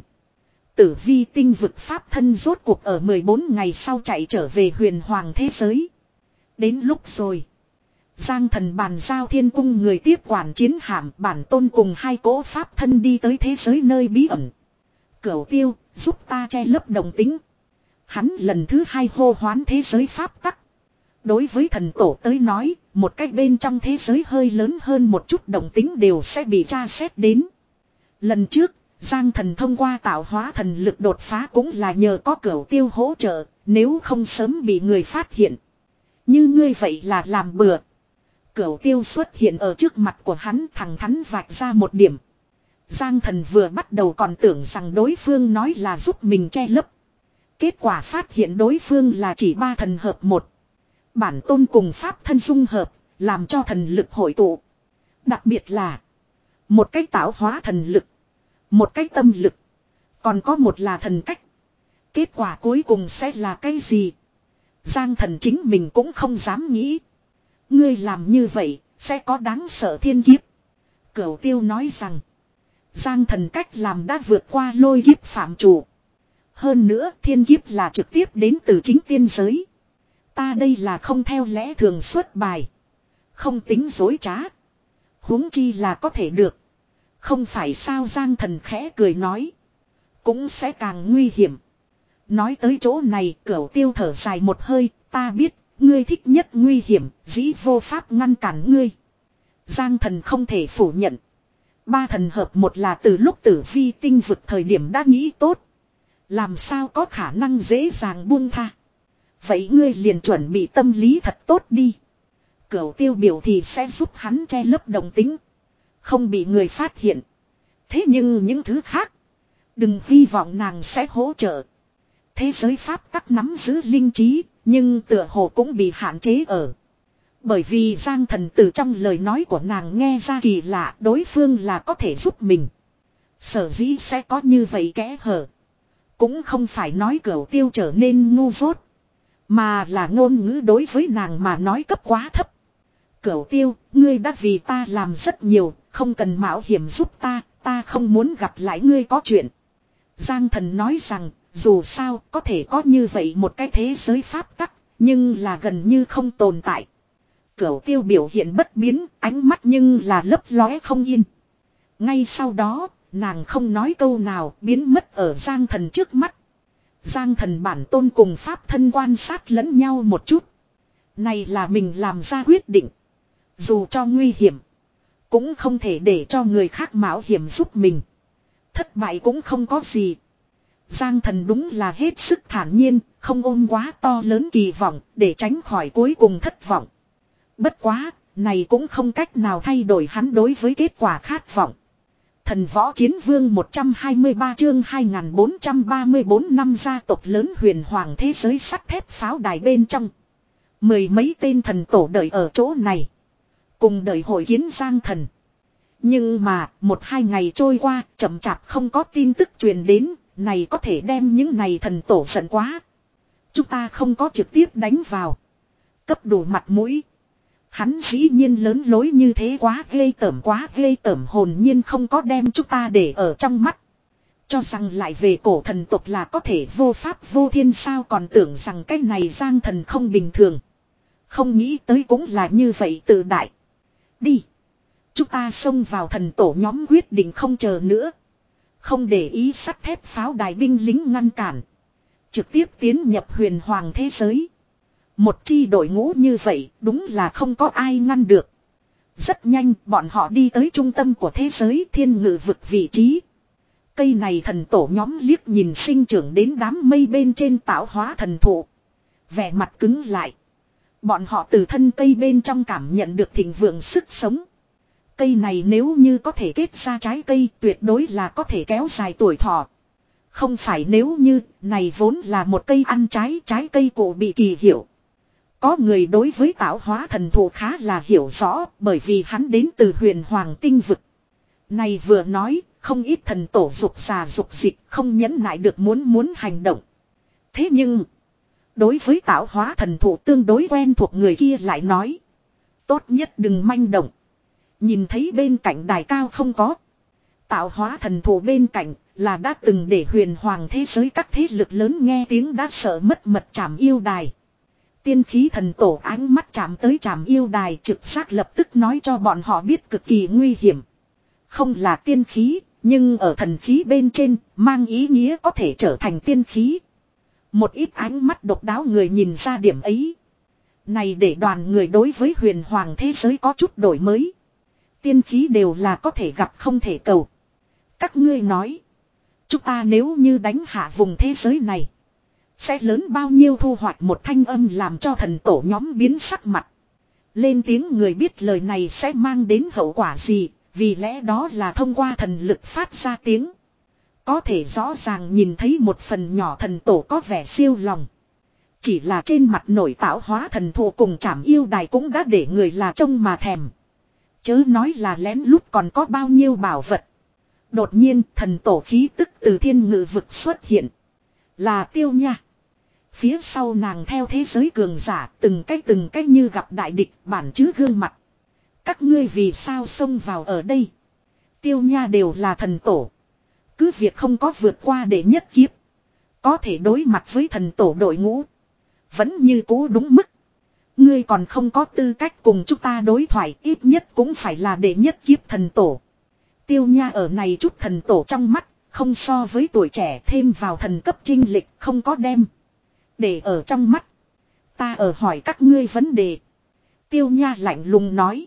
Tử vi tinh vực pháp thân rốt cuộc ở mười bốn ngày sau chạy trở về huyền hoàng thế giới. Đến lúc rồi. Giang Thần bàn giao thiên cung người tiếp quản chiến hạm bản tôn cùng hai cỗ pháp thân đi tới thế giới nơi bí ẩn. Cửu Tiêu giúp ta che lấp đồng tính. Hắn lần thứ hai hô hoán thế giới pháp tắc. Đối với thần tổ tới nói, một cách bên trong thế giới hơi lớn hơn một chút đồng tính đều sẽ bị tra xét đến. Lần trước, Giang Thần thông qua tạo hóa thần lực đột phá cũng là nhờ có Cửu Tiêu hỗ trợ, nếu không sớm bị người phát hiện. Như ngươi vậy là làm bừa. Cửu Tiêu xuất hiện ở trước mặt của hắn thẳng thắn vạch ra một điểm. Giang Thần vừa bắt đầu còn tưởng rằng đối phương nói là giúp mình che lấp. Kết quả phát hiện đối phương là chỉ ba thần hợp một. Bản tôn cùng pháp thân dung hợp, làm cho thần lực hội tụ. Đặc biệt là một cách tạo hóa thần lực, một cách tâm lực, còn có một là thần cách. Kết quả cuối cùng sẽ là cái gì? Giang Thần chính mình cũng không dám nghĩ. Ngươi làm như vậy, sẽ có đáng sợ thiên kiếp. Cửu Tiêu nói rằng, Giang Thần cách làm đã vượt qua lôi kiếp phạm chủ. Hơn nữa thiên kiếp là trực tiếp đến từ chính tiên giới. Ta đây là không theo lẽ thường xuất bài. Không tính dối trá. Huống chi là có thể được. Không phải sao Giang Thần khẽ cười nói. Cũng sẽ càng nguy hiểm. Nói tới chỗ này Cửu Tiêu thở dài một hơi. Ta biết ngươi thích nhất nguy hiểm. Dĩ vô pháp ngăn cản ngươi. Giang Thần không thể phủ nhận. Ba thần hợp một là từ lúc tử vi tinh vực thời điểm đã nghĩ tốt. Làm sao có khả năng dễ dàng buông tha. Vậy ngươi liền chuẩn bị tâm lý thật tốt đi. Cửu Tiêu biểu thì sẽ giúp hắn che lấp đồng tính. Không bị người phát hiện. Thế nhưng những thứ khác. Đừng hy vọng nàng sẽ hỗ trợ. Thế giới pháp tắc nắm giữ linh trí. Nhưng tựa hồ cũng bị hạn chế ở. Bởi vì Giang Thần từ trong lời nói của nàng nghe ra kỳ lạ. Đối phương là có thể giúp mình. Sở dĩ sẽ có như vậy kẽ hở. Cũng không phải nói Cửu Tiêu trở nên ngu dốt. Mà là ngôn ngữ đối với nàng mà nói cấp quá thấp. Cửu Tiêu, ngươi đã vì ta làm rất nhiều, không cần mạo hiểm giúp ta, ta không muốn gặp lại ngươi có chuyện. Giang Thần nói rằng, dù sao có thể có như vậy một cái thế giới pháp tắc, nhưng là gần như không tồn tại. Cửu Tiêu biểu hiện bất biến, ánh mắt nhưng là lấp lóe không yên. Ngay sau đó, nàng không nói câu nào biến mất ở Giang Thần trước mắt. Giang Thần bản tôn cùng pháp thân quan sát lẫn nhau một chút. Này là mình làm ra quyết định. Dù cho nguy hiểm. Cũng không thể để cho người khác mạo hiểm giúp mình. Thất bại cũng không có gì. Giang Thần đúng là hết sức thản nhiên, không ôm quá to lớn kỳ vọng, để tránh khỏi cuối cùng thất vọng. Bất quá, này cũng không cách nào thay đổi hắn đối với kết quả khát vọng. Thần võ chiến vương một trăm hai mươi ba chương hai nghìn bốn trăm ba mươi bốn năm gia tộc lớn huyền hoàng thế giới sắt thép pháo đài bên trong. Mười mấy tên thần tổ đợi ở chỗ này. Cùng đợi hội kiến Giang Thần. Nhưng mà, một hai ngày trôi qua, chậm chạp không có tin tức truyền đến, này có thể đem những này thần tổ giận quá. Chúng ta không có trực tiếp đánh vào. Cấp đủ mặt mũi. Hắn dĩ nhiên lớn lối như thế quá ghê tởm quá ghê tởm hồn nhiên không có đem chúng ta để ở trong mắt. Cho rằng lại về cổ thần tộc là có thể vô pháp vô thiên sao còn tưởng rằng cái này Giang Thần không bình thường. Không nghĩ tới cũng là như vậy tự đại. Đi. Chúng ta xông vào thần tổ nhóm quyết định không chờ nữa. Không để ý sắt thép pháo đài binh lính ngăn cản. Trực tiếp tiến nhập huyền hoàng thế giới. Một chi đội ngũ như vậy đúng là không có ai ngăn được. Rất nhanh bọn họ đi tới trung tâm của thế giới thiên ngự vực vị trí. Cây này thần tổ nhóm liếc nhìn sinh trưởng đến đám mây bên trên tạo hóa thần thụ. Vẻ mặt cứng lại. Bọn họ từ thân cây bên trong cảm nhận được thịnh vượng sức sống. Cây này nếu như có thể kết ra trái cây tuyệt đối là có thể kéo dài tuổi thọ. Không phải nếu như này vốn là một cây ăn trái trái cây cổ bị kỳ hiệu. Có người đối với tạo hóa thần thụ khá là hiểu rõ bởi vì hắn đến từ huyền hoàng tinh vực. Này vừa nói không ít thần tổ dục già dục dịch không nhẫn nại được muốn muốn hành động. Thế nhưng đối với tạo hóa thần thụ tương đối quen thuộc người kia lại nói. Tốt nhất đừng manh động. Nhìn thấy bên cạnh đài cao không có. Tạo hóa thần thụ bên cạnh là đã từng để huyền hoàng thế giới các thế lực lớn nghe tiếng đã sợ mất mật trảm yêu đài. Tiên khí thần tổ ánh mắt chạm tới trảm yêu đài trực giác lập tức nói cho bọn họ biết cực kỳ nguy hiểm. Không là tiên khí, nhưng ở thần khí bên trên mang ý nghĩa có thể trở thành tiên khí. Một ít ánh mắt độc đáo người nhìn ra điểm ấy. Này để đoàn người đối với huyền hoàng thế giới có chút đổi mới. Tiên khí đều là có thể gặp không thể cầu. Các ngươi nói. Chúng ta nếu như đánh hạ vùng thế giới này. Sẽ lớn bao nhiêu thu hoạch một thanh âm làm cho thần tổ nhóm biến sắc mặt. Lên tiếng người biết lời này sẽ mang đến hậu quả gì. Vì lẽ đó là thông qua thần lực phát ra tiếng. Có thể rõ ràng nhìn thấy một phần nhỏ thần tổ có vẻ siêu lòng. Chỉ là trên mặt nổi tạo hóa thần thụ cùng trảm yêu đài cũng đã để người là trông mà thèm. Chớ nói là lén lút còn có bao nhiêu bảo vật. Đột nhiên thần tổ khí tức từ thiên ngự vực xuất hiện. Là Tiêu Nha. Phía sau nàng theo thế giới cường giả từng cách từng cách như gặp đại địch bản chứ gương mặt. Các ngươi vì sao xông vào ở đây. Tiêu Nha đều là thần tổ. Cứ việc không có vượt qua để nhất kiếp. Có thể đối mặt với thần tổ đội ngũ. Vẫn như cũ đúng mức. Ngươi còn không có tư cách cùng chúng ta đối thoại ít nhất cũng phải là để nhất kiếp thần tổ. Tiêu Nha ở này chút thần tổ trong mắt. Không so với tuổi trẻ thêm vào thần cấp chinh lịch không có đem. Để ở trong mắt. Ta ở hỏi các ngươi vấn đề. Tiêu Nha lạnh lùng nói.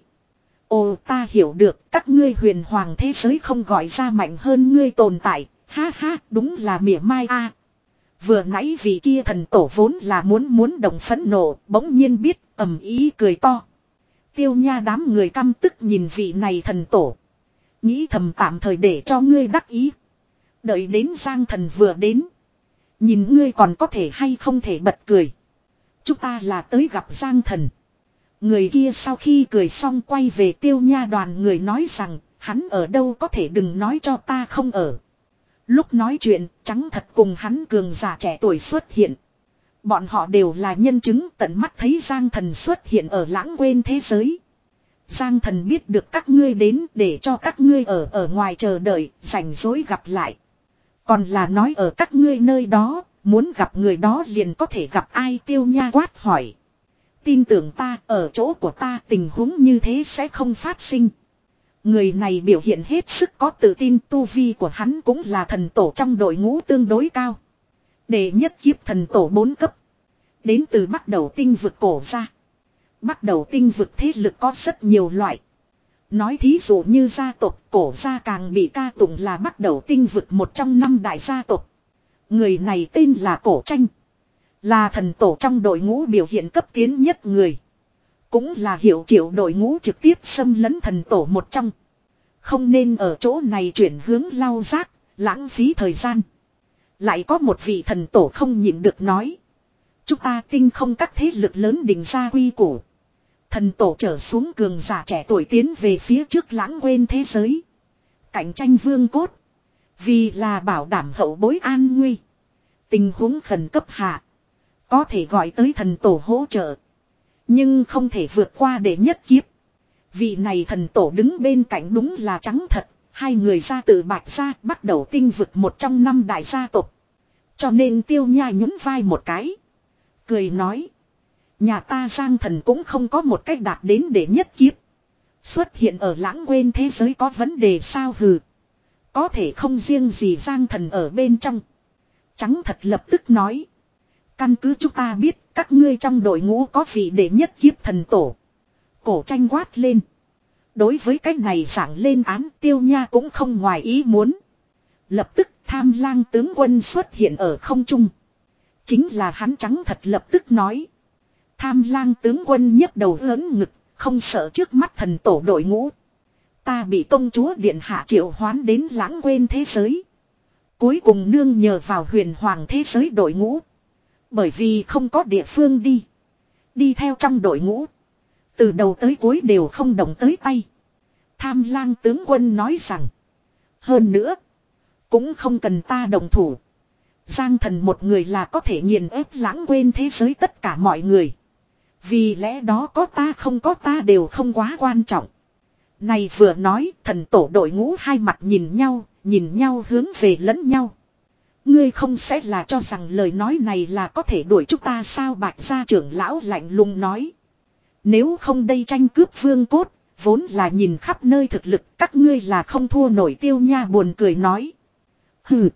Ồ ta hiểu được các ngươi huyền hoàng thế giới không gọi ra mạnh hơn ngươi tồn tại. Ha ha đúng là mỉa mai a. Vừa nãy vì kia thần tổ vốn là muốn muốn đồng phẫn nộ bỗng nhiên biết ầm ý cười to. Tiêu Nha đám người căm tức nhìn vị này thần tổ. Nghĩ thầm tạm thời để cho ngươi đắc ý. Đợi đến Giang Thần vừa đến. Nhìn ngươi còn có thể hay không thể bật cười. Chúng ta là tới gặp Giang Thần. Người kia sau khi cười xong quay về Tiêu Nha đoàn người nói rằng hắn ở đâu có thể đừng nói cho ta không ở. Lúc nói chuyện trắng thật cùng hắn cường giả trẻ tuổi xuất hiện. Bọn họ đều là nhân chứng tận mắt thấy Giang Thần xuất hiện ở lãng quên thế giới. Giang Thần biết được các ngươi đến để cho các ngươi ở ở ngoài chờ đợi rảnh rỗi gặp lại. Còn là nói ở các ngươi nơi đó muốn gặp người đó liền có thể gặp ai. Tiêu Nha quát hỏi. Tin tưởng ta ở chỗ của ta tình huống như thế sẽ không phát sinh. Người này biểu hiện hết sức có tự tin tu vi của hắn cũng là thần tổ trong đội ngũ tương đối cao. Đệ nhất kiếp thần tổ bốn cấp. Đến từ bắt đầu tinh vực cổ ra. Bắt đầu tinh vực thế lực có rất nhiều loại. Nói thí dụ như gia tộc cổ gia càng bị ca tụng là bắt đầu tinh vực một trong năm đại gia tộc. Người này tên là Cổ Tranh. Là thần tổ trong đội ngũ biểu hiện cấp tiến nhất người. Cũng là hiệu triệu đội ngũ trực tiếp xâm lấn thần tổ một trong. Không nên ở chỗ này chuyển hướng lau rác, lãng phí thời gian. Lại có một vị thần tổ không nhịn được nói. Chúng ta tinh không các thế lực lớn định ra quy củ. Thần tổ trở xuống cường giả trẻ tuổi tiến về phía trước lãng quên thế giới. Cạnh tranh vương cốt. Vì là bảo đảm hậu bối an nguy. Tình huống khẩn cấp hạ. Có thể gọi tới thần tổ hỗ trợ. Nhưng không thể vượt qua để nhất kiếp. Vị này thần tổ đứng bên cạnh đúng là trắng thật. Hai người ra từ bạch ra bắt đầu tinh vực một trong năm đại gia tộc. Cho nên Tiêu Nha nhún vai một cái. Cười nói. Nhà ta Giang Thần cũng không có một cách đạt đến để nhất kiếp. Xuất hiện ở lãng quên thế giới có vấn đề sao hừ. Có thể không riêng gì Giang Thần ở bên trong. Trắng thật lập tức nói. Căn cứ chúng ta biết các ngươi trong đội ngũ có vị để nhất kiếp thần tổ. Cổ Tranh quát lên. Đối với cái này giảng lên án Tiêu Nha cũng không ngoài ý muốn. Lập tức Tham Lang tướng quân xuất hiện ở không trung. Chính là hắn trắng thật lập tức nói. Tham Lang tướng quân nhấc đầu ớn ngực, không sợ trước mắt thần tổ đội ngũ. Ta bị công chúa điện hạ triệu hoán đến lãng quên thế giới. Cuối cùng nương nhờ vào huyền hoàng thế giới đội ngũ. Bởi vì không có địa phương đi. Đi theo trong đội ngũ. Từ đầu tới cuối đều không động tới tay. Tham Lang tướng quân nói rằng. Hơn nữa. Cũng không cần ta đồng thủ. Giang Thần một người là có thể nghiền ép lãng quên thế giới tất cả mọi người. Vì lẽ đó có ta không có ta đều không quá quan trọng. Này vừa nói thần tổ đội ngũ hai mặt nhìn nhau, nhìn nhau hướng về lẫn nhau. Ngươi không sẽ là cho rằng lời nói này là có thể đuổi chúng ta sao Bạch gia trưởng lão lạnh lùng nói. Nếu không đây tranh cướp vương cốt, vốn là nhìn khắp nơi thực lực các ngươi là không thua nổi Tiêu Nha buồn cười nói. Hừ,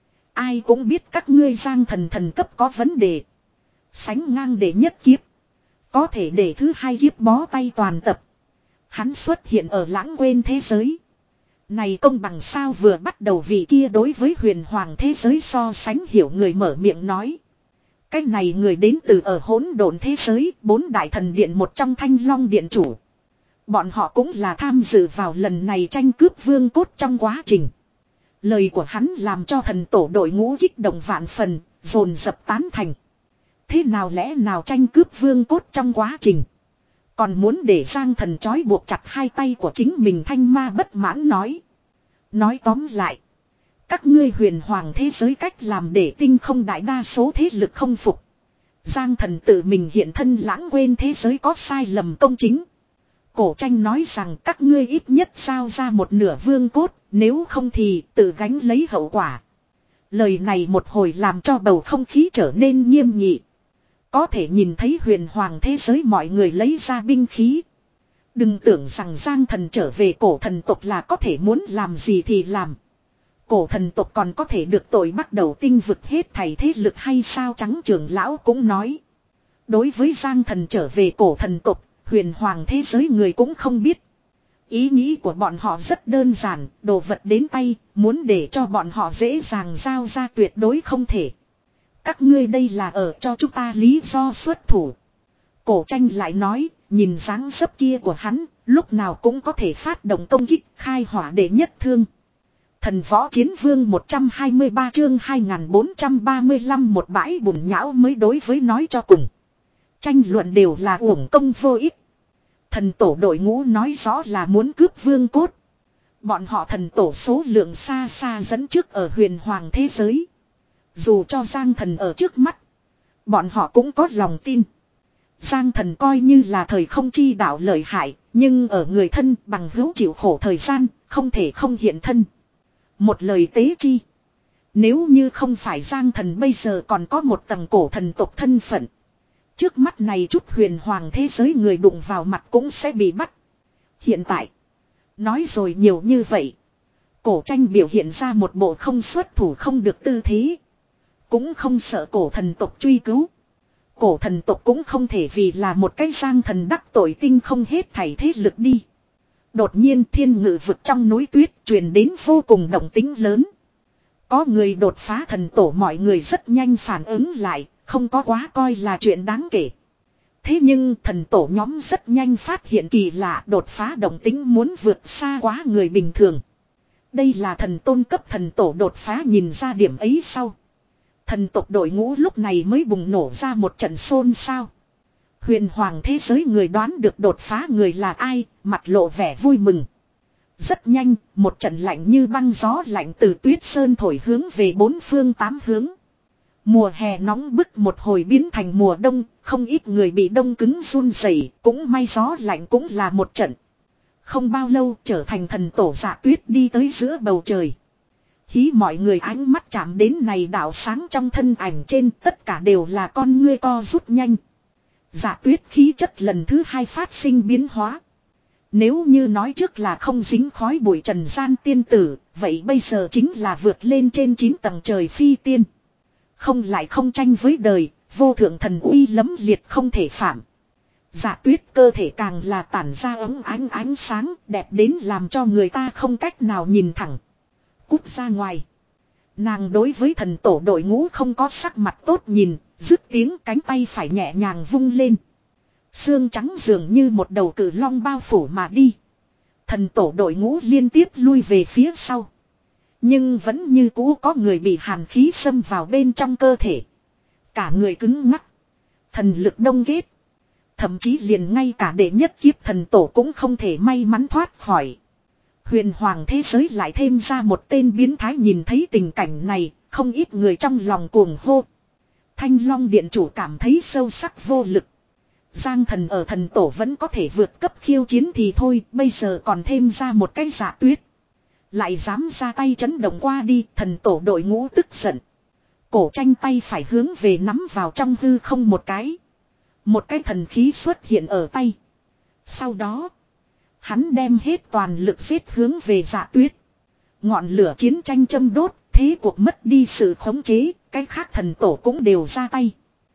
ai cũng biết các ngươi Giang Thần thần cấp có vấn đề. Sánh ngang để nhất kiếp. Có thể để thứ hai kiếp bó tay toàn tập. Hắn xuất hiện ở lãng quên thế giới. Này công bằng sao vừa bắt đầu vị kia đối với huyền hoàng thế giới so sánh hiểu người mở miệng nói. Cái này người đến từ ở hỗn độn thế giới, bốn đại thần điện một trong Thanh Long điện chủ. Bọn họ cũng là tham dự vào lần này tranh cướp vương cốt trong quá trình. Lời của hắn làm cho thần tổ đội ngũ kích động vạn phần, dồn dập tán thành. Thế nào lẽ nào tranh cướp vương cốt trong quá trình. Còn muốn để Giang Thần trói buộc chặt hai tay của chính mình Thanh Ma bất mãn nói. Nói tóm lại. Các ngươi huyền hoàng thế giới cách làm để tinh không đại đa số thế lực không phục. Giang Thần tự mình hiện thân lãng quên thế giới có sai lầm công chính. Cổ Tranh nói rằng các ngươi ít nhất giao ra một nửa vương cốt, nếu không thì tự gánh lấy hậu quả. Lời này một hồi làm cho bầu không khí trở nên nghiêm nghị. Có thể nhìn thấy huyền hoàng thế giới mọi người lấy ra binh khí. Đừng tưởng rằng Giang Thần trở về cổ thần tộc là có thể muốn làm gì thì làm. Cổ thần tộc còn có thể được tội bắt đầu tinh vực hết thảy thế lực hay sao Trắng trưởng lão cũng nói. Đối với Giang Thần trở về cổ thần tộc, huyền hoàng thế giới người cũng không biết. Ý nghĩ của bọn họ rất đơn giản, đồ vật đến tay, muốn để cho bọn họ dễ dàng giao ra tuyệt đối không thể. Các ngươi đây là ở cho chúng ta lý do xuất thủ. Cổ Tranh lại nói, nhìn dáng dấp kia của hắn, lúc nào cũng có thể phát động công kích, khai hỏa để nhất thương. Thần võ chiến vương một trăm hai mươi ba chương hai nghìn bốn trăm ba mươi lăm một bãi bùn nhão mới đối với nói cho cùng. Tranh luận đều là uổng công vô ích. Thần tổ đội ngũ nói rõ là muốn cướp vương cốt. Bọn họ thần tổ số lượng xa xa dẫn trước ở huyền hoàng thế giới. Dù cho Giang Thần ở trước mắt. Bọn họ cũng có lòng tin. Giang Thần coi như là thời không chi đạo lợi hại. Nhưng ở người thân bằng hữu chịu khổ thời gian. Không thể không hiện thân. Một lời tế chi. Nếu như không phải Giang Thần bây giờ còn có một tầng cổ thần tộc thân phận. Trước mắt này chút huyền hoàng thế giới người đụng vào mặt cũng sẽ bị bắt. Hiện tại. Nói rồi nhiều như vậy. Cổ Tranh biểu hiện ra một bộ không xuất thủ không được tư thế. Cũng không sợ cổ thần tộc truy cứu. Cổ thần tộc cũng không thể vì là một cái Giang Thần đắc tội tinh không hết thảy thế lực đi. Đột nhiên thiên ngự vực trong núi tuyết truyền đến vô cùng động tĩnh lớn. Có người đột phá thần tổ, mọi người rất nhanh phản ứng lại, không có quá coi là chuyện đáng kể. Thế nhưng thần tổ nhóm rất nhanh phát hiện kỳ lạ, đột phá động tĩnh muốn vượt xa quá người bình thường. Đây là thần tôn cấp thần tổ đột phá, nhìn ra điểm ấy sau. Thần tộc đội ngũ lúc này mới bùng nổ ra một trận xôn xao. Huyền hoàng thế giới người đoán được đột phá người là ai, mặt lộ vẻ vui mừng. Rất nhanh, một trận lạnh như băng gió lạnh từ tuyết sơn thổi hướng về bốn phương tám hướng. Mùa hè nóng bức một hồi biến thành mùa đông, không ít người bị đông cứng run rẩy, cũng may gió lạnh cũng là một trận. Không bao lâu trở thành thần tổ Dạ Tuyết đi tới giữa bầu trời. Hí mọi người ánh mắt chạm đến này đạo sáng trong thân ảnh trên, tất cả đều là con ngươi co rút nhanh. Dạ Tuyết khí chất lần thứ hai phát sinh biến hóa. Nếu như nói trước là không dính khói bụi trần gian tiên tử, vậy bây giờ chính là vượt lên trên chín tầng trời phi tiên. Không lại không tranh với đời, vô thượng thần uy lẫm liệt không thể phạm. Dạ Tuyết cơ thể càng là tản ra ấm ánh ánh sáng, đẹp đến làm cho người ta không cách nào nhìn thẳng. Cút ra ngoài. Nàng đối với thần tổ đội ngũ không có sắc mặt tốt nhìn, dứt tiếng cánh tay phải nhẹ nhàng vung lên. Xương trắng dường như một đầu cự long bao phủ mà đi. Thần tổ đội ngũ liên tiếp lui về phía sau. Nhưng vẫn như cũ có người bị hàn khí xâm vào bên trong cơ thể. Cả người cứng ngắc. Thần lực đông kết. Thậm chí liền ngay cả đệ nhất kiếp thần tổ cũng không thể may mắn thoát khỏi. Huyền hoàng thế giới lại thêm ra một tên biến thái, nhìn thấy tình cảnh này, không ít người trong lòng cuồng hô. Thanh Long điện chủ cảm thấy sâu sắc vô lực. Giang thần ở thần tổ vẫn có thể vượt cấp khiêu chiến thì thôi, bây giờ còn thêm ra một cái Dạ Tuyết. Lại dám ra tay chấn động qua đi, thần tổ đội ngũ tức giận. Cổ tranh tay phải hướng về nắm vào trong hư không một cái. Một cái thần khí xuất hiện ở tay. Sau đó, hắn đem hết toàn lực giết hướng về Dạ Tuyết. Ngọn lửa chiến tranh châm đốt, thế cuộc mất đi sự khống chế, cái khác thần tổ cũng đều ra tay.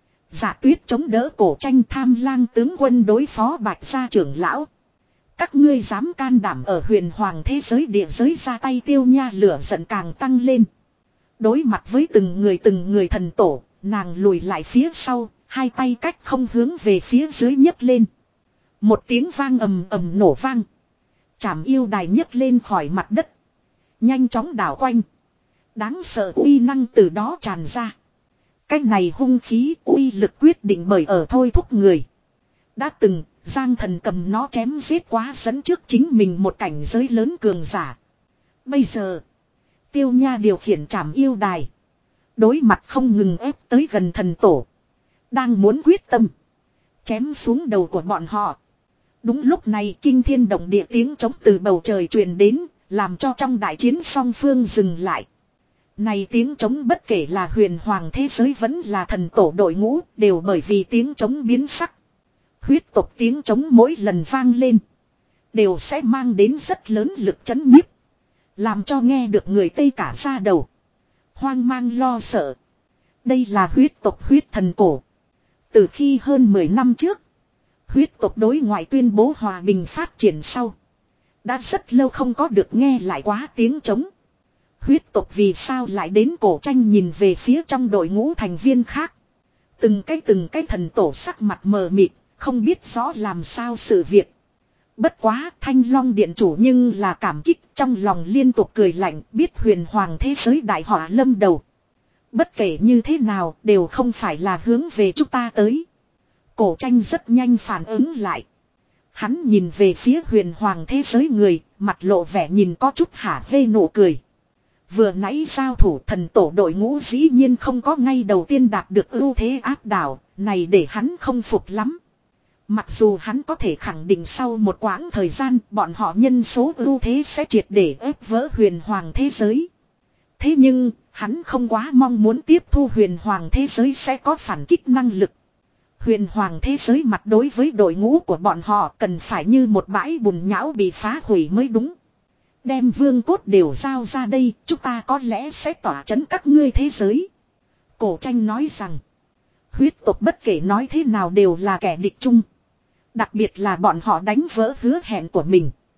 Dạ Tuyết chống đỡ cổ tranh, Tham Lang tướng quân đối phó Bạch gia trưởng lão. Các ngươi dám can đảm ở huyền hoàng thế giới địa giới ra tay, Tiêu Nha lửa giận càng tăng lên. Đối mặt với từng người từng người thần tổ, nàng lùi lại phía sau, hai tay cách không hướng về phía dưới nhấc lên. Một tiếng vang ầm ầm nổ vang. Trảm yêu đài nhấc lên khỏi mặt đất. Nhanh chóng đảo quanh. Đáng sợ uy năng từ đó tràn ra. Cách này hung khí uy lực quyết định bởi ở thôi thúc người. Đã từng, Giang thần cầm nó chém giết quá dẫn trước chính mình một cảnh giới lớn cường giả. Bây giờ, Tiêu Nha điều khiển trảm yêu đài. Đối mặt không ngừng ép tới gần thần tổ. Đang muốn quyết tâm. Chém xuống đầu của bọn họ. Đúng lúc này kinh thiên động địa tiếng trống từ bầu trời truyền đến, làm cho trong đại chiến song phương dừng lại. Này tiếng trống bất kể là huyền hoàng thế giới vẫn là thần tổ đội ngũ, đều bởi vì tiếng trống biến sắc. Huyết tộc tiếng trống mỗi lần vang lên, đều sẽ mang đến rất lớn lực chấn nhiếp. Làm cho nghe được người Tây cả da đầu. Hoang mang lo sợ. Đây là huyết tộc huyết thần cổ. Từ khi hơn mười năm trước, huyết tộc đối ngoại tuyên bố hòa bình phát triển sau, đã rất lâu không có được nghe lại quá tiếng trống. Huyết tộc vì sao lại đến cổ tranh nhìn về phía trong đội ngũ thành viên khác. Từng cái từng cái thần tổ sắc mặt mờ mịt, không biết rõ làm sao sự việc. Bất quá Thanh Long điện chủ nhưng là cảm kích, trong lòng liên tục cười lạnh, biết huyền hoàng thế giới đại họa lâm đầu. Bất kể như thế nào đều không phải là hướng về chúng ta tới. Cổ tranh rất nhanh phản ứng lại. Hắn nhìn về phía huyền hoàng thế giới người, mặt lộ vẻ nhìn có chút hả hê nụ cười. Vừa nãy giao thủ thần tổ đội ngũ dĩ nhiên không có ngay đầu tiên đạt được ưu thế áp đảo, này để hắn không phục lắm. Mặc dù hắn có thể khẳng định sau một quãng thời gian bọn họ nhân số ưu thế sẽ triệt để ép vỡ huyền hoàng thế giới. Thế nhưng, hắn không quá mong muốn tiếp thu huyền hoàng thế giới sẽ có phản kích năng lực. Huyền hoàng thế giới mặt đối với đội ngũ của bọn họ cần phải như một bãi bùn nhão bị phá hủy mới đúng. Đem vương cốt đều giao ra đây, chúng ta có lẽ sẽ tỏa chấn các ngươi thế giới. Cổ tranh nói rằng, huyết tộc bất kể nói thế nào đều là kẻ địch chung. Đặc biệt là bọn họ đánh vỡ hứa hẹn của mình.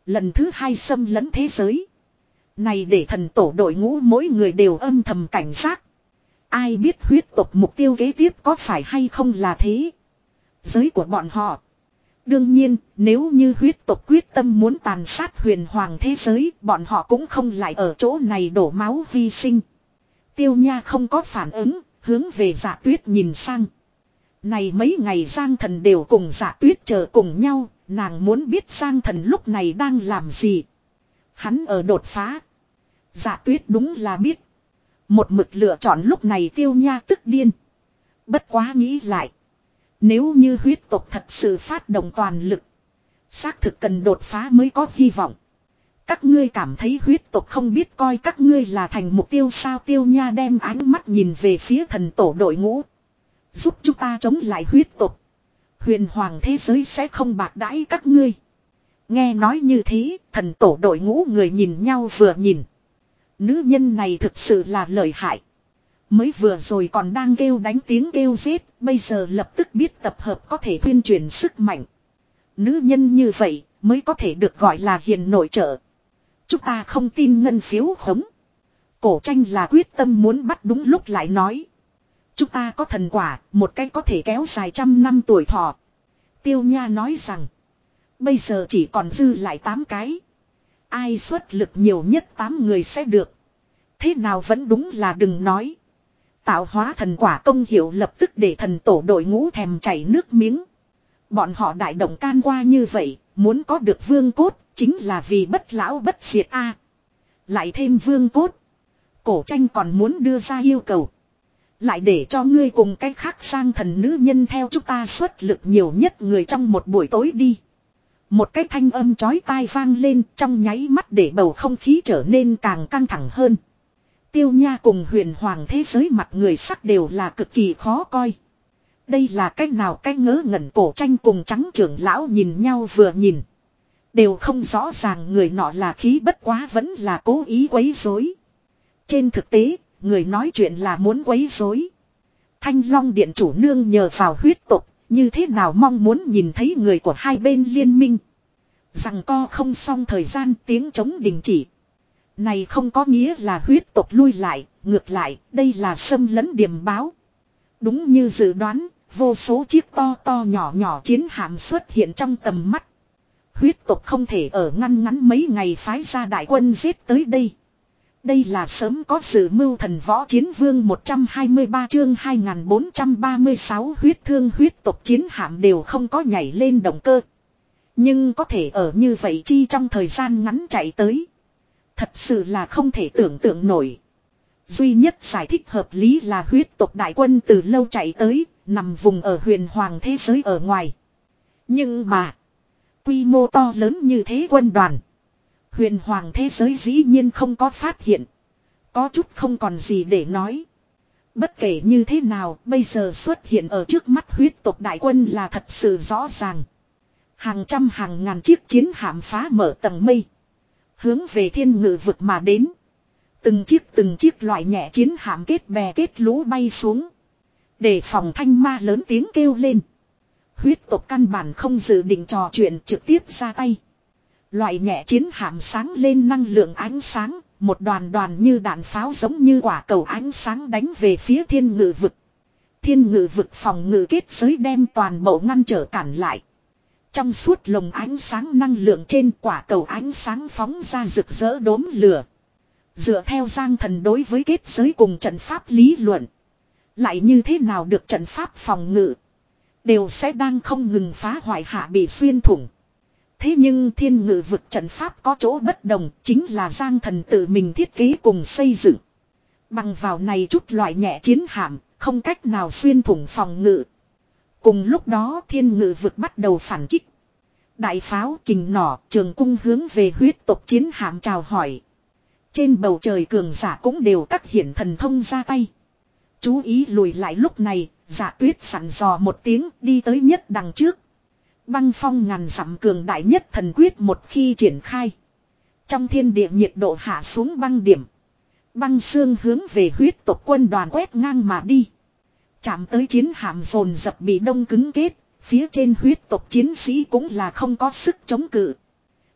Lần thứ hai xâm lấn thế giới. Này để thần tổ đội ngũ mỗi người đều âm thầm cảnh giác. Ai biết huyết tộc mục tiêu kế tiếp có phải hay không là thế. Giới của bọn họ. Đương nhiên, nếu như huyết tộc quyết tâm muốn tàn sát huyền hoàng thế giới, bọn họ cũng không lại ở chỗ này đổ máu hy sinh. Tiêu Nha không có phản ứng, hướng về Dạ Tuyết nhìn sang. Này mấy ngày Giang Thần đều cùng Dạ Tuyết chờ cùng nhau, nàng muốn biết Giang Thần lúc này đang làm gì. Hắn ở đột phá. Dạ Tuyết đúng là biết. Một mực lựa chọn lúc này Tiêu Nha tức điên. Bất quá nghĩ lại. Nếu như huyết tộc thật sự phát động toàn lực. Xác thực cần đột phá mới có hy vọng. Các ngươi cảm thấy huyết tộc không biết coi các ngươi là thành mục tiêu sao. Tiêu Nha đem ánh mắt nhìn về phía thần tổ đội ngũ. Giúp chúng ta chống lại huyết tộc. Huyền hoàng thế giới sẽ không bạc đãi các ngươi. Nghe nói như thế, thần tổ đội ngũ người nhìn nhau vừa nhìn. Nữ nhân này thực sự là lợi hại. Mới vừa rồi còn đang kêu đánh tiếng kêu giết, bây giờ lập tức biết tập hợp có thể tuyên truyền sức mạnh. Nữ nhân như vậy mới có thể được gọi là hiền nội trợ. Chúng ta không tin ngân phiếu khống. Cổ Tranh là quyết tâm muốn bắt đúng lúc lại nói. Chúng ta có thần quả, một cái có thể kéo dài trăm năm tuổi thọ. Tiêu Nha nói rằng, bây giờ chỉ còn dư lại tám cái. Ai xuất lực nhiều nhất tám người sẽ được. Thế nào vẫn đúng là đừng nói. Tạo hóa thần quả công hiệu lập tức để thần tổ đội ngũ thèm chảy nước miếng. Bọn họ đại động can qua như vậy, muốn có được vương cốt, chính là vì bất lão bất diệt a. Lại thêm vương cốt. Cổ Tranh còn muốn đưa ra yêu cầu. Lại để cho ngươi cùng cái khác sang thần nữ nhân theo chúng ta xuất lực nhiều nhất người trong một buổi tối đi. Một cái thanh âm chói tai vang lên trong nháy mắt để bầu không khí trở nên càng căng thẳng hơn. Tiêu Nha cùng huyền hoàng thế giới mặt người sắc đều là cực kỳ khó coi. Đây là cách nào cái ngớ ngẩn. Cổ Tranh cùng Trắng trưởng lão nhìn nhau vừa nhìn. Đều không rõ ràng người nọ là khí bất quá vẫn là cố ý quấy rối. Trên thực tế, người nói chuyện là muốn quấy rối. Thanh Long Điện chủ nương nhờ vào huyết tộc, như thế nào mong muốn nhìn thấy người của hai bên liên minh. Rằng co không xong thời gian tiếng trống đình chỉ. Này không có nghĩa là huyết tộc lui lại, ngược lại, đây là xâm lấn điểm báo. Đúng như dự đoán, vô số chiếc to to nhỏ nhỏ chiến hạm xuất hiện trong tầm mắt. Huyết tộc không thể ở ngăn ngắn mấy ngày phái ra đại quân giết tới đây. Đây là sớm có sự mưu thần võ chiến vương một trăm hai mươi ba chương hai nghìn bốn trăm ba mươi sáu huyết thương huyết tộc chiến hạm đều không có nhảy lên động cơ. Nhưng có thể ở như vậy chi trong thời gian ngắn chạy tới. Thật sự là không thể tưởng tượng nổi. Duy nhất giải thích hợp lý là huyết tộc đại quân từ lâu chạy tới, nằm vùng ở huyền hoàng thế giới ở ngoài. Nhưng mà, quy mô to lớn như thế quân đoàn. Huyền hoàng thế giới dĩ nhiên không có phát hiện. Có chút không còn gì để nói. Bất kể như thế nào, bây giờ xuất hiện ở trước mắt huyết tộc đại quân là thật sự rõ ràng. Hàng trăm hàng ngàn chiếc chiến hạm phá mở tầng mây. Hướng về thiên ngự vực mà đến. Từng chiếc từng chiếc loại nhẹ chiến hạm kết bè kết lũ bay xuống. Để phòng thanh ma lớn tiếng kêu lên. Huyết tộc căn bản không dự định trò chuyện trực tiếp ra tay. Loại nhẹ chiến hạm sáng lên năng lượng ánh sáng. Một đoàn đoàn như đạn pháo giống như quả cầu ánh sáng đánh về phía thiên ngự vực. Thiên ngự vực phòng ngự kết giới đem toàn bộ ngăn trở cản lại. Trong suốt lồng ánh sáng năng lượng trên quả cầu ánh sáng phóng ra rực rỡ đốm lửa. Dựa theo Giang Thần đối với kết giới cùng trận pháp lý luận. Lại như thế nào được trận pháp phòng ngự. Đều sẽ đang không ngừng phá hoại hạ bị xuyên thủng. Thế nhưng thiên ngự vực trận pháp có chỗ bất đồng. Chính là Giang Thần tự mình thiết kế cùng xây dựng. Bằng vào này chút loại nhẹ chiến hạm. Không cách nào xuyên thủng phòng ngự. Cùng lúc đó thiên ngự vực bắt đầu phản kích. Đại pháo, kình nỏ, trường cung hướng về huyết tộc chiến hạm chào hỏi. Trên bầu trời cường giả cũng đều các hiển thần thông ra tay. Chú ý lùi lại lúc này, Dạ Tuyết sẵn dò một tiếng đi tới nhất đằng trước. Băng phong ngàn dặm cường đại nhất thần quyết một khi triển khai. Trong thiên địa nhiệt độ hạ xuống băng điểm. Băng xương hướng về huyết tộc quân đoàn quét ngang mà đi. Chạm tới chiến hạm dồn dập bị đông cứng kết. Phía trên huyết tộc chiến sĩ cũng là không có sức chống cự.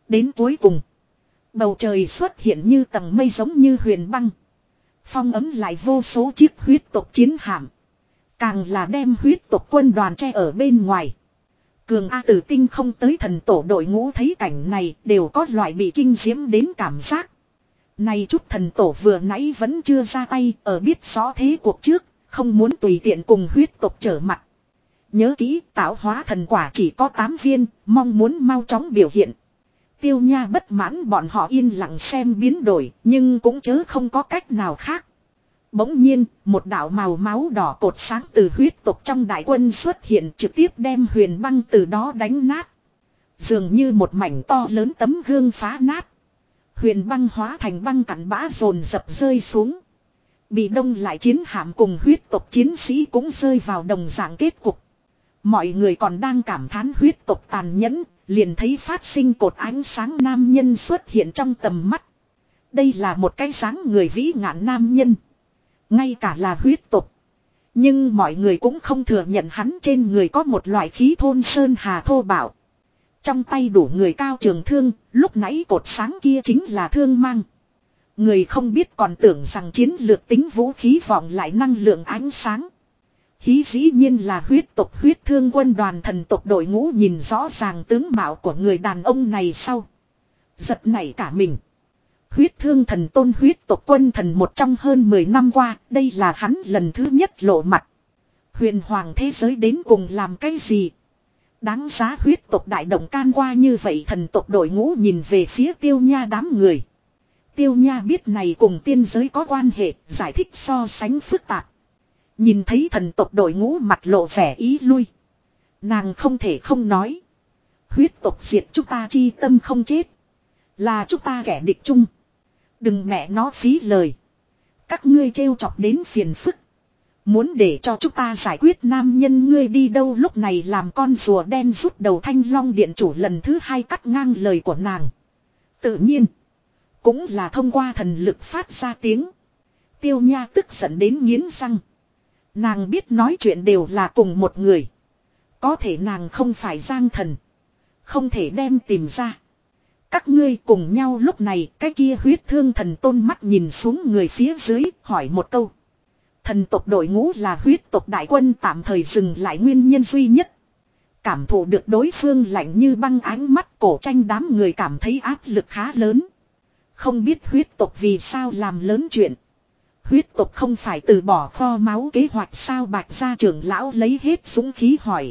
Đến cuối cùng. Bầu trời xuất hiện như tầng mây giống như huyền băng. Phong ấm lại vô số chiếc huyết tộc chiến hạm. Càng là đem huyết tộc quân đoàn che ở bên ngoài. Cường A Tử tinh không tới thần tổ đội ngũ thấy cảnh này đều có loại bị kinh diễm đến cảm giác. Này chút thần tổ vừa nãy vẫn chưa ra tay ở biết rõ thế cuộc trước, không muốn tùy tiện cùng huyết tộc trở mặt. Nhớ kỹ tạo hóa thần quả chỉ có tám viên, mong muốn mau chóng biểu hiện. Tiêu Nha bất mãn bọn họ yên lặng xem biến đổi, nhưng cũng chớ không có cách nào khác. Bỗng nhiên, một đạo màu máu đỏ cột sáng từ huyết tộc trong đại quân xuất hiện trực tiếp đem huyền băng từ đó đánh nát. Dường như một mảnh to lớn tấm gương phá nát. Huyền băng hóa thành băng cặn bã dồn dập rơi xuống. Bị đông lại chiến hạm cùng huyết tộc chiến sĩ cũng rơi vào đồng dạng kết cục. Mọi người còn đang cảm thán huyết tộc tàn nhẫn, liền thấy phát sinh cột ánh sáng nam nhân xuất hiện trong tầm mắt. Đây là một cái dáng người vĩ ngạn nam nhân. Ngay cả là huyết tộc. Nhưng mọi người cũng không thừa nhận hắn trên người có một loại khí thôn sơn hà thô bạo. Trong tay đủ người cao trường thương, lúc nãy cột sáng kia chính là thương mang. Người không biết còn tưởng rằng chiến lược tính vũ khí vọng lại năng lượng ánh sáng. Hí dĩ nhiên là huyết tộc huyết thương quân đoàn thần tộc đội ngũ nhìn rõ ràng tướng mạo của người đàn ông này sau. Giật nảy cả mình. Huyết thương thần tôn huyết tộc quân thần một trong hơn mười năm qua, đây là hắn lần thứ nhất lộ mặt. Huyền hoàng thế giới đến cùng làm cái gì? Đáng giá huyết tộc đại động can qua như vậy thần tộc đội ngũ nhìn về phía Tiêu Nha đám người. Tiêu Nha biết này cùng tiên giới có quan hệ, giải thích so sánh phức tạp. Nhìn thấy thần tộc đội ngũ mặt lộ vẻ ý lui. Nàng không thể không nói. Huyết tộc diệt chúng ta chi tâm không chết. Là chúng ta kẻ địch chung. Đừng mẹ nó phí lời. Các ngươi trêu chọc đến phiền phức. Muốn để cho chúng ta giải quyết nam nhân ngươi đi đâu lúc này làm con rùa đen rút đầu Thanh Long điện chủ lần thứ hai cắt ngang lời của nàng. Tự nhiên. Cũng là thông qua thần lực phát ra tiếng. Tiêu Nha tức giận đến nghiến răng. Nàng biết nói chuyện đều là cùng một người. Có thể nàng không phải Giang Thần. Không thể đem tìm ra. Các ngươi cùng nhau lúc này cái kia huyết thương thần tôn mắt nhìn xuống người phía dưới hỏi một câu. Thần tộc đội ngũ là huyết tộc đại quân tạm thời dừng lại nguyên nhân duy nhất. Cảm thụ được đối phương lạnh như băng ánh mắt Cổ Tranh đám người cảm thấy áp lực khá lớn. Không biết huyết tộc vì sao làm lớn chuyện. Huyết tộc không phải từ bỏ kho máu kế hoạch sao Bạch gia trưởng lão lấy hết dũng khí hỏi.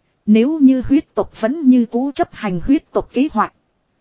Nếu như huyết tộc vẫn như cũ chấp hành huyết tộc kế hoạch.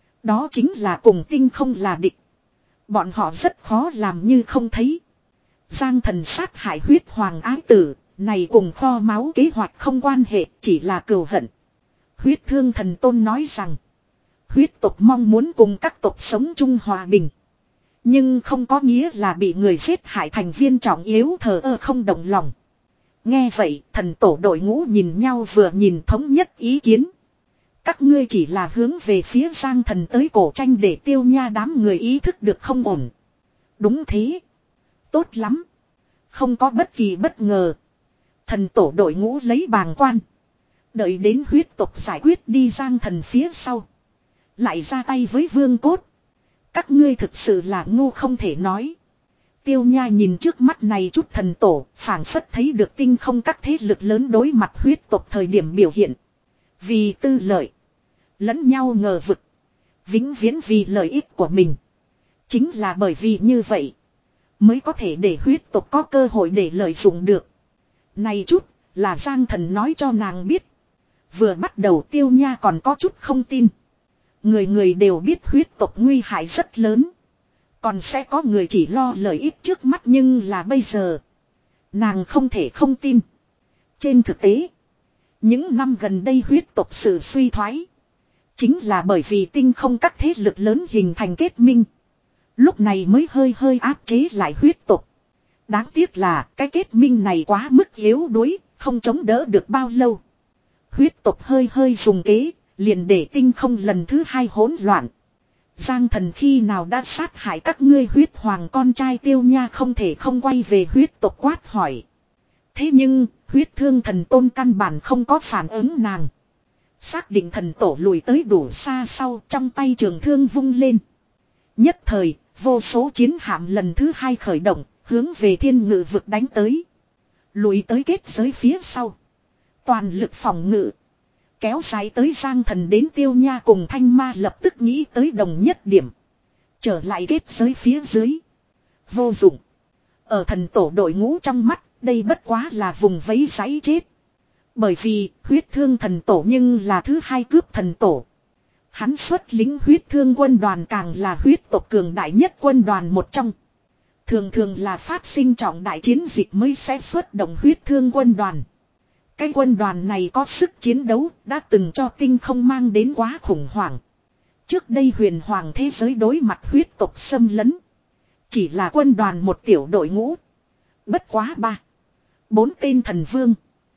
Đó chính là cùng tinh không là địch. Bọn họ rất khó làm như không thấy. Giang Thần sát hại huyết hoàng ái tử, này cùng kho máu kế hoạch không quan hệ, chỉ là cừu hận. Huyết thương thần tôn nói rằng, huyết tộc mong muốn cùng các tộc sống chung hòa bình. Nhưng không có nghĩa là bị người giết hại thành viên trọng yếu thờ ơ không động lòng. Nghe vậy, thần tổ đội ngũ nhìn nhau vừa nhìn thống nhất ý kiến. Các ngươi chỉ là hướng về phía Giang Thần tới Cổ Tranh để Tiêu Nha đám người ý thức được không ổn. Đúng thế. Tốt lắm. Không có bất kỳ bất ngờ. Thần tổ đội ngũ lấy bàng quan. Đợi đến huyết tộc giải quyết đi Giang Thần phía sau. Lại ra tay với Vương Cốt. Các ngươi thực sự là ngu không thể nói. Tiêu Nha nhìn trước mắt này chút thần tổ, phảng phất thấy được tinh không các thế lực lớn đối mặt huyết tộc thời điểm biểu hiện. Vì tư lợi. Lẫn nhau ngờ vực. Vĩnh viễn vì lợi ích của mình. Chính là bởi vì như vậy. Mới có thể để huyết tộc có cơ hội để lợi dụng được. Này chút là Giang Thần nói cho nàng biết. Vừa bắt đầu Tiêu Nha còn có chút không tin. Người người đều biết huyết tộc nguy hại rất lớn. Còn sẽ có người chỉ lo lợi ích trước mắt nhưng là bây giờ. Nàng không thể không tin. Trên thực tế. Những năm gần đây huyết tộc sự suy thoái. Chính là bởi vì tinh không các thế lực lớn hình thành kết minh. Lúc này mới hơi hơi áp chế lại huyết tộc. Đáng tiếc là cái kết minh này quá mức yếu đuối, không chống đỡ được bao lâu. Huyết tộc hơi hơi dùng kế, liền để tinh không lần thứ hai hỗn loạn. Giang Thần khi nào đã sát hại các ngươi huyết hoàng con trai Tiêu Nha không thể không quay về huyết tộc quát hỏi. Thế nhưng, huyết thương thần tôn căn bản không có phản ứng nàng. Xác định thần tổ lùi tới đủ xa sau, trong tay trường thương vung lên. Nhất thời, vô số chiến hạm lần thứ hai khởi động, hướng về thiên ngự vực đánh tới. Lùi tới kết giới phía sau. Toàn lực phòng ngự. Kéo dài tới Giang Thần đến Tiêu Nha cùng Thanh Ma lập tức nghĩ tới đồng nhất điểm. Trở lại kết giới phía dưới. Vô dụng. Ở thần tổ đội ngũ trong mắt, đây bất quá là vùng vẫy giấy chết. Bởi vì huyết thương thần tổ nhưng là thứ hai cướp thần tổ. Hắn xuất lính huyết thương quân đoàn càng là huyết tộc cường đại nhất quân đoàn một trong. Thường thường là phát sinh trọng đại chiến dịch mới sẽ xuất động huyết thương quân đoàn. Cái quân đoàn này có sức chiến đấu đã từng cho tinh không mang đến quá khủng hoảng. Trước đây huyền hoàng thế giới đối mặt huyết tộc xâm lấn. Chỉ là quân đoàn một tiểu đội ngũ. Bất quá ba. Bốn tên thần vương.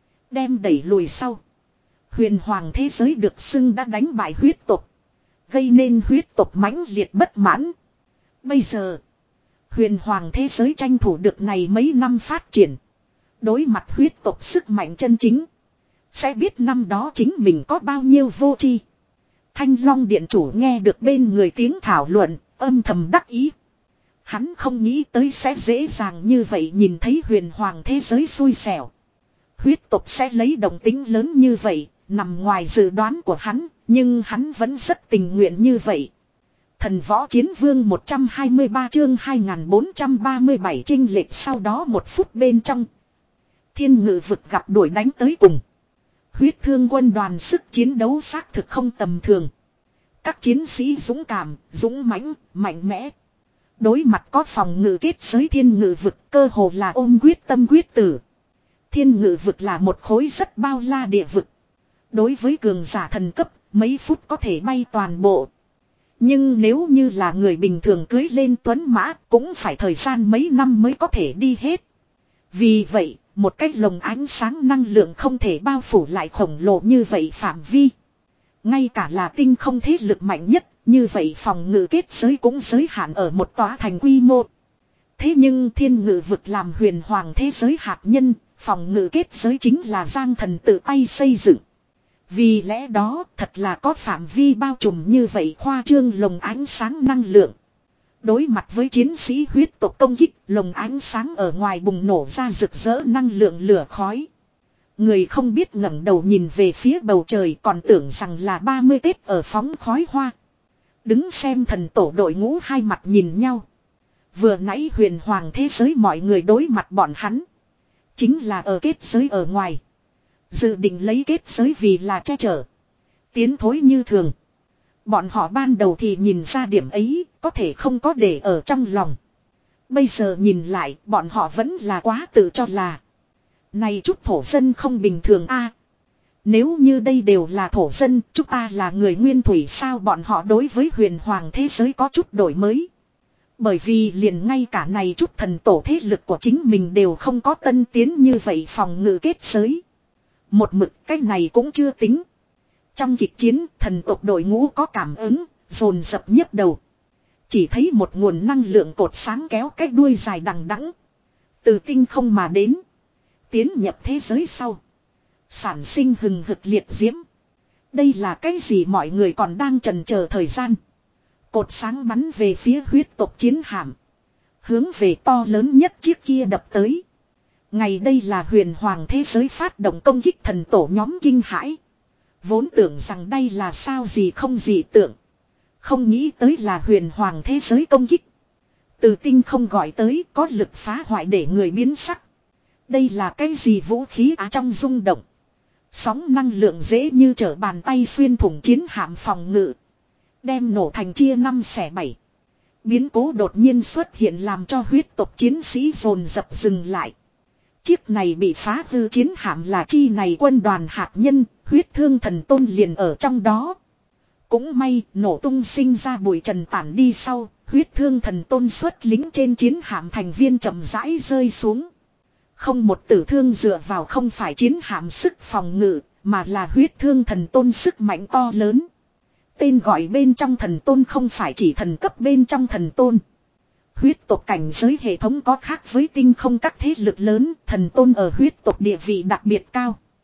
Đem đẩy lùi sau. Huyền hoàng thế giới được xưng đã đánh bại huyết tộc. Gây nên huyết tộc mãnh liệt bất mãn. Bây giờ. Huyền hoàng thế giới tranh thủ được này mấy năm phát triển. Đối mặt huyết tộc sức mạnh chân chính. Sẽ biết năm đó chính mình có bao nhiêu vô tri. Thanh Long điện chủ nghe được bên người tiếng thảo luận. Âm thầm đắc ý. Hắn không nghĩ tới sẽ dễ dàng như vậy nhìn thấy huyền hoàng thế giới xui xẻo. Huyết tộc sẽ lấy đồng tính lớn như vậy. Nằm ngoài dự đoán của hắn. Nhưng hắn vẫn rất tình nguyện như vậy. Thần võ chiến vương một trăm hai mươi ba chương hai nghìn bốn trăm ba mươi bảy chinh lệch sau đó một phút bên trong. Thiên ngự vực gặp đuổi đánh tới cùng. Huyết thương quân đoàn sức chiến đấu xác thực không tầm thường. Các chiến sĩ dũng cảm, dũng mãnh, mạnh mẽ. Đối mặt có phòng ngự kết giới thiên ngự vực cơ hồ là ôm quyết tâm quyết tử. Thiên ngự vực là một khối rất bao la địa vực. Đối với cường giả thần cấp, mấy phút có thể bay toàn bộ. Nhưng nếu như là người bình thường cưới lên tuấn mã cũng phải thời gian mấy năm mới có thể đi hết. Vì vậy, một cái lồng ánh sáng năng lượng không thể bao phủ lại khổng lồ như vậy phạm vi. Ngay cả là tinh không thế lực mạnh nhất, như vậy phòng ngự kết giới cũng giới hạn ở một tòa thành quy mô. Thế nhưng thiên ngự vực làm huyền hoàng thế giới hạt nhân, phòng ngự kết giới chính là Giang Thần tự tay xây dựng. Vì lẽ đó thật là có phạm vi bao trùm như vậy khoa trương lồng ánh sáng năng lượng. Đối mặt với chiến sĩ huyết tộc công kích, lồng ánh sáng ở ngoài bùng nổ ra rực rỡ năng lượng lửa khói. Người không biết ngẩng đầu nhìn về phía bầu trời còn tưởng rằng là ba mươi Tết ở phóng khói hoa. Đứng xem thần tổ đội ngũ hai mặt nhìn nhau. Vừa nãy huyền hoàng thế giới mọi người đối mặt bọn hắn. Chính là ở kết giới ở ngoài. Dự định lấy kết giới vì là che chở. Tiến thối như thường. Bọn họ ban đầu thì nhìn ra điểm ấy, có thể không có để ở trong lòng. Bây giờ nhìn lại, bọn họ vẫn là quá tự cho là. Này chút thổ dân không bình thường a. Nếu như đây đều là thổ dân, chúng ta là người nguyên thủy sao bọn họ đối với huyền hoàng thế giới có chút đổi mới. Bởi vì liền ngay cả này chút thần tổ thế lực của chính mình đều không có tân tiến như vậy phòng ngự kết giới. Một mực cái này cũng chưa tính. Trong kịch chiến thần tộc đội ngũ có cảm ứng, dồn dập nhấc đầu. Chỉ thấy một nguồn năng lượng cột sáng kéo cái đuôi dài đằng đẵng từ tinh không mà đến. Tiến nhập thế giới sau. Sản sinh hừng hực liệt diễm. Đây là cái gì mọi người còn đang chần chờ thời gian. Cột sáng bắn về phía huyết tộc chiến hạm. Hướng về to lớn nhất chiếc kia đập tới. Ngày đây là huyền hoàng thế giới phát động công kích thần tổ nhóm kinh hãi. Vốn tưởng rằng đây là sao gì không gì tưởng. Không nghĩ tới là huyền hoàng thế giới công kích. Từ tinh không gọi tới có lực phá hoại để người biến sắc. Đây là cái gì vũ khí á trong rung động. Sóng năng lượng dễ như trở bàn tay xuyên thủng chiến hạm phòng ngự. Đem nổ thành chia năm xẻ bảy. Biến cố đột nhiên xuất hiện làm cho huyết tộc chiến sĩ dồn dập dừng lại. Chiếc này bị phá hư chiến hạm là chi này quân đoàn hạt nhân, huyết thương thần tôn liền ở trong đó. Cũng may, nổ tung sinh ra bụi trần tản đi sau, huyết thương thần tôn xuất lính trên chiến hạm thành viên chậm rãi rơi xuống. Không một tử thương dựa vào không phải chiến hạm sức phòng ngự, mà là huyết thương thần tôn sức mạnh to lớn. Tên gọi bên trong thần tôn không phải chỉ thần cấp bên trong thần tôn. Huyết tộc cảnh giới hệ thống có khác với tinh không các thế lực lớn, thần tôn ở huyết tộc địa vị đặc biệt cao.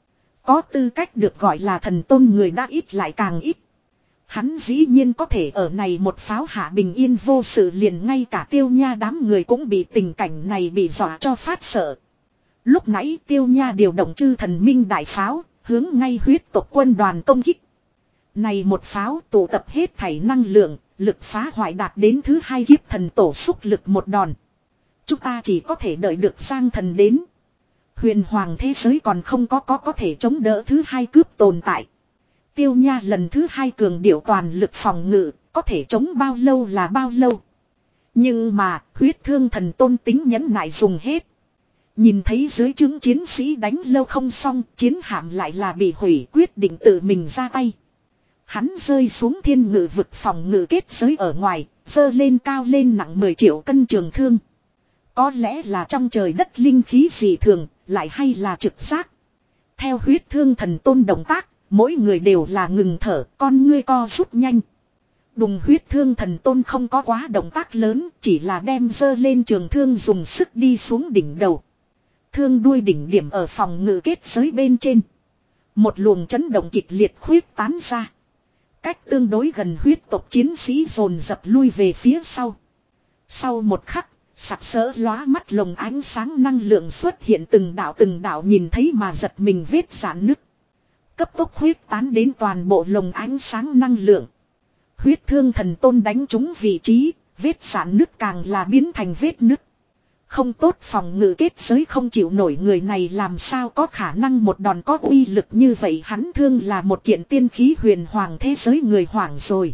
Có tư cách được gọi là thần tôn người đã ít lại càng ít. Hắn dĩ nhiên có thể ở này một pháo hạ bình yên vô sự, liền ngay cả Tiêu Nha đám người cũng bị tình cảnh này bị dọa cho phát sợ. Lúc nãy Tiêu Nha điều động chư thần minh đại pháo, hướng ngay huyết tộc quân đoàn công kích. Này một pháo tụ tập hết thảy năng lượng, lực phá hoại đạt đến thứ hai kiếp thần tổ xúc lực một đòn. Chúng ta chỉ có thể đợi được Giang Thần đến. Huyền hoàng thế giới còn không có có có thể chống đỡ thứ hai cướp tồn tại. Tiêu Nha lần thứ hai cường điệu toàn lực phòng ngự, có thể chống bao lâu là bao lâu. Nhưng mà, huyết thương thần tôn tính nhẫn nại dùng hết. Nhìn thấy dưới chứng chiến sĩ đánh lâu không xong, chiến hạm lại là bị hủy, quyết định tự mình ra tay. Hắn rơi xuống thiên ngự vực phòng ngự kết giới ở ngoài, dơ lên cao lên nặng mười triệu cân trường thương. Có lẽ là trong trời đất linh khí dị thường, lại hay là trực giác. Theo huyết thương thần tôn động tác, mỗi người đều là ngừng thở, con ngươi co rút nhanh. Đùng huyết thương thần tôn không có quá động tác lớn, chỉ là đem dơ lên trường thương dùng sức đi xuống đỉnh đầu. Thương đuôi đỉnh điểm ở phòng ngự kết giới bên trên. Một luồng chấn động kịch liệt khuyết tán ra. Cách tương đối gần huyết tộc chiến sĩ dồn dập lui về phía sau. Sau một khắc, sặc sỡ lóa mắt lồng ánh sáng năng lượng xuất hiện từng đạo từng đạo, nhìn thấy mà giật mình vết rạn nứt. Cấp tốc huyết tán đến toàn bộ lồng ánh sáng năng lượng. Huyết thương thần tôn đánh trúng vị trí, vết rạn nứt càng là biến thành vết nứt. Không tốt, phòng ngự kết giới không chịu nổi, người này làm sao có khả năng một đòn có uy lực như vậy. Hắn thương là một kiện tiên khí huyền hoàng thế giới, người hoảng rồi.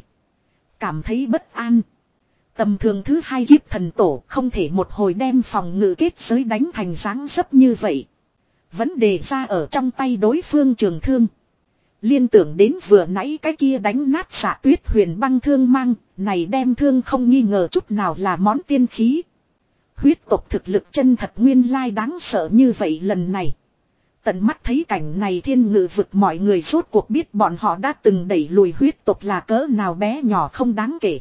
Cảm thấy bất an. Tầm thường thứ hai kiếp thần tổ không thể một hồi đem phòng ngự kết giới đánh thành dáng dấp như vậy. Vấn đề ra ở trong tay đối phương trường thương. Liên tưởng đến vừa nãy cái kia đánh nát xạ tuyết huyền băng thương mang, này đem thương không nghi ngờ chút nào là món tiên khí. Huyết tộc thực lực chân thật nguyên lai đáng sợ như vậy. Lần này tận mắt thấy cảnh này, thiên ngự vực mọi người rốt cuộc biết bọn họ đã từng đẩy lùi huyết tộc là cỡ nào bé nhỏ không đáng kể.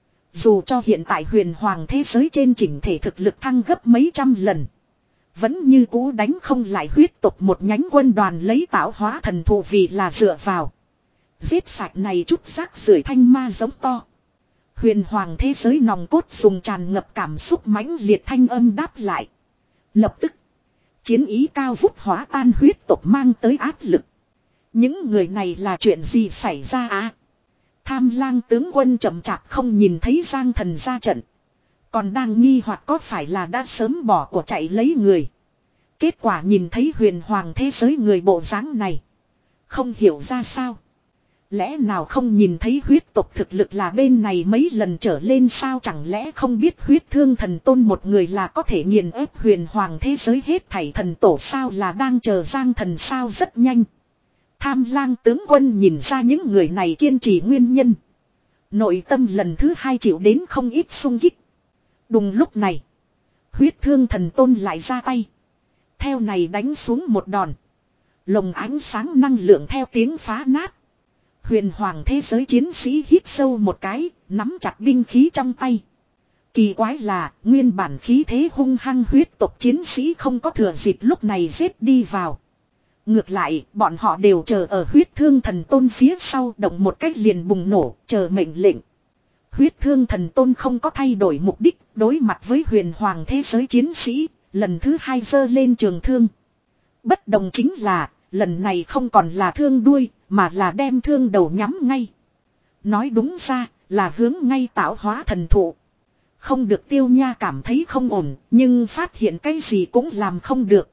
Dù cho hiện tại huyền hoàng thế giới trên chỉnh thể thực lực thăng gấp mấy trăm lần, vẫn như cũ đánh không lại huyết tộc một nhánh quân đoàn lấy tạo hóa thần thụ vì là dựa vào. Giết sạch này chút rác rưởi thanh ma giống to. Huyền hoàng thế giới nòng cốt dùng tràn ngập cảm xúc mãnh liệt thanh âm đáp lại. Lập tức, chiến ý cao vút hóa tan huyết tộc mang tới áp lực. Những người này là chuyện gì xảy ra à? Tham lang tướng quân chậm chạp không nhìn thấy Giang Thần ra trận. Còn đang nghi hoặc có phải là đã sớm bỏ của chạy lấy người. Kết quả nhìn thấy huyền hoàng thế giới người bộ dáng này. Không hiểu ra sao. Lẽ nào không nhìn thấy huyết tộc thực lực là bên này mấy lần trở lên sao? Chẳng lẽ không biết huyết thương thần tôn một người là có thể nghiền ép huyền hoàng thế giới hết thảy thần tổ sao? Là đang chờ Giang Thần sao? Rất nhanh, Tham lang tướng quân nhìn ra những người này kiên trì nguyên nhân. Nội tâm lần thứ hai chịu đến không ít xung kích. Đùng lúc này, huyết thương thần tôn lại ra tay. Theo này đánh xuống một đòn. Lồng ánh sáng năng lượng theo tiếng phá nát. Huyền hoàng thế giới chiến sĩ hít sâu một cái, nắm chặt binh khí trong tay. Kỳ quái là, nguyên bản khí thế hung hăng huyết tộc chiến sĩ không có thừa dịp lúc này giết đi vào. Ngược lại, bọn họ đều chờ ở huyết thương thần tôn phía sau, động một cách liền bùng nổ, chờ mệnh lệnh. Huyết thương thần tôn không có thay đổi mục đích, đối mặt với huyền hoàng thế giới chiến sĩ, lần thứ hai giơ lên trường thương. Bất đồng chính là, lần này không còn là thương đuôi, mà là đem thương đầu nhắm ngay. Nói đúng ra, là hướng ngay tạo hóa thần thụ. Không được, Tiêu Nha cảm thấy không ổn, nhưng phát hiện cái gì cũng làm không được.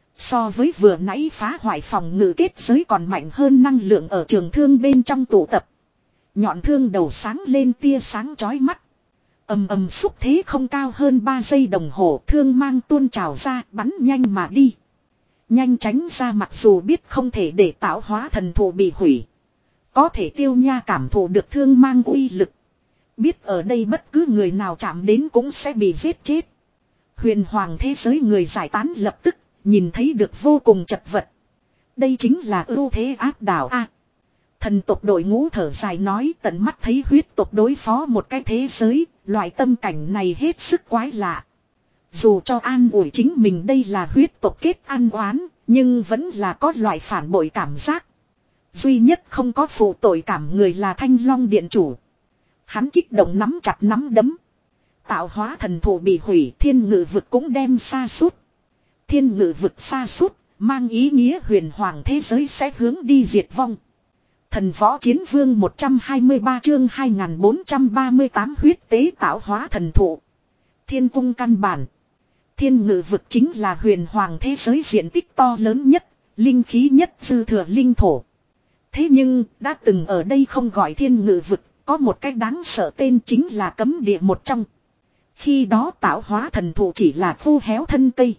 So với vừa nãy phá hoại phòng ngự kết giới còn mạnh hơn năng lượng ở trường thương bên trong tụ tập. Nhọn thương đầu sáng lên tia sáng chói mắt. Ầm ầm xúc thế không cao hơn ba giây đồng hồ, thương mang tuôn trào ra, bắn nhanh mà đi. Nhanh tránh ra, mặc dù biết không thể để tạo hóa thần thụ bị hủy. Có thể Tiêu Nha cảm thụ được thương mang uy lực. Biết ở đây bất cứ người nào chạm đến cũng sẽ bị giết chết. Huyền hoàng thế giới người giải tán lập tức, nhìn thấy được vô cùng chật vật. Đây chính là ưu thế áp đảo a. Thần tộc đội ngũ thở dài nói, tận mắt thấy huyết tộc đối phó một cái thế giới, loại tâm cảnh này hết sức quái lạ. Dù cho an ủi chính mình đây là huyết tộc kết ăn oán, nhưng vẫn là có loại phản bội cảm giác. Duy nhất không có phụ tội cảm người là Thanh Long Điện Chủ. Hắn kích động nắm chặt nắm đấm. Tạo hóa thần thụ bị hủy, thiên ngự vực cũng đem sa sút. Thiên ngự vực sa sút mang ý nghĩa huyền hoàng thế giới sẽ hướng đi diệt vong. Thần võ chiến vương một trăm hai mươi ba chương hai nghìn bốn trăm ba mươi tám huyết tế tạo hóa thần thụ. Thiên cung căn bản. Thiên ngự vực chính là huyền hoàng thế giới diện tích to lớn nhất, linh khí nhất dư thừa linh thổ. Thế nhưng, đã từng ở đây không gọi thiên ngự vực, có một cách đáng sợ tên chính là cấm địa một trong. Khi đó tạo hóa thần thụ chỉ là khô héo thân cây.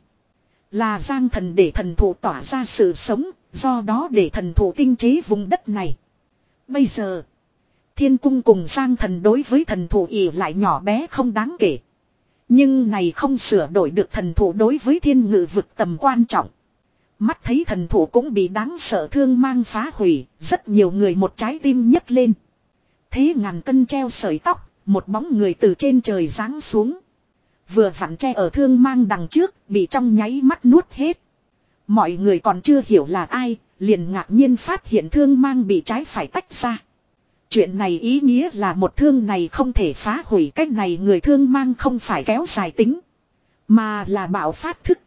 Là giang thần để thần thụ tỏa ra sự sống, do đó để thần thụ tinh chế vùng đất này. Bây giờ, thiên cung cùng giang thần đối với thần thụ ỉ lại nhỏ bé không đáng kể. Nhưng này không sửa đổi được thần thụ đối với thiên ngự vực tầm quan trọng. Mắt thấy thần thụ cũng bị đáng sợ thương mang phá hủy, rất nhiều người một trái tim nhấc lên. Thế ngàn cân treo sợi tóc, một bóng người từ trên trời giáng xuống. Vừa vặn tre ở thương mang đằng trước, bị trong nháy mắt nuốt hết. Mọi người còn chưa hiểu là ai, liền ngạc nhiên phát hiện thương mang bị trái phải tách ra. Chuyện này ý nghĩa là một thương này không thể phá hủy, cách này người thương mang không phải kéo dài tính, mà là bạo phát thức.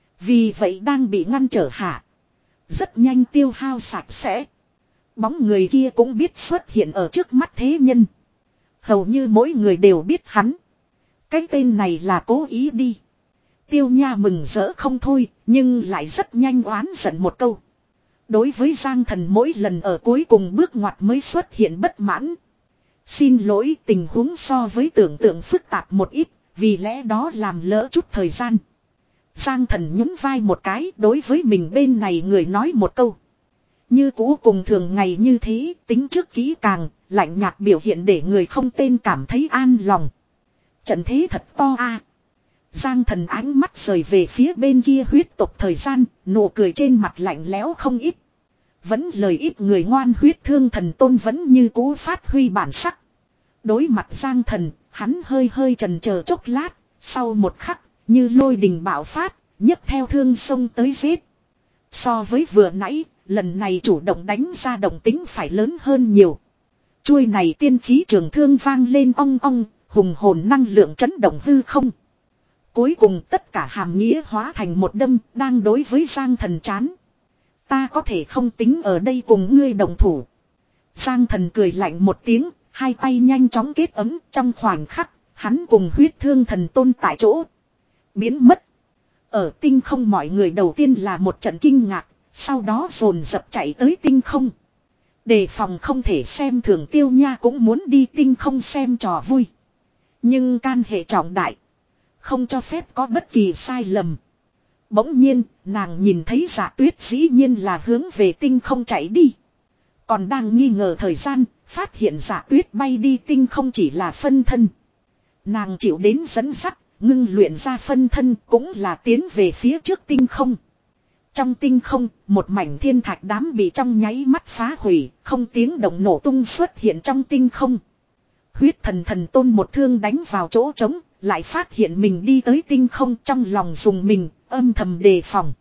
Vì vậy đang bị ngăn trở hạ. Rất nhanh tiêu hao sạch sẽ. Bóng người kia cũng biết xuất hiện ở trước mắt thế nhân. Hầu như mỗi người đều biết hắn. Cái tên này là cố ý đi. Tiêu Nha mừng rỡ không thôi, nhưng lại rất nhanh oán giận một câu. Đối với Giang Thần mỗi lần ở cuối cùng bước ngoặt mới xuất hiện bất mãn. Xin lỗi, tình huống so với tưởng tượng phức tạp một ít, vì lẽ đó làm lỡ chút thời gian. Giang Thần nhún vai một cái, đối với mình bên này người nói một câu. Như cũ cùng thường ngày như thế, tính trước kỹ càng, lạnh nhạt biểu hiện để người không tên cảm thấy an lòng. Trận thế thật to a. Giang Thần ánh mắt rời về phía bên kia huyết tộc thời gian, nụ cười trên mặt lạnh lẽo không ít. Vẫn lời ít người ngoan huyết thương thần tôn vẫn như cũ phát huy bản sắc. Đối mặt Giang Thần, hắn hơi hơi chần chờ chốc lát, sau một khắc, như lôi đình bạo phát, nhấc theo thương xông tới giết. So với vừa nãy, lần này chủ động đánh ra động tính phải lớn hơn nhiều. Chuôi này tiên khí trường thương vang lên ong ong, hùng hồn năng lượng chấn động hư không. Cuối cùng tất cả hàm nghĩa hóa thành một đâm đang đối với Giang Thần chán. Ta có thể không tính ở đây cùng ngươi đồng thủ. Giang Thần cười lạnh một tiếng, hai tay nhanh chóng kết ấm trong khoảnh khắc, hắn cùng huyết thương thần tôn tại chỗ. Biến mất. Ở tinh không mọi người đầu tiên là một trận kinh ngạc, sau đó dồn dập chạy tới tinh không. Đề phòng không thể xem thường Tiêu Nha cũng muốn đi tinh không xem trò vui. Nhưng can hệ trọng đại. Không cho phép có bất kỳ sai lầm. Bỗng nhiên, nàng nhìn thấy Dạ Tuyết dĩ nhiên là hướng về tinh không chạy đi. Còn đang nghi ngờ thời gian, phát hiện Dạ Tuyết bay đi tinh không chỉ là phân thân. Nàng chịu đến dẫn dắt, ngưng luyện ra phân thân cũng là tiến về phía trước tinh không. Trong tinh không, một mảnh thiên thạch đám bị trong nháy mắt phá hủy, không tiếng động nổ tung xuất hiện trong tinh không. Huyết thần thần tôn một thương đánh vào chỗ trống, lại phát hiện mình đi tới tinh không, trong lòng dùng mình, âm thầm đề phòng.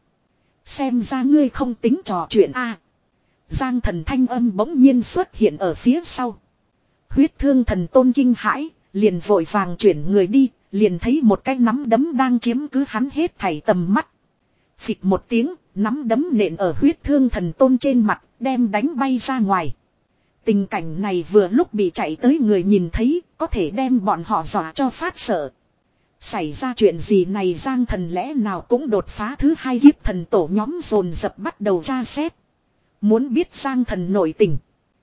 Xem ra ngươi không tính trò chuyện a. Giang Thần thanh âm bỗng nhiên xuất hiện ở phía sau. Huyết thương thần tôn kinh hãi, liền vội vàng chuyển người đi, liền thấy một cái nắm đấm đang chiếm cứ hắn hết thảy tầm mắt. Phịch một tiếng, nắm đấm nện ở huyết thương thần tôn trên mặt, đem đánh bay ra ngoài. Tình cảnh này vừa lúc bị chạy tới người nhìn thấy, có thể đem bọn họ dọa cho phát sợ. Xảy ra chuyện gì này Giang Thần lẽ nào cũng đột phá thứ hai kiếp thần tổ nhóm dồn dập bắt đầu tra xét. Muốn biết Giang Thần nội tình.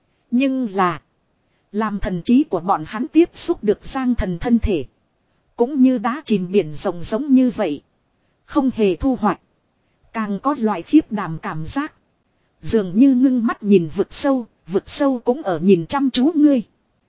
Nhưng là, làm thần trí của bọn hắn tiếp xúc được Giang Thần thân thể. Cũng như đá chìm biển rộng giống như vậy. Không hề thu hoạch. Càng có loại khiếp đảm cảm giác. Dường như ngưng mắt nhìn vực sâu, vực sâu cũng ở nhìn chăm chú ngươi.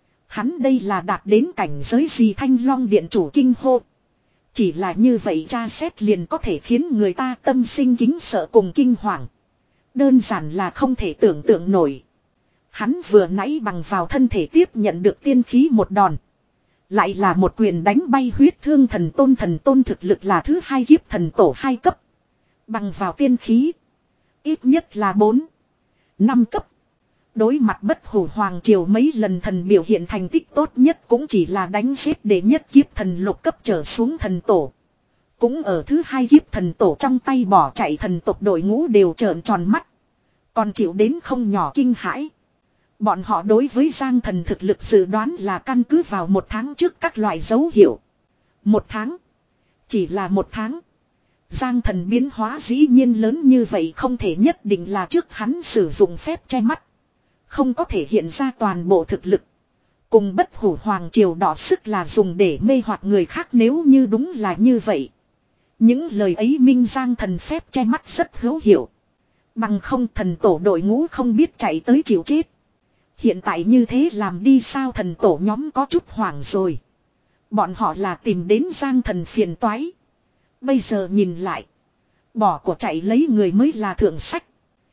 Hắn đây là đạt đến cảnh giới gì Thanh Long Điện chủ kinh hô. Chỉ là như vậy tra xét liền có thể khiến người ta tâm sinh kính sợ cùng kinh hoàng. Đơn giản là không thể tưởng tượng nổi. Hắn vừa nãy bằng vào thân thể tiếp nhận được tiên khí một đòn. Lại là một quyền đánh bay huyết thương thần tôn. Thần tôn thực lực là thứ hai kiếp thần tổ hai cấp. Bằng vào tiên khí. Ít nhất là bốn, năm cấp. Đối mặt bất hủ hoàng triều mấy lần thần biểu hiện thành tích tốt nhất cũng chỉ là đánh giết để nhất kiếp thần lục cấp trở xuống thần tổ. Cũng ở thứ hai kiếp thần tổ trong tay bỏ chạy thần tộc đội ngũ đều trợn tròn mắt. Còn chịu đến không nhỏ kinh hãi. Bọn họ đối với Giang Thần thực lực dự đoán là căn cứ vào một tháng trước các loại dấu hiệu. Một tháng. Chỉ là một tháng. Giang Thần biến hóa dĩ nhiên lớn như vậy không thể nhất định là trước hắn sử dụng phép che mắt. Không có thể hiện ra toàn bộ thực lực. Cùng bất hủ hoàng triều đỏ sức là dùng để mê hoặc người khác nếu như đúng là như vậy. Những lời ấy minh Giang Thần phép che mắt rất hữu hiệu. Bằng không thần tổ đội ngũ không biết chạy tới chịu chết. Hiện tại như thế làm đi sao thần tổ nhóm có chút hoảng rồi. Bọn họ là tìm đến Giang Thần phiền toái. Bây giờ nhìn lại. Bỏ của chạy lấy người mới là thượng sách.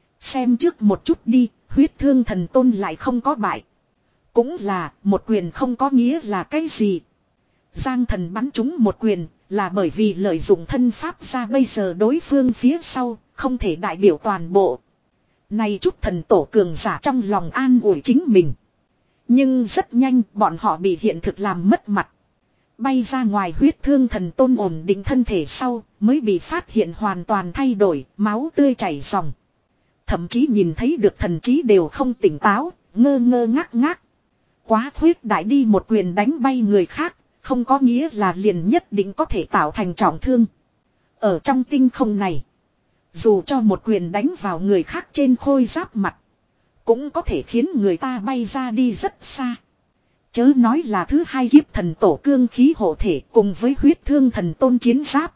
Xem trước một chút đi, huyết thương thần tôn lại không có bại. Cũng là, một quyền không có nghĩa là cái gì. Giang Thần bắn trúng một quyền, là bởi vì lợi dụng thân pháp ra bây giờ đối phương phía sau, không thể đại biểu toàn bộ. Này chút thần tổ cường giả trong lòng an ủi chính mình. Nhưng rất nhanh bọn họ bị hiện thực làm mất mặt. Bay ra ngoài huyết thương thần tôn ổn định thân thể sau mới bị phát hiện hoàn toàn thay đổi, máu tươi chảy ròng. Thậm chí nhìn thấy được thần trí đều không tỉnh táo, ngơ ngơ ngác ngác. Quá khuyết đại đi một quyền đánh bay người khác, không có nghĩa là liền nhất định có thể tạo thành trọng thương. Ở trong tinh không này, dù cho một quyền đánh vào người khác trên khôi giáp mặt, cũng có thể khiến người ta bay ra đi rất xa. Chớ nói là thứ hai kiếp thần tổ cương khí hộ thể cùng với huyết thương thần tôn chiến giáp.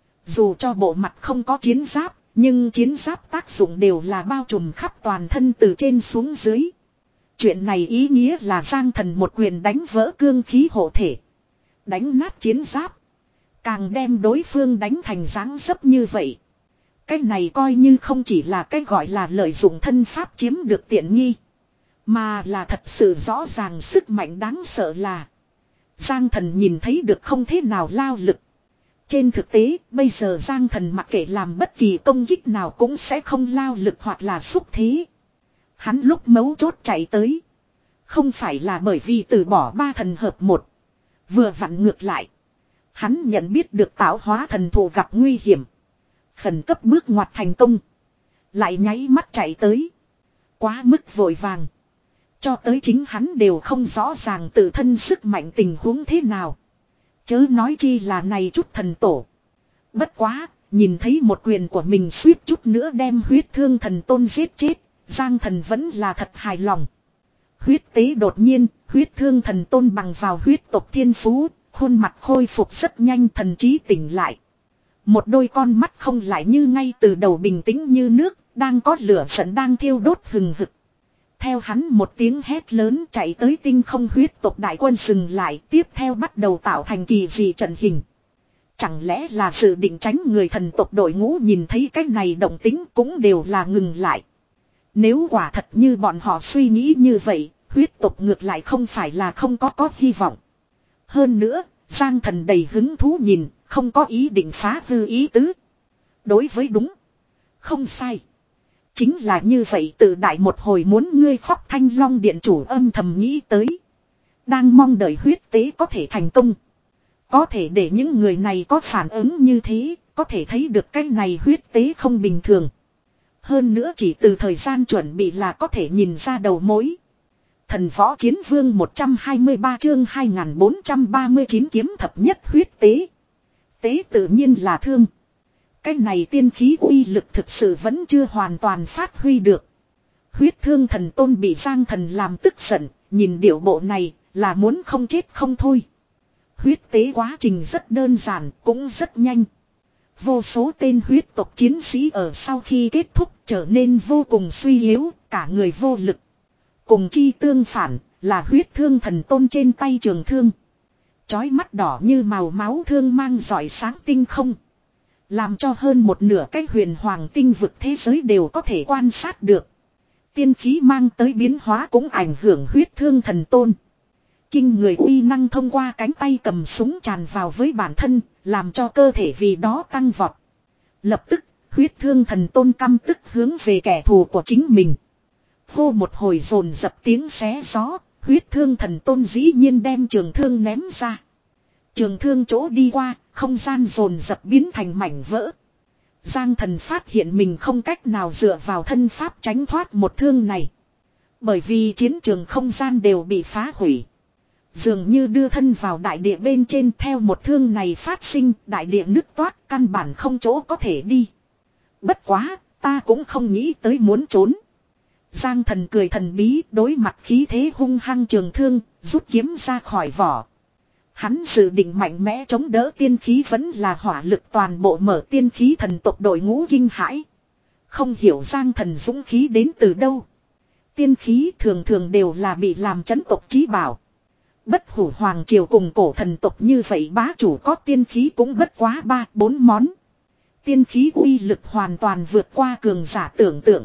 Dù cho bộ mặt không có chiến giáp, nhưng chiến giáp tác dụng đều là bao trùm khắp toàn thân từ trên xuống dưới. Chuyện này ý nghĩa là Giang Thần một quyền đánh vỡ cương khí hộ thể, đánh nát chiến giáp, càng đem đối phương đánh thành dáng dấp như vậy. Cái này coi như không chỉ là cái gọi là lợi dụng thân pháp chiếm được tiện nghi, mà là thật sự rõ ràng sức mạnh đáng sợ là Giang Thần nhìn thấy được không thế nào lao lực. Trên thực tế, bây giờ Giang Thần mặc kệ làm bất kỳ công kích nào cũng sẽ không lao lực hoặc là xúc thế. Hắn lúc mấu chốt chạy tới, không phải là bởi vì từ bỏ ba thần hợp một. Vừa vặn ngược lại, hắn nhận biết được tạo hóa thần thụ gặp nguy hiểm, khẩn cấp bước ngoặt thành công, lại nháy mắt chạy tới. Quá mức vội vàng, cho tới chính hắn đều không rõ ràng tự thân sức mạnh tình huống thế nào. Chớ nói chi là này chút thần tổ. Bất quá, nhìn thấy một quyền của mình suýt chút nữa đem huyết thương thần tôn giết chết, Giang Thần vẫn là thật hài lòng. Huyết tế đột nhiên, huyết thương thần tôn bằng vào huyết tộc thiên phú, khuôn mặt khôi phục rất nhanh, thần trí tỉnh lại. Một đôi con mắt không lại như ngay từ đầu bình tĩnh như nước, đang có lửa giận đang thiêu đốt hừng hực. Theo hắn một tiếng hét lớn chạy tới tinh không huyết tộc đại quân dừng lại, tiếp theo bắt đầu tạo thành kỳ dị trận hình. Chẳng lẽ là dự định tránh người thần tộc đội ngũ nhìn thấy cái này động tính cũng đều là ngừng lại. Nếu quả thật như bọn họ suy nghĩ như vậy, huyết tộc ngược lại không phải là không có có hy vọng. Hơn nữa, Giang Thần đầy hứng thú nhìn, không có ý định phá hư ý tứ. Đối với đúng, không sai. Chính là như vậy, tự đại một hồi muốn ngươi khóc Thanh Long điện chủ âm thầm nghĩ tới. Đang mong đợi huyết tế có thể thành công. Có thể để những người này có phản ứng như thế, có thể thấy được cái này huyết tế không bình thường. Hơn nữa chỉ từ thời gian chuẩn bị là có thể nhìn ra đầu mối. Thần võ chiến vương một trăm hai mươi ba chương hai nghìn bốn trăm ba mươi chín kiếm thập nhất huyết tế. Tế tự nhiên là thương. Cái này tiên khí uy lực thực sự vẫn chưa hoàn toàn phát huy được. Huyết thương thần tôn bị Giang Thần làm tức giận, nhìn điệu bộ này là muốn không chết không thôi. Huyết tế quá trình rất đơn giản, cũng rất nhanh. Vô số tên huyết tộc chiến sĩ ở sau khi kết thúc trở nên vô cùng suy yếu, cả người vô lực. Cùng chi tương phản là huyết thương thần tôn trên tay trường thương. Chói mắt đỏ như màu máu thương mang rọi sáng tinh không. Làm cho hơn một nửa cái huyền hoàng tinh vực thế giới đều có thể quan sát được. Tiên khí mang tới biến hóa cũng ảnh hưởng huyết thương thần tôn. Kinh người uy năng thông qua cánh tay cầm súng tràn vào với bản thân, làm cho cơ thể vì đó tăng vọt. Lập tức, huyết thương thần tôn căm tức hướng về kẻ thù của chính mình. Hô một hồi dồn dập tiếng xé gió, huyết thương thần tôn dĩ nhiên đem trường thương ném ra. Trường thương chỗ đi qua, không gian dồn dập biến thành mảnh vỡ. Giang Thần phát hiện mình không cách nào dựa vào thân pháp tránh thoát một thương này. Bởi vì chiến trường không gian đều bị phá hủy. Dường như đưa thân vào đại địa bên trên, theo một thương này phát sinh, đại địa nứt toát, căn bản không chỗ có thể đi. Bất quá, ta cũng không nghĩ tới muốn trốn. Giang Thần cười thần bí, đối mặt khí thế hung hăng trường thương, rút kiếm ra khỏi vỏ. Hắn dự định mạnh mẽ chống đỡ tiên khí, vẫn là hỏa lực toàn bộ mở tiên khí thần tộc đội ngũ kinh hãi. Không hiểu Giang Thần dũng khí đến từ đâu. Tiên khí thường thường đều là bị làm chấn tộc chí bảo. Bất hủ hoàng triều cùng cổ thần tộc như vậy bá chủ có tiên khí cũng bất quá ba bốn món. Tiên khí uy lực hoàn toàn vượt qua cường giả tưởng tượng.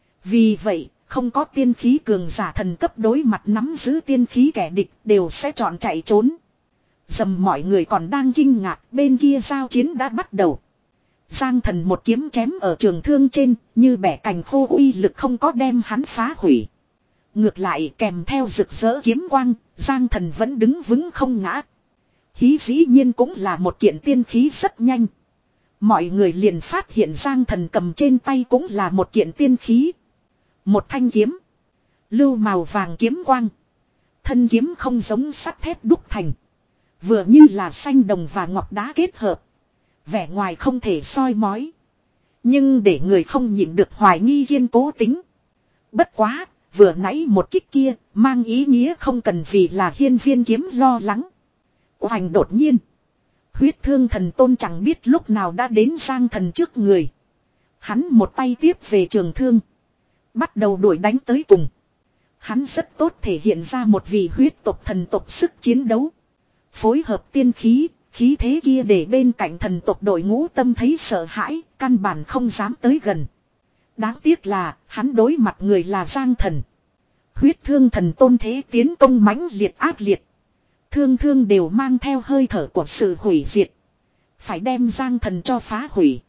Vì vậy, không có tiên khí cường giả thần cấp đối mặt nắm giữ tiên khí kẻ địch đều sẽ chọn chạy trốn. Dầm mọi người còn đang kinh ngạc, bên kia giao chiến đã bắt đầu. Giang Thần một kiếm chém ở trường thương trên, như bẻ cành khô, uy lực không có đem hắn phá hủy. Ngược lại kèm theo rực rỡ kiếm quang, Giang Thần vẫn đứng vững không ngã. Hí dĩ nhiên cũng là một kiện tiên khí rất nhanh. Mọi người liền phát hiện Giang Thần cầm trên tay cũng là một kiện tiên khí. Một thanh kiếm. Lưu màu vàng kiếm quang. Thân kiếm không giống sắt thép đúc thành. Vừa như là xanh đồng và ngọc đá kết hợp. Vẻ ngoài không thể soi mói. Nhưng để người không nhịn được hoài nghi kiên cố tính. Bất quá, vừa nãy một kích kia, mang ý nghĩa không cần vì là hiên viên kiếm lo lắng. Hoành đột nhiên. Huyết thương thần tôn chẳng biết lúc nào đã đến Giang Thần trước người. Hắn một tay tiếp về trường thương. Bắt đầu đuổi đánh tới cùng. Hắn rất tốt thể hiện ra một vị huyết tộc thần tộc sức chiến đấu. Phối hợp tiên khí, khí thế kia để bên cạnh thần tộc đội ngũ tâm thấy sợ hãi, căn bản không dám tới gần. Đáng tiếc là, hắn đối mặt người là Giang Thần. Huyết thương thần tôn thế tiến công mãnh liệt ác liệt. Thương thương đều mang theo hơi thở của sự hủy diệt. Phải đem Giang Thần cho phá hủy.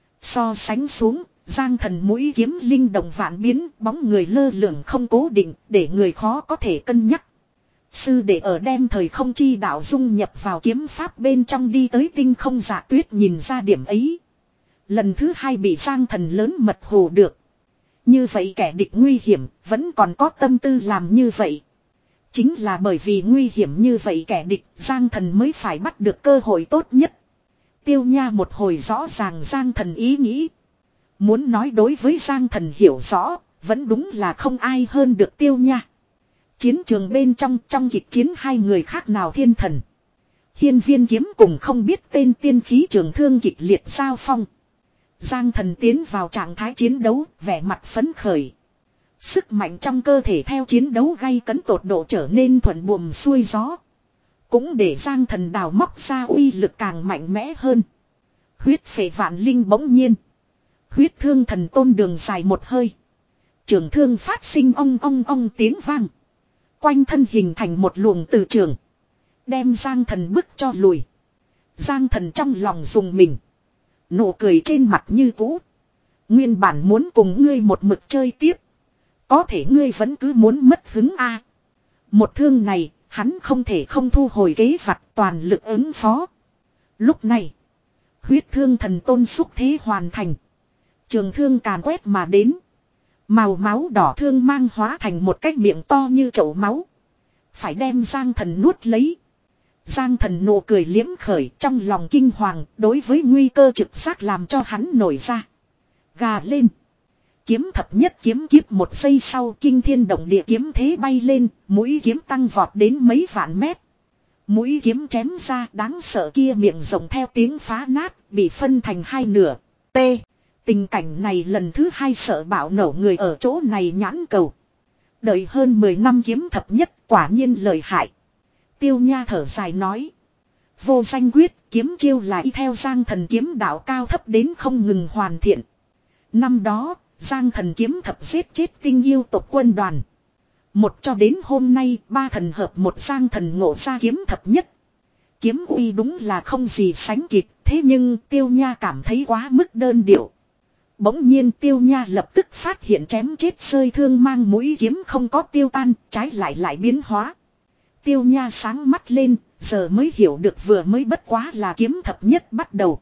So sánh xuống, Giang Thần mũi kiếm linh động vạn biến, bóng người lơ lửng không cố định, để người khó có thể cân nhắc. Sư đệ ở đem thời không chi đạo dung nhập vào kiếm pháp bên trong đi tới tinh không Dạ Tuyết nhìn ra điểm ấy. Lần thứ hai bị Giang Thần lớn mật hồ được. Như vậy kẻ địch nguy hiểm, vẫn còn có tâm tư làm như vậy. Chính là bởi vì nguy hiểm như vậy kẻ địch, Giang Thần mới phải bắt được cơ hội tốt nhất. Tiêu Nha một hồi rõ ràng Giang Thần ý nghĩ. Muốn nói đối với Giang Thần hiểu rõ, vẫn đúng là không ai hơn được Tiêu Nha. Chiến trường bên trong, trong kịch chiến hai người khác nào thiên thần. Hiên viên kiếm cùng không biết tên tiên khí trường thương kịch liệt giao phong. Giang Thần tiến vào trạng thái chiến đấu, vẻ mặt phấn khởi. Sức mạnh trong cơ thể theo chiến đấu gay cấn tột độ trở nên thuận buồm xuôi gió. Cũng để Giang Thần đào móc ra uy lực càng mạnh mẽ hơn. Huyết phệ vạn linh bỗng nhiên. Huyết thương thần tôn đường dài một hơi. Trường thương phát sinh ong ong ong tiếng vang. Quanh thân hình thành một luồng từ trường. Đem Giang Thần bức cho lùi. Giang Thần trong lòng dùng mình. Nụ cười trên mặt như cũ. Nguyên bản muốn cùng ngươi một mực chơi tiếp. Có thể ngươi vẫn cứ muốn mất hứng a. Một thương này, hắn không thể không thu hồi kế vặt toàn lực ứng phó. Lúc này, huyết thương thần tôn xúc thế hoàn thành. Trường thương càn quét mà đến. Màu máu đỏ thương mang hóa thành một cái miệng to như chậu máu. Phải đem Giang Thần nuốt lấy. Giang Thần nụ cười liếm khởi trong lòng kinh hoàng đối với nguy cơ trực giác làm cho hắn nổi ra. Gà lên. Kiếm thập nhất kiếm kiếp một giây sau kinh thiên động địa kiếm thế bay lên, mũi kiếm tăng vọt đến mấy vạn mét. Mũi kiếm chém ra đáng sợ kia miệng rộng theo tiếng phá nát, bị phân thành hai nửa. T. Tình cảnh này lần thứ hai sợ bạo nổ người ở chỗ này nhãn cầu. Đợi hơn mười năm kiếm thập nhất quả nhiên lợi hại. Tiêu Nha thở dài nói. Vô danh quyết kiếm chiêu là y theo Giang Thần kiếm đạo cao thấp đến không ngừng hoàn thiện. Năm đó, Giang Thần kiếm thập giết chết tinh yêu tộc quân đoàn. Một cho đến hôm nay ba thần hợp một Giang Thần ngộ ra kiếm thập nhất. Kiếm uy đúng là không gì sánh kịp, thế nhưng Tiêu Nha cảm thấy quá mức đơn điệu. Bỗng nhiên Tiêu Nha lập tức phát hiện chém chết rơi thương mang mũi kiếm không có tiêu tan, trái lại lại biến hóa. Tiêu Nha sáng mắt lên, giờ mới hiểu được vừa mới bất quá là kiếm thập nhất bắt đầu.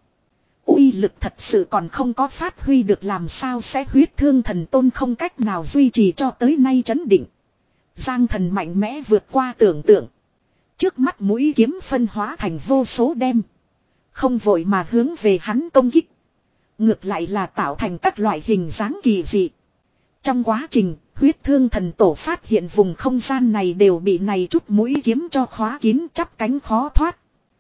Uy lực thật sự còn không có phát huy được, làm sao sẽ huyết thương thần tôn không cách nào duy trì cho tới nay trấn định. Giang Thần mạnh mẽ vượt qua tưởng tượng. Trước mắt mũi kiếm phân hóa thành vô số đem. Không vội mà hướng về hắn công kích. Ngược lại là tạo thành các loại hình dáng kỳ dị. Trong quá trình, huyết thương thần tổ phát hiện vùng không gian này đều bị này chút mũi kiếm cho khóa kín, chắp cánh khó thoát.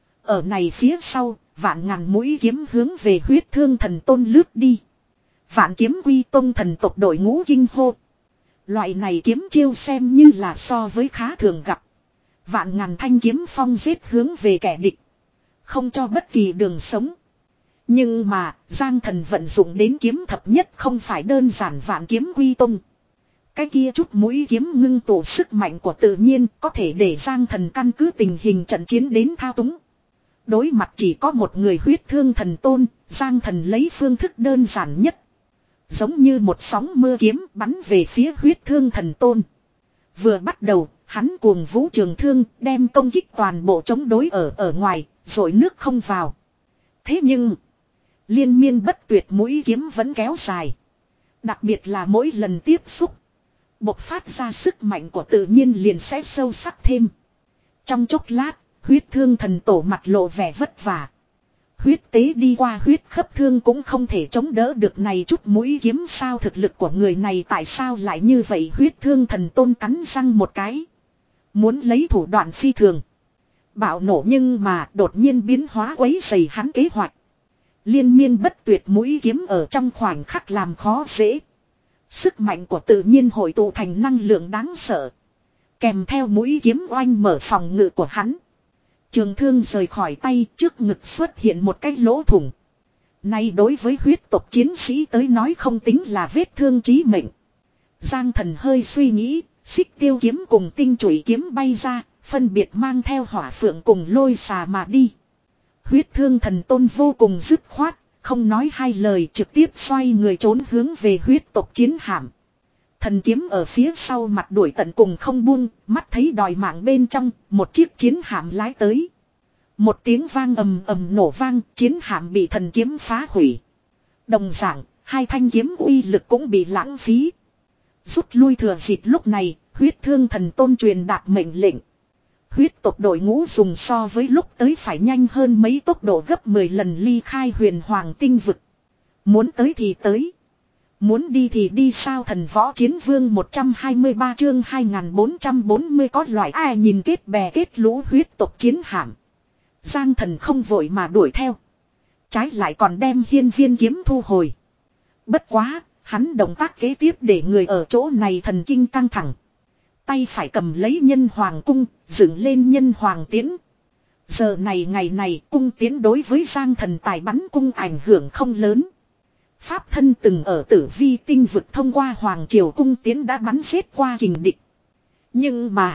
Ở này phía sau, vạn ngàn mũi kiếm hướng về huyết thương thần tôn lướt đi. Vạn kiếm quy tông thần tộc đội ngũ kinh hô. Loại này kiếm chiêu xem như là so với khá thường gặp. Vạn ngàn thanh kiếm phong giết hướng về kẻ địch. Không cho bất kỳ đường sống. Nhưng mà, Giang Thần vận dụng đến kiếm thập nhất không phải đơn giản vạn kiếm quy tông. Cái kia chút mũi kiếm ngưng tụ sức mạnh của tự nhiên có thể để Giang Thần căn cứ tình hình trận chiến đến thao túng. Đối mặt chỉ có một người huyết thương thần tôn, Giang Thần lấy phương thức đơn giản nhất. Giống như một sóng mưa kiếm bắn về phía huyết thương thần tôn. Vừa bắt đầu, hắn cuồng vũ trường thương đem công kích toàn bộ chống đối ở ở ngoài, rồi nước không vào. Thế nhưng, liên miên bất tuyệt mũi kiếm vẫn kéo dài. Đặc biệt là mỗi lần tiếp xúc, bộc phát ra sức mạnh của tự nhiên liền sẽ sâu sắc thêm. Trong chốc lát, huyết thương thần tổ mặt lộ vẻ vất vả. Huyết tế đi qua huyết khớp thương cũng không thể chống đỡ được này chút mũi kiếm, sao thực lực của người này tại sao lại như vậy. Huyết thương thần tôn cắn răng một cái. Muốn lấy thủ đoạn phi thường. Bạo nổ nhưng mà đột nhiên biến hóa quấy rầy hắn kế hoạch. Liên miên bất tuyệt mũi kiếm ở trong khoảnh khắc làm khó dễ. Sức mạnh của tự nhiên hội tụ thành năng lượng đáng sợ. Kèm theo mũi kiếm oanh mở phòng ngự của hắn. Trường thương rời khỏi tay, trước ngực xuất hiện một cái lỗ thủng. Nay đối với huyết tộc chiến sĩ tới nói không tính là vết thương chí mệnh. Giang Thần hơi suy nghĩ, xích tiêu kiếm cùng tinh chủy kiếm bay ra, phân biệt mang theo hỏa phượng cùng lôi xà mà đi. Huyết thương thần tôn vô cùng dứt khoát, không nói hai lời trực tiếp xoay người trốn hướng về huyết tộc chiến hạm. Thần kiếm ở phía sau mặt đuổi tận cùng không buông, mắt thấy đòi mạng bên trong, một chiếc chiến hạm lái tới. Một tiếng vang ầm ầm nổ vang, chiến hạm bị thần kiếm phá hủy. Đồng dạng, hai thanh kiếm uy lực cũng bị lãng phí. Rút lui thừa dịp lúc này, huyết thương thần tôn truyền đạt mệnh lệnh. Huyết tộc đội ngũ dùng so với lúc tới phải nhanh hơn mấy, tốc độ gấp mười lần ly khai huyền hoàng tinh vực. Muốn tới thì tới. Muốn đi thì đi, sao thần võ chiến vương một trăm hai mươi ba chương hai nghìn bốn trăm bốn mươi có loại ai nhìn kết bè kết lũ huyết tộc chiến hạm. Giang Thần không vội mà đuổi theo. Trái lại còn đem hiên viên kiếm thu hồi. Bất quá, hắn động tác kế tiếp để người ở chỗ này thần kinh căng thẳng. Tay phải cầm lấy nhân hoàng cung, dựng lên nhân hoàng tiến. Giờ này ngày này cung tiến đối với Giang Thần tài bắn cung ảnh hưởng không lớn. Pháp thân từng ở Tử Vi tinh vực thông qua hoàng triều cung tiến đã bắn giết qua kình địch. Nhưng mà,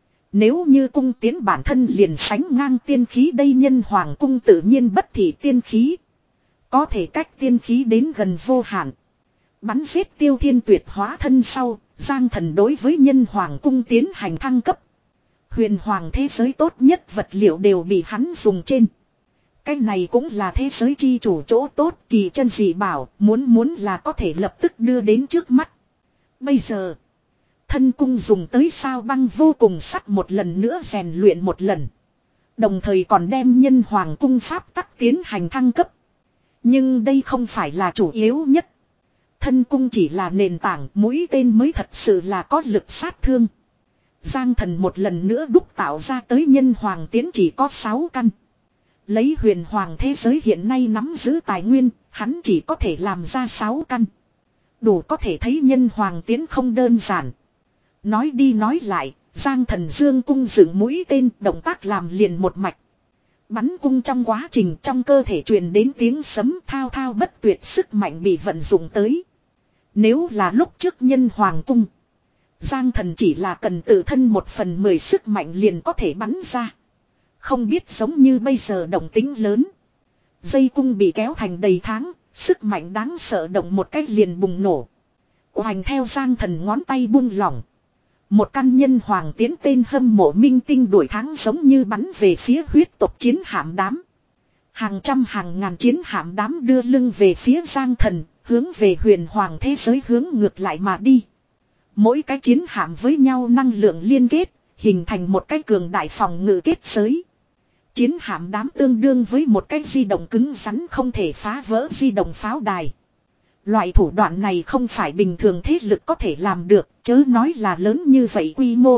nếu như cung tiến bản thân liền sánh ngang tiên khí, đây nhân hoàng cung tự nhiên bất thị tiên khí. Có thể cách tiên khí đến gần vô hạn. Bắn giết Tiêu Thiên Tuyệt hóa thân sau, Giang Thần đối với nhân hoàng cung tiến hành thăng cấp. Huyền hoàng thế giới tốt nhất vật liệu đều bị hắn dùng trên. Cái này cũng là thế giới chi chủ chỗ tốt, kỳ chân dị bảo, muốn muốn là có thể lập tức đưa đến trước mắt. Bây giờ, thân cung dùng tới sao băng vô cùng sắt một lần nữa rèn luyện một lần. Đồng thời còn đem nhân hoàng cung pháp tắc tiến hành thăng cấp. Nhưng đây không phải là chủ yếu nhất. Thân cung chỉ là nền tảng, mũi tên mới thật sự là có lực sát thương. Giang Thần một lần nữa đúc tạo ra tới nhân hoàng tiến chỉ có sáu căn. Lấy huyền hoàng thế giới hiện nay nắm giữ tài nguyên, hắn chỉ có thể làm ra sáu căn. Đủ có thể thấy nhân hoàng tiến không đơn giản. Nói đi nói lại, Giang Thần dương cung dựng mũi tên, động tác làm liền một mạch. Bắn cung trong quá trình trong cơ thể truyền đến tiếng sấm, thao thao bất tuyệt sức mạnh bị vận dụng tới. Nếu là lúc trước nhân hoàng cung, Giang thần chỉ là cần tự thân một phần mười sức mạnh liền có thể bắn ra. Không biết giống như bây giờ động tính lớn. Dây cung bị kéo thành đầy tháng, sức mạnh đáng sợ động một cách liền bùng nổ. Hoành theo Giang thần ngón tay buông lỏng. Một căn nhân hoàng tiến tên hâm mộ minh tinh đuổi tháng giống như bắn về phía huyết tộc chiến hạm đám. Hàng trăm hàng ngàn chiến hạm đám đưa lưng về phía Giang thần, hướng về huyền hoàng thế giới hướng ngược lại mà đi. Mỗi cái chiến hạm với nhau năng lượng liên kết, hình thành một cái cường đại phòng ngự kết giới. Chiến hạm đám tương đương với một cái di động cứng rắn không thể phá vỡ di động pháo đài. Loại thủ đoạn này không phải bình thường thế lực có thể làm được, chớ nói là lớn như vậy quy mô.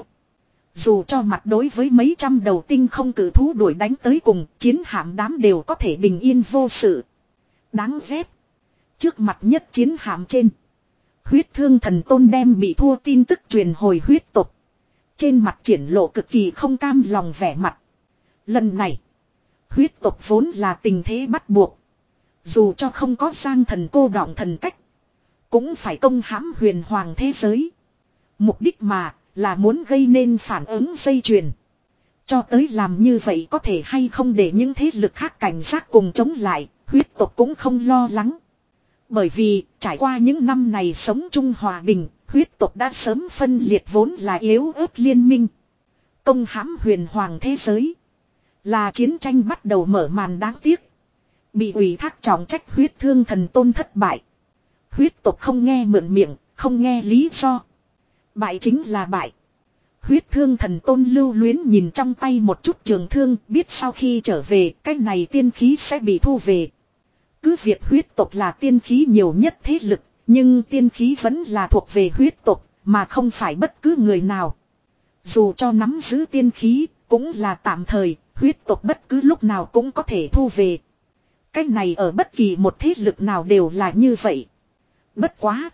Dù cho mặt đối với mấy trăm đầu tinh không cử thú đuổi đánh tới cùng, chiến hạm đám đều có thể bình yên vô sự. Đáng ghét. Trước mặt nhất chiến hạm trên, huyết thương thần tôn đem bị thua tin tức truyền hồi huyết tộc. Trên mặt triển lộ cực kỳ không cam lòng vẻ mặt. Lần này, huyết tộc vốn là tình thế bắt buộc. Dù cho không có Giang thần cô đọng thần cách, cũng phải công hãm huyền hoàng thế giới. Mục đích mà là muốn gây nên phản ứng dây chuyền. Cho tới làm như vậy có thể hay không để những thế lực khác cảnh giác cùng chống lại, huyết tộc cũng không lo lắng. Bởi vì trải qua những năm này sống chung hòa bình, huyết tộc đã sớm phân liệt vốn là yếu ớt liên minh. Công hãm huyền hoàng thế giới là chiến tranh bắt đầu mở màn đáng tiếc. Bị ủy thác trọng trách huyết thương thần tôn thất bại. Huyết tộc không nghe mượn miệng, không nghe lý do. Bại chính là bại. Huyết thương thần tôn lưu luyến nhìn trong tay một chút trường thương, biết sau khi trở về, cái này tiên khí sẽ bị thu về. Cứ việc huyết tộc là tiên khí nhiều nhất thế lực, nhưng tiên khí vẫn là thuộc về huyết tộc, mà không phải bất cứ người nào. Dù cho nắm giữ tiên khí, cũng là tạm thời, huyết tộc bất cứ lúc nào cũng có thể thu về. Cái này ở bất kỳ một thế lực nào đều là như vậy. Bất quá.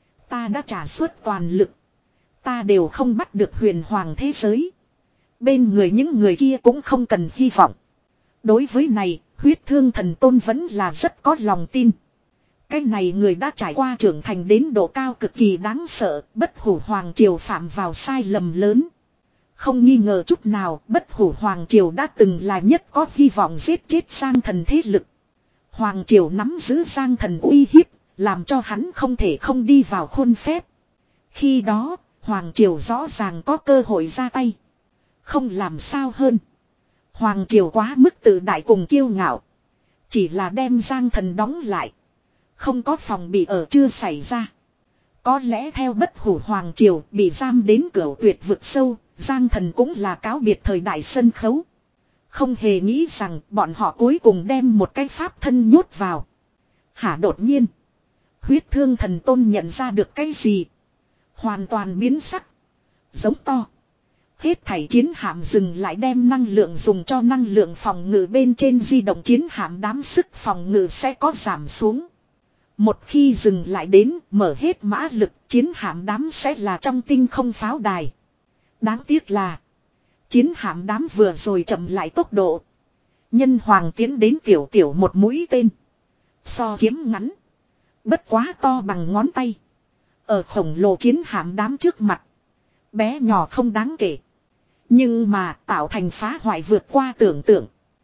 Ta đã trả suốt toàn lực. Ta đều không bắt được huyền hoàng thế giới. Bên người những người kia cũng không cần hy vọng. Đối với này, huyết thương thần tôn vẫn là rất có lòng tin. Cái này người đã trải qua trưởng thành đến độ cao cực kỳ đáng sợ, bất hủ hoàng triều phạm vào sai lầm lớn. Không nghi ngờ chút nào, bất hủ hoàng triều đã từng là nhất có hy vọng giết chết Giang thần thế lực. Hoàng triều nắm giữ Giang thần uy hiếp, làm cho hắn không thể không đi vào khuôn phép. Khi đó, hoàng triều rõ ràng có cơ hội ra tay. Không làm sao hơn. Hoàng triều quá mức tự đại cùng kiêu ngạo. Chỉ là đem Giang thần đóng lại. Không có phòng bị ở chưa xảy ra. Có lẽ theo bất hủ hoàng triều bị giam đến cửu tuyệt vực sâu, Giang thần cũng là cáo biệt thời đại sân khấu. Không hề nghĩ rằng bọn họ cuối cùng đem một cái pháp thân nhốt vào. Hả đột nhiên. Huyết thương thần tôn nhận ra được cái gì. Hoàn toàn biến sắc. Giống to. Hết thảy chiến hạm dừng lại đem năng lượng dùng cho năng lượng phòng ngự bên trên di động chiến hạm đám sức phòng ngự sẽ có giảm xuống. Một khi dừng lại đến mở hết mã lực chiến hạm đám sẽ là trong tinh không pháo đài. Đáng tiếc là chiến hạm đám vừa rồi chậm lại tốc độ. Nhân hoàng tiến đến tiểu tiểu một mũi tên. So kiếm ngắn. Bất quá to bằng ngón tay. Ở khổng lồ chiến hạm đám trước mặt. Bé nhỏ không đáng kể. Nhưng mà tạo thành phá hoại vượt qua tưởng tượng.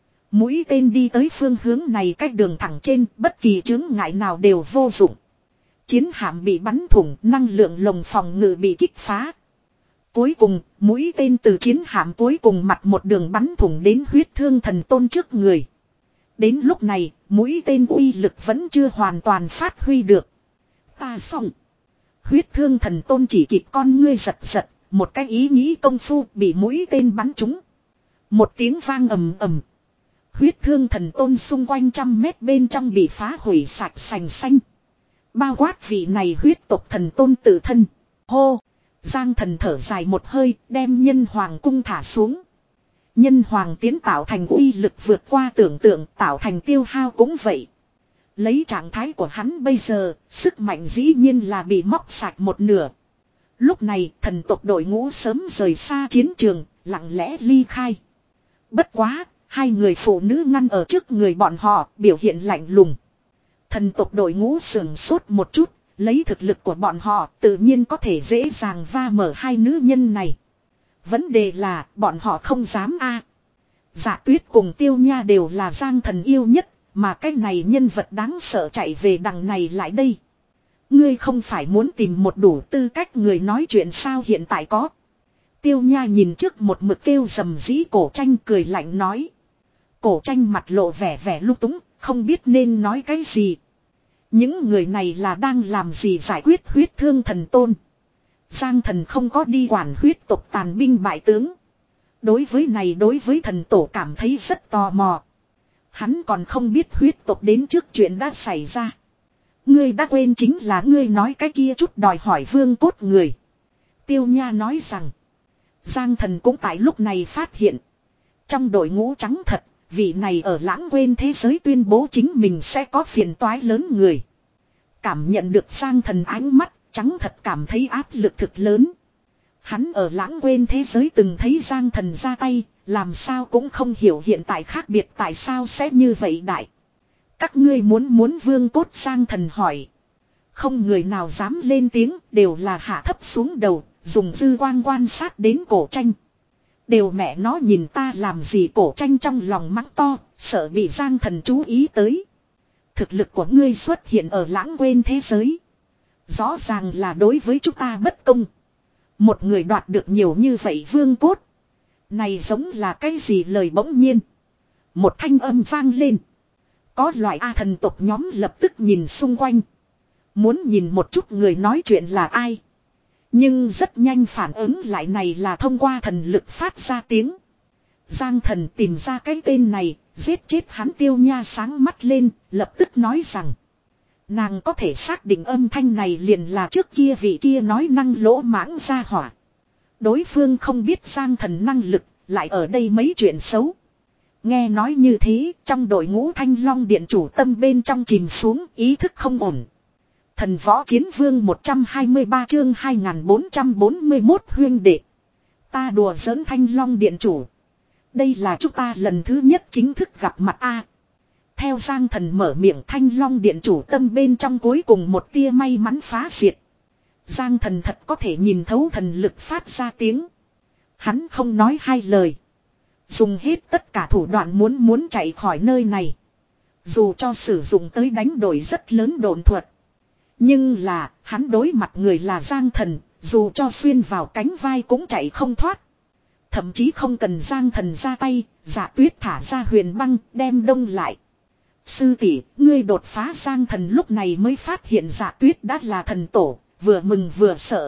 Mũi tên đi tới phương hướng này cách đường thẳng trên bất kỳ chứng ngại nào đều vô dụng. Chiến hạm bị bắn thủng năng lượng lồng phòng ngự bị kích phá. Cuối cùng mũi tên từ chiến hạm cuối cùng mặt một đường bắn thủng đến huyết thương thần tôn trước người. Đến lúc này mũi tên uy lực vẫn chưa hoàn toàn phát huy được. Ta xong. Huyết thương thần tôn chỉ kịp con ngươi giật giật. Một cái ý nghĩ công phu bị mũi tên bắn trúng. Một tiếng vang ầm ầm. Huyết thương thần tôn xung quanh trăm mét bên trong bị phá hủy sạch sành xanh. Bao quát vị này huyết tộc thần tôn tự thân. Hô. Giang thần thở dài một hơi đem nhân hoàng cung thả xuống. Nhân hoàng tiến tạo thành uy lực vượt qua tưởng tượng tạo thành tiêu hao cũng vậy. Lấy trạng thái của hắn bây giờ, sức mạnh dĩ nhiên là bị móc sạch một nửa. Lúc này thần tộc đội ngũ sớm rời xa chiến trường, lặng lẽ ly khai. Bất quá, hai người phụ nữ ngăn ở trước người bọn họ, biểu hiện lạnh lùng. Thần tộc đội ngũ sườn sốt một chút, Lấy thực lực của bọn họ tự nhiên có thể dễ dàng va mở hai nữ nhân này. Vấn đề là bọn họ không dám a. Dạ Tuyết cùng Tiêu Nha đều là Giang Thần yêu nhất, mà cái này nhân vật đáng sợ chạy về đằng này lại đây. Ngươi không phải muốn tìm một đủ tư cách người nói chuyện sao hiện tại có. Tiêu Nha nhìn trước một mực kêu rầm rĩ Cổ Tranh cười lạnh nói. Cổ Tranh mặt lộ vẻ vẻ lung túng, không biết nên nói cái gì. Những người này là đang làm gì giải quyết huyết thương thần tôn. Giang Thần không có đi quản huyết tộc tàn binh bại tướng. Đối với này đối với thần tổ cảm thấy rất tò mò. Hắn còn không biết huyết tộc đến trước chuyện đã xảy ra. Ngươi đã quên chính là ngươi nói cái kia chút đòi hỏi vương cốt người. Tiêu Nha nói rằng. Giang Thần cũng tại lúc này phát hiện. Trong đội ngũ trắng thật, vị này ở lãng quên thế giới tuyên bố chính mình sẽ có phiền toái lớn người. Cảm nhận được Giang Thần ánh mắt, trắng thật cảm thấy áp lực thực lớn. Hắn ở lãng quên thế giới từng thấy Giang Thần ra tay, làm sao cũng không hiểu hiện tại khác biệt tại sao sẽ như vậy đại. Các ngươi muốn muốn vương cốt Giang Thần hỏi. Không người nào dám lên tiếng, đều là hạ thấp xuống đầu, dùng dư quang quan sát đến Cổ Tranh. Đều mẹ nó nhìn ta làm gì Cổ Tranh trong lòng mắng to, sợ bị Giang Thần chú ý tới. Thực lực của ngươi xuất hiện ở lãng quên thế giới. Rõ ràng là đối với chúng ta bất công. Một người đoạt được nhiều như vậy vương cốt. Này giống là cái gì lời bỗng nhiên. Một thanh âm vang lên. Có loại A thần tộc nhóm lập tức nhìn xung quanh. Muốn nhìn một chút người nói chuyện là ai. Nhưng rất nhanh phản ứng lại này là thông qua thần lực phát ra tiếng. Giang Thần tìm ra cái tên này, giết chết hắn. Tiêu Nha sáng mắt lên, lập tức nói rằng. Nàng có thể xác định âm thanh này liền là trước kia vị kia nói năng lỗ mãng ra hỏa. Đối phương không biết Giang Thần năng lực, lại ở đây mấy chuyện xấu. Nghe nói như thế, trong đội ngũ Thanh Long Điện chủ tâm bên trong chìm xuống, ý thức không ổn. Thần võ chiến vương một trăm hai mươi ba chương hai nghìn bốn trăm bốn mươi mốt huyên đệ. Ta đùa giỡn Thanh Long Điện chủ. Đây là chúng ta lần thứ nhất chính thức gặp mặt a. Theo Giang Thần mở miệng, Thanh Long Điện chủ tâm bên trong cuối cùng một tia may mắn phá diệt. Giang Thần thật có thể nhìn thấu thần lực phát ra tiếng. Hắn không nói hai lời. Dùng hết tất cả thủ đoạn muốn muốn chạy khỏi nơi này. Dù cho sử dụng tới đánh đổi rất lớn độn thuật. Nhưng là, hắn đối mặt người là Giang Thần, dù cho xuyên vào cánh vai cũng chạy không thoát. Thậm chí không cần Giang Thần ra tay, Dạ Tuyết thả ra huyền băng, đem đông lại. Sư tỷ, ngươi đột phá. Giang Thần lúc này mới phát hiện Dạ Tuyết đã là thần tổ, vừa mừng vừa sợ.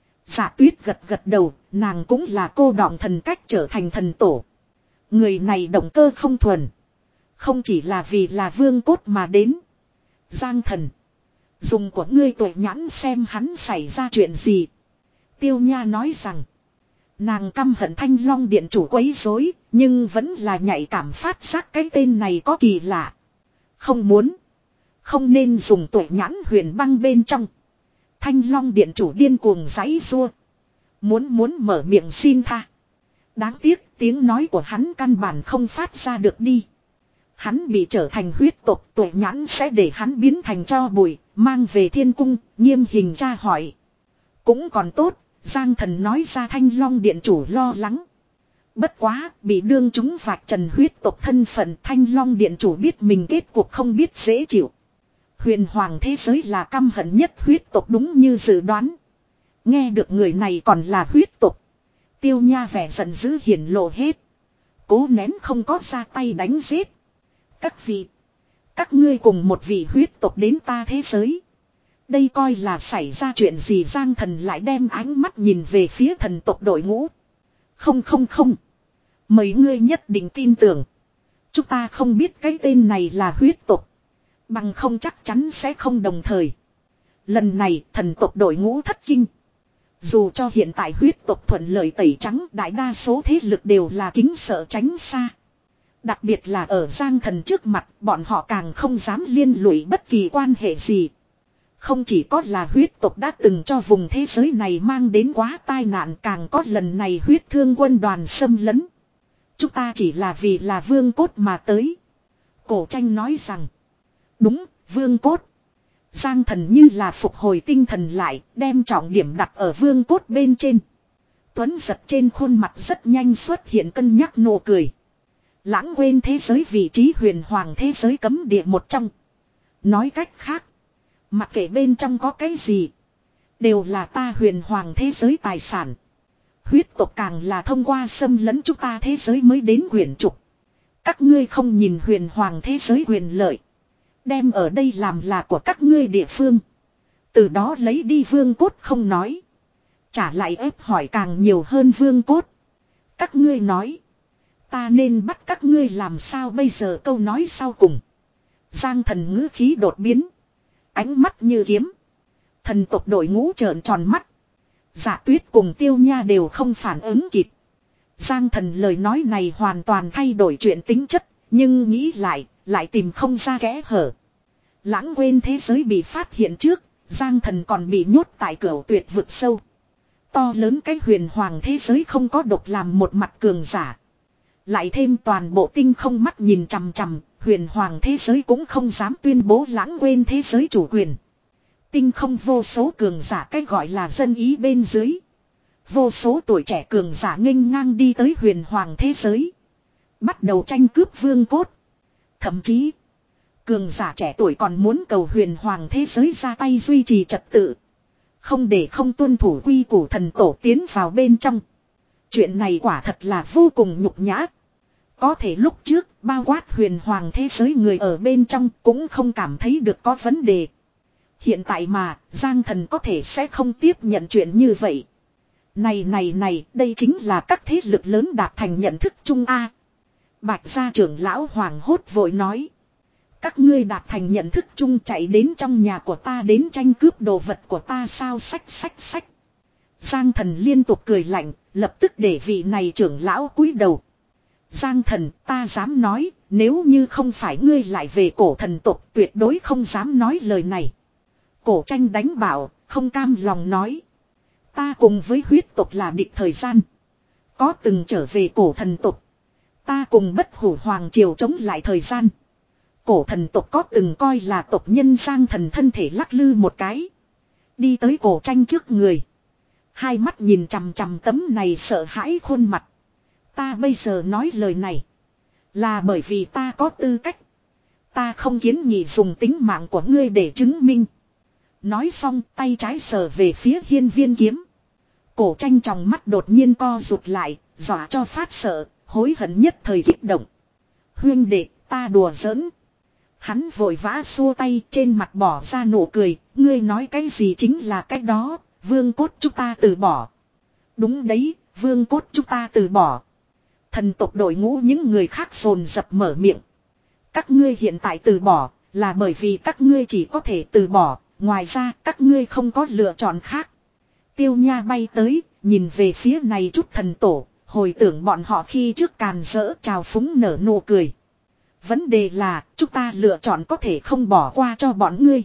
Dạ Tuyết gật gật đầu, nàng cũng là cô đọng thần cách trở thành thần tổ. Người này động cơ không thuần. Không chỉ là vì là vương cốt mà đến. Giang Thần, dùng của ngươi tuệ nhãn xem hắn xảy ra chuyện gì. Tiêu Nha nói rằng. Nàng căm hận Thanh Long Điện chủ quấy rối, nhưng vẫn là nhạy cảm phát giác cái tên này có kỳ lạ. Không muốn. Không nên dùng tuệ nhãn huyền băng bên trong. Thanh Long Điện chủ điên cuồng giãy giụa. Muốn muốn mở miệng xin tha. Đáng tiếc tiếng nói của hắn căn bản không phát ra được đi. Hắn bị trở thành huyết tộc, tuệ nhãn sẽ để hắn biến thành tro bụi, mang về thiên cung, nghiêm hình tra hỏi. Cũng còn tốt, Giang Thần nói ra Thanh Long Điện chủ lo lắng. Bất quá, bị đương chúng vạch trần huyết tộc thân phận, Thanh Long Điện chủ biết mình kết cuộc không biết dễ chịu. Huyền hoàng thế giới là căm hận nhất huyết tộc đúng như dự đoán. Nghe được người này còn là huyết tộc. Tiêu Nha vẻ giận dữ hiển lộ hết. Cố nén không có ra tay đánh giết. Các vị, các ngươi cùng một vị huyết tộc đến ta thế giới. Đây coi là xảy ra chuyện gì? Giang Thần lại đem ánh mắt nhìn về phía thần tộc đội ngũ. Không không không. Mấy ngươi nhất định tin tưởng. Chúng ta không biết cái tên này là huyết tộc. Bằng không chắc chắn sẽ không đồng thời. Lần này thần tộc đội ngũ thất kinh. Dù cho hiện tại huyết tộc thuận lợi tẩy trắng, đại đa số thế lực đều là kính sợ tránh xa. Đặc biệt là ở Giang Thần trước mặt, bọn họ càng không dám liên lụy bất kỳ quan hệ gì. Không chỉ có là huyết tộc đã từng cho vùng thế giới này mang đến quá tai nạn, càng có lần này huyết thương quân đoàn xâm lấn. Chúng ta chỉ là vì là vương cốt mà tới. Cổ Tranh nói rằng. Đúng, vương cốt. Giang Thần như là phục hồi tinh thần lại, đem trọng điểm đặt ở vương cốt bên trên. Tuấn giật trên khuôn mặt rất nhanh xuất hiện cân nhắc nụ cười. Lãng quên thế giới vị trí huyền hoàng thế giới cấm địa một trong. Nói cách khác, mặc kệ bên trong có cái gì, đều là ta huyền hoàng thế giới tài sản. Huyết tộc càng là thông qua xâm lấn chúng ta thế giới mới đến quyển trục. Các ngươi không nhìn huyền hoàng thế giới quyền lợi, đem ở đây làm là của các ngươi địa phương. Từ đó lấy đi vương cốt không nói, trả lại ép hỏi càng nhiều hơn vương cốt. Các ngươi nói, ta nên bắt các ngươi làm sao bây giờ? Câu nói sau cùng, Giang Thần ngữ khí đột biến, ánh mắt như kiếm. Thần tộc đội ngũ trợn tròn mắt. Dạ Tuyết cùng Tiêu Nha đều không phản ứng kịp. Giang Thần lời nói này hoàn toàn thay đổi chuyện tính chất, nhưng nghĩ lại, lại tìm không ra kẽ hở. Lãng quên thế giới bị phát hiện trước, Giang Thần còn bị nhốt tại cửu tuyệt vực sâu. To lớn cái huyền hoàng thế giới không có độc làm một mặt cường giả. Lại thêm toàn bộ tinh không mắt nhìn chằm chằm, huyền hoàng thế giới cũng không dám tuyên bố lãng quên thế giới chủ quyền. Tinh không vô số cường giả cái gọi là dân ý bên dưới. Vô số tuổi trẻ cường giả nghênh ngang đi tới huyền hoàng thế giới, bắt đầu tranh cướp vương cốt. Thậm chí, cường giả trẻ tuổi còn muốn cầu huyền hoàng thế giới ra tay duy trì trật tự, không để không tuân thủ quy củ thần tổ tiến vào bên trong. Chuyện này quả thật là vô cùng nhục nhã. Có thể lúc trước, bao quát huyền hoàng thế giới người ở bên trong cũng không cảm thấy được có vấn đề. Hiện tại mà, Giang Thần có thể sẽ không tiếp nhận chuyện như vậy. Này này này, đây chính là các thế lực lớn đạt thành nhận thức chung A. Bạch gia trưởng lão hoàng hốt vội nói. Các ngươi đạt thành nhận thức chung chạy đến trong nhà của ta đến tranh cướp đồ vật của ta sao? Sách sách sách. Giang Thần liên tục cười lạnh, lập tức để vị này trưởng lão cúi đầu. Giang Thần, ta dám nói, nếu như không phải ngươi lại về cổ thần tộc tuyệt đối không dám nói lời này. Cổ tranh đánh bảo, không cam lòng nói. Ta cùng với huyết tộc là địch thời gian. Có từng trở về cổ thần tộc. Ta cùng bất hủ hoàng triều chống lại thời gian. Cổ thần tộc có từng coi là tộc nhân. Giang Thần thân thể lắc lư một cái, đi tới cổ tranh trước người. Hai mắt nhìn chằm chằm tấm này sợ hãi khuôn mặt. Ta bây giờ nói lời này, là bởi vì ta có tư cách. Ta không kiến nghị dùng tính mạng của ngươi để chứng minh. Nói xong tay trái sờ về phía hiên viên kiếm. Cổ tranh trong mắt đột nhiên co rụt lại, dọa cho phát sợ, hối hận nhất thời kích động. Huyên đệ, ta đùa giỡn. Hắn vội vã xua tay, trên mặt bỏ ra nụ cười. Ngươi nói cái gì chính là cái đó, vương cốt chúng ta từ bỏ. Đúng đấy, vương cốt chúng ta từ bỏ. Thần tộc đội ngũ những người khác dồn dập mở miệng. Các ngươi hiện tại từ bỏ, là bởi vì các ngươi chỉ có thể từ bỏ. Ngoài ra các ngươi không có lựa chọn khác. Tiêu Nha bay tới, nhìn về phía này chút thần tổ, hồi tưởng bọn họ khi trước càn rỡ trào phúng nở nụ cười. Vấn đề là, chúng ta lựa chọn có thể không bỏ qua cho bọn ngươi.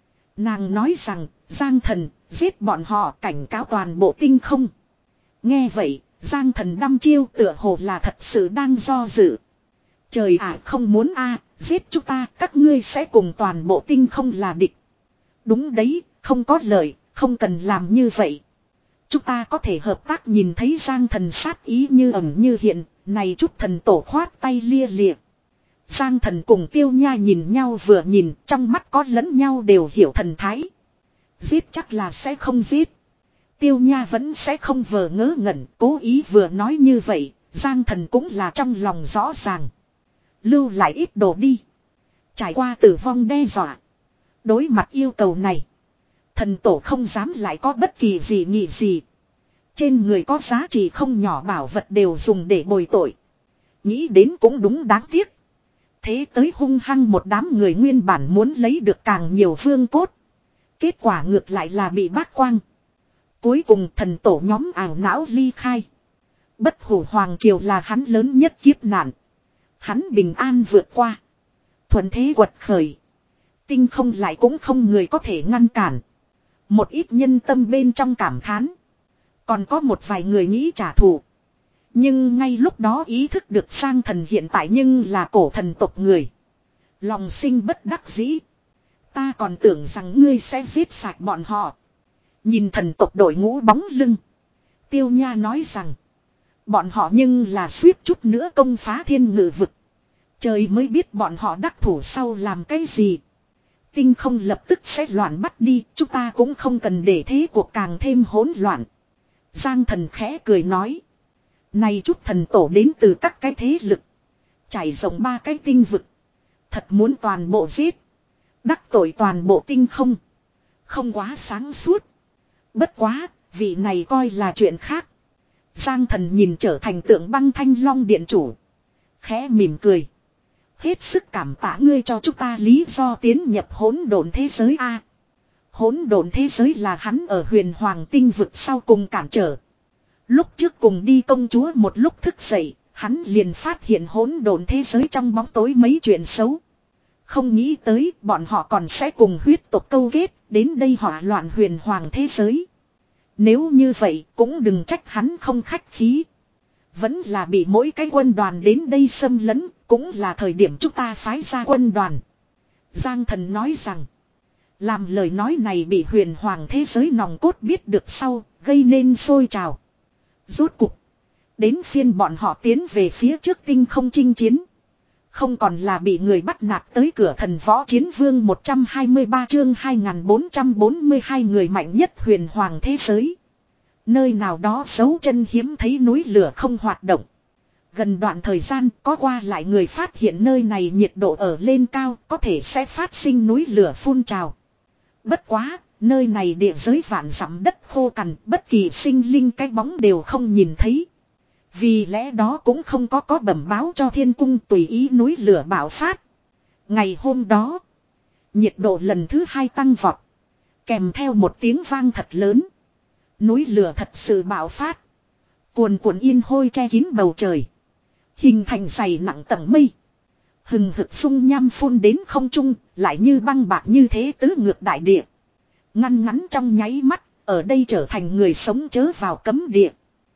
Nàng nói rằng, Giang Thần, giết bọn họ, cảnh cáo toàn bộ tinh không. Nghe vậy, Giang Thần đăm chiêu tựa hồ là thật sự đang do dự. Trời ạ, không muốn a, giết chúng ta, các ngươi sẽ cùng toàn bộ tinh không là địch. Đúng đấy, không có lợi, không cần làm như vậy. Chúng ta có thể hợp tác. Nhìn thấy Giang Thần sát ý như ẩn như hiện, này chút thần tổ khoát tay lia lịa. Giang Thần cùng Tiêu Nha nhìn nhau vừa nhìn, trong mắt có lẫn nhau đều hiểu thần thái. Giết chắc là sẽ không giết. Tiêu Nha vẫn sẽ không vờ ngớ ngẩn, cố ý vừa nói như vậy, Giang Thần cũng là trong lòng rõ ràng. Lưu lại ít đồ đi. Trải qua tử vong đe dọa, đối mặt yêu cầu này, thần tổ không dám lại có bất kỳ gì nghị gì. Trên người có giá trị không nhỏ bảo vật đều dùng để bồi tội. Nghĩ đến cũng đúng, đáng tiếc. Thế tới hung hăng một đám người nguyên bản muốn lấy được càng nhiều vương cốt. Kết quả ngược lại là bị bác quang. Cuối cùng thần tổ nhóm ảo não ly khai. Bất hủ hoàng triều là hắn lớn nhất kiếp nạn. Hắn bình an vượt qua, thuận thế quật khởi. Tinh không lại cũng không người có thể ngăn cản. Một ít nhân tâm bên trong cảm thán. Còn có một vài người nghĩ trả thù. Nhưng ngay lúc đó ý thức được Giang Thần hiện tại nhưng là cổ thần tộc người. Lòng sinh bất đắc dĩ. Ta còn tưởng rằng ngươi sẽ giết sạch bọn họ. Nhìn thần tộc đội ngũ bóng lưng. Tiêu Nha nói rằng. Bọn họ nhưng là suýt chút nữa công phá thiên ngự vực. Trời mới biết bọn họ đắc thủ sau làm cái gì. Tinh không lập tức sẽ loạn bắt đi. Chúng ta cũng không cần để thế cuộc càng thêm hỗn loạn. Giang thần khẽ cười nói. Này chút thần tổ đến từ các cái thế lực. Trải rộng ba cái tinh vực. Thật muốn toàn bộ giết. Đắc tội toàn bộ tinh không. Không quá sáng suốt. Bất quá, vị này coi là chuyện khác. Giang thần nhìn trở thành tượng băng thanh long điện chủ. Khẽ mỉm cười. Hết sức cảm tạ ngươi cho chúng ta lý do tiến nhập hỗn độn thế giới a. Hỗn độn thế giới là hắn ở huyền hoàng tinh vực sau cùng cản trở. Lúc trước cùng đi công chúa một lúc thức dậy, hắn liền phát hiện hỗn độn thế giới trong bóng tối mấy chuyện xấu. Không nghĩ tới bọn họ còn sẽ cùng huyết tộc câu kết, đến đây hỏa loạn huyền hoàng thế giới. Nếu như vậy cũng đừng trách hắn không khách khí. Vẫn là bị mỗi cái quân đoàn đến đây xâm lấn, cũng là thời điểm chúng ta phái ra quân đoàn. Giang thần nói rằng, làm lời nói này bị huyền hoàng thế giới nòng cốt biết được sau, gây nên sôi trào. Rốt cục, đến phiên bọn họ tiến về phía trước tinh không chinh chiến. Không còn là bị người bắt nạt tới cửa thần võ chiến vương một trăm hai mươi ba chương hai nghìn bốn trăm bốn mươi hai người mạnh nhất huyền hoàng thế giới. Nơi nào đó dấu chân hiếm thấy núi lửa không hoạt động. Gần đoạn thời gian có qua lại người phát hiện nơi này nhiệt độ ở lên cao có thể sẽ phát sinh núi lửa phun trào. Bất quá, nơi này địa giới vạn dặm đất khô cằn, bất kỳ sinh linh cái bóng đều không nhìn thấy. Vì lẽ đó cũng không có có bẩm báo cho thiên cung tùy ý núi lửa bạo phát. Ngày hôm đó, nhiệt độ lần thứ hai tăng vọt. Kèm theo một tiếng vang thật lớn. Núi lửa thật sự bạo phát. Cuồn cuộn yên hôi che kín bầu trời. Hình thành dày nặng tầng mây. Hừng hực sung nham phun đến không trung, lại như băng bạc như thế tứ ngược đại địa. Ngăn ngắn trong nháy mắt, ở đây trở thành người sống chớ vào cấm địa.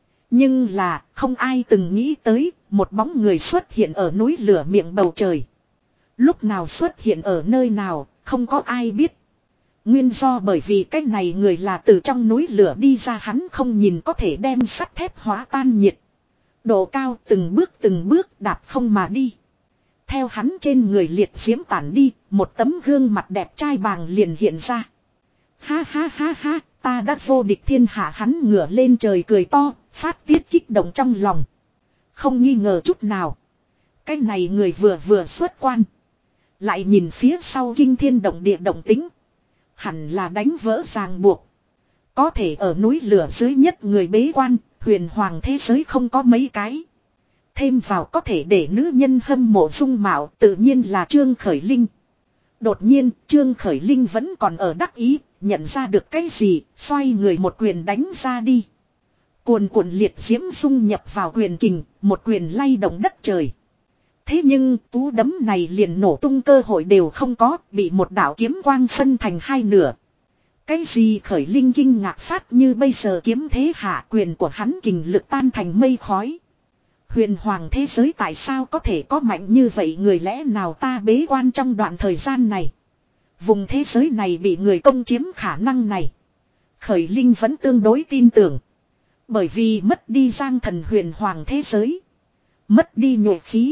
Nhưng là, không ai từng nghĩ tới, một bóng người xuất hiện ở núi lửa miệng bầu trời. Lúc nào xuất hiện ở nơi nào, không có ai biết. Nguyên do bởi vì cái này người là từ trong núi lửa đi ra, hắn không nhìn có thể đem sắt thép hóa tan nhiệt. Độ cao từng bước từng bước đạp không mà đi. Theo hắn trên người liệt diễm tản đi, một tấm gương mặt đẹp trai bàng liền hiện ra. Ha ha ha ha, ta đã vô địch thiên hạ, hắn ngửa lên trời cười to, phát tiết kích động trong lòng. Không nghi ngờ chút nào. Cái này người vừa vừa xuất quan. Lại nhìn phía sau kinh thiên động địa động tính. Hẳn là đánh vỡ ràng buộc. Có thể ở núi lửa dưới nhất người bế quan, huyền hoàng thế giới không có mấy cái. Thêm vào có thể để nữ nhân hâm mộ dung mạo, tự nhiên là Trương Khởi Linh. Đột nhiên, Trương Khởi Linh vẫn còn ở đắc ý, nhận ra được cái gì, xoay người một quyền đánh ra đi. Cuồn cuộn liệt diễm dung nhập vào quyền kình, một quyền lay động đất trời. Thế nhưng, cú đấm này liền nổ tung cơ hội đều không có, bị một đạo kiếm quang phân thành hai nửa. Cái gì Khởi Linh kinh ngạc phát, như bây giờ kiếm thế hạ, quyền của hắn kình lực tan thành mây khói. Huyền hoàng thế giới tại sao có thể có mạnh như vậy, người lẽ nào ta bế quan trong đoạn thời gian này. Vùng thế giới này bị người công chiếm khả năng này. Khởi Linh vẫn tương đối tin tưởng. Bởi vì mất đi giang thần huyền hoàng thế giới. Mất đi nhuệ khí.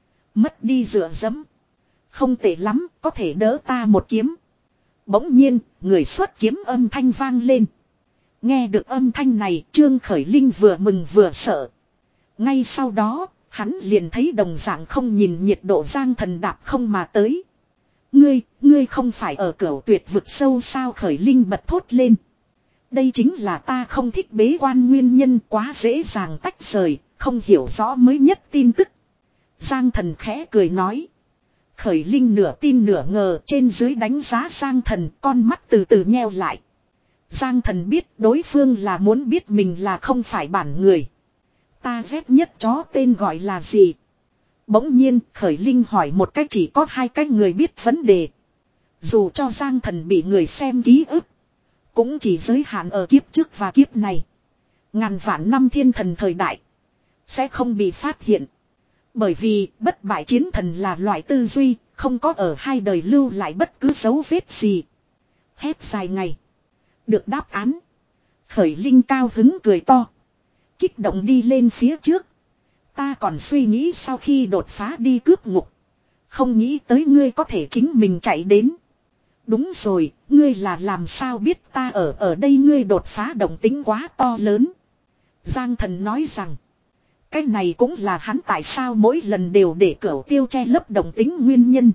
Mất đi dựa dẫm. Không tệ lắm, có thể đỡ ta một kiếm. Bỗng nhiên, người xuất kiếm âm thanh vang lên. Nghe được âm thanh này, Trương Khởi Linh vừa mừng vừa sợ. Ngay sau đó, hắn liền thấy đồng dạng không nhìn nhiệt độ giang thần đạp không mà tới. Ngươi, ngươi không phải ở cửu tuyệt vực sâu sao, Khởi Linh bật thốt lên. Đây chính là ta không thích bế quan nguyên nhân, quá dễ dàng tách rời, không hiểu rõ mới nhất tin tức. Giang thần khẽ cười nói. Khởi Linh nửa tin nửa ngờ, trên dưới đánh giá Giang thần, con mắt từ từ nheo lại. Giang thần biết đối phương là muốn biết mình là không phải bản người. Ta ghét nhất chó tên gọi là gì? Bỗng nhiên Khởi Linh hỏi một cách chỉ có hai cách người biết vấn đề. Dù cho Giang thần bị người xem ký ức, cũng chỉ giới hạn ở kiếp trước và kiếp này. Ngàn vạn năm thiên thần thời đại sẽ không bị phát hiện. Bởi vì bất bại chiến thần là loại tư duy, không có ở hai đời lưu lại bất cứ dấu vết gì. Hét dài ngày. Được đáp án. Khởi Linh cao hứng cười to. Kích động đi lên phía trước. Ta còn suy nghĩ sau khi đột phá đi cướp ngục. Không nghĩ tới ngươi có thể chính mình chạy đến. Đúng rồi, ngươi là làm sao biết ta ở ở đây, ngươi đột phá động tính quá to lớn. Giang Thần nói rằng. Cái này cũng là hắn tại sao mỗi lần đều để Cửu Tiêu che lấp động tính nguyên nhân.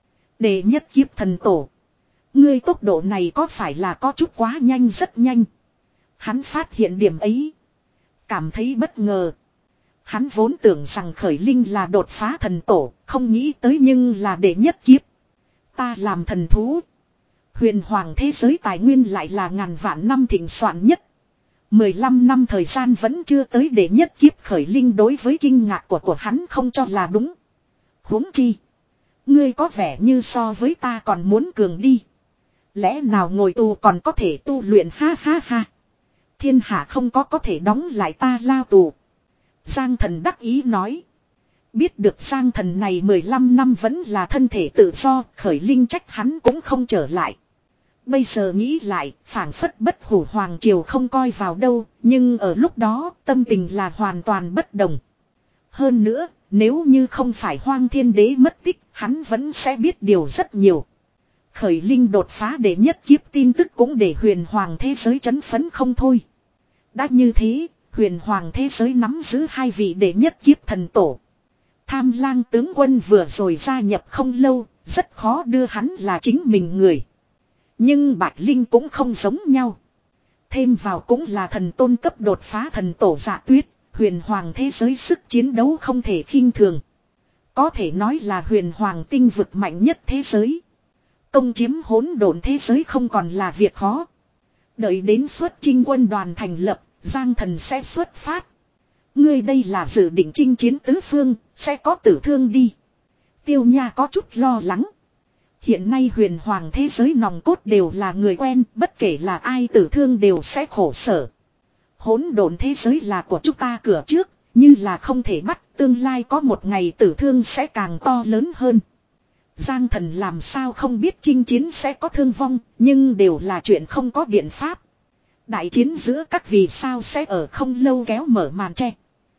Đệ nhất kiếp thần tổ. Ngươi tốc độ này có phải là có chút quá nhanh, rất nhanh. Hắn phát hiện điểm ấy. Cảm thấy bất ngờ. Hắn vốn tưởng rằng Khởi Linh là đột phá thần tổ, không nghĩ tới nhưng là đệ nhất kiếp. Ta làm thần thú. Huyền hoàng thế giới tài nguyên lại là ngàn vạn năm thịnh soạn nhất. mười lăm năm thời gian vẫn chưa tới đệ nhất kiếp. Khởi Linh đối với kinh ngạc của của hắn không cho là đúng. Huống chi. Ngươi có vẻ như so với ta còn muốn cường đi. Lẽ nào ngồi tù còn có thể tu luyện, ha ha ha. Thiên hạ không có có thể đóng lại ta lao tù. Giang Thần đắc ý nói. Biết được Giang Thần này mười lăm năm vẫn là thân thể tự do, Khởi Linh trách hắn cũng không trở lại. Bây giờ nghĩ lại, phảng phất bất hủ hoàng triều không coi vào đâu, nhưng ở lúc đó tâm tình là hoàn toàn bất đồng. Hơn nữa, nếu như không phải Hoang Thiên Đế mất tích, hắn vẫn sẽ biết điều rất nhiều. Khởi Linh đột phá đệ nhất kiếp tin tức cũng để huyền hoàng thế giới chấn phấn không thôi. Đã như thế, huyền hoàng thế giới nắm giữ hai vị đệ nhất kiếp thần tổ. Tham Lang tướng quân vừa rồi gia nhập không lâu, rất khó đưa hắn là chính mình người. Nhưng Bạch Linh cũng không giống nhau. Thêm vào cũng là thần tôn cấp đột phá thần tổ Dạ Tuyết, huyền hoàng thế giới sức chiến đấu không thể khinh thường. Có thể nói là huyền hoàng tinh vực mạnh nhất thế giới. Công chiếm hỗn độn thế giới không còn là việc khó. Đợi đến xuất chinh quân đoàn thành lập, Giang Thần sẽ xuất phát. Ngươi đây là dự định chinh chiến tứ phương, sẽ có tử thương đi. Tiêu Nha có chút lo lắng. Hiện nay huyền hoàng thế giới nòng cốt đều là người quen, bất kể là ai tử thương đều sẽ khổ sở. Hỗn độn thế giới là của chúng ta cửa trước, như là không thể bắt, tương lai có một ngày tử thương sẽ càng to lớn hơn. Giang Thần làm sao không biết chinh chiến sẽ có thương vong, nhưng đều là chuyện không có biện pháp. Đại chiến giữa các vì sao sẽ ở không lâu kéo mở màn tre.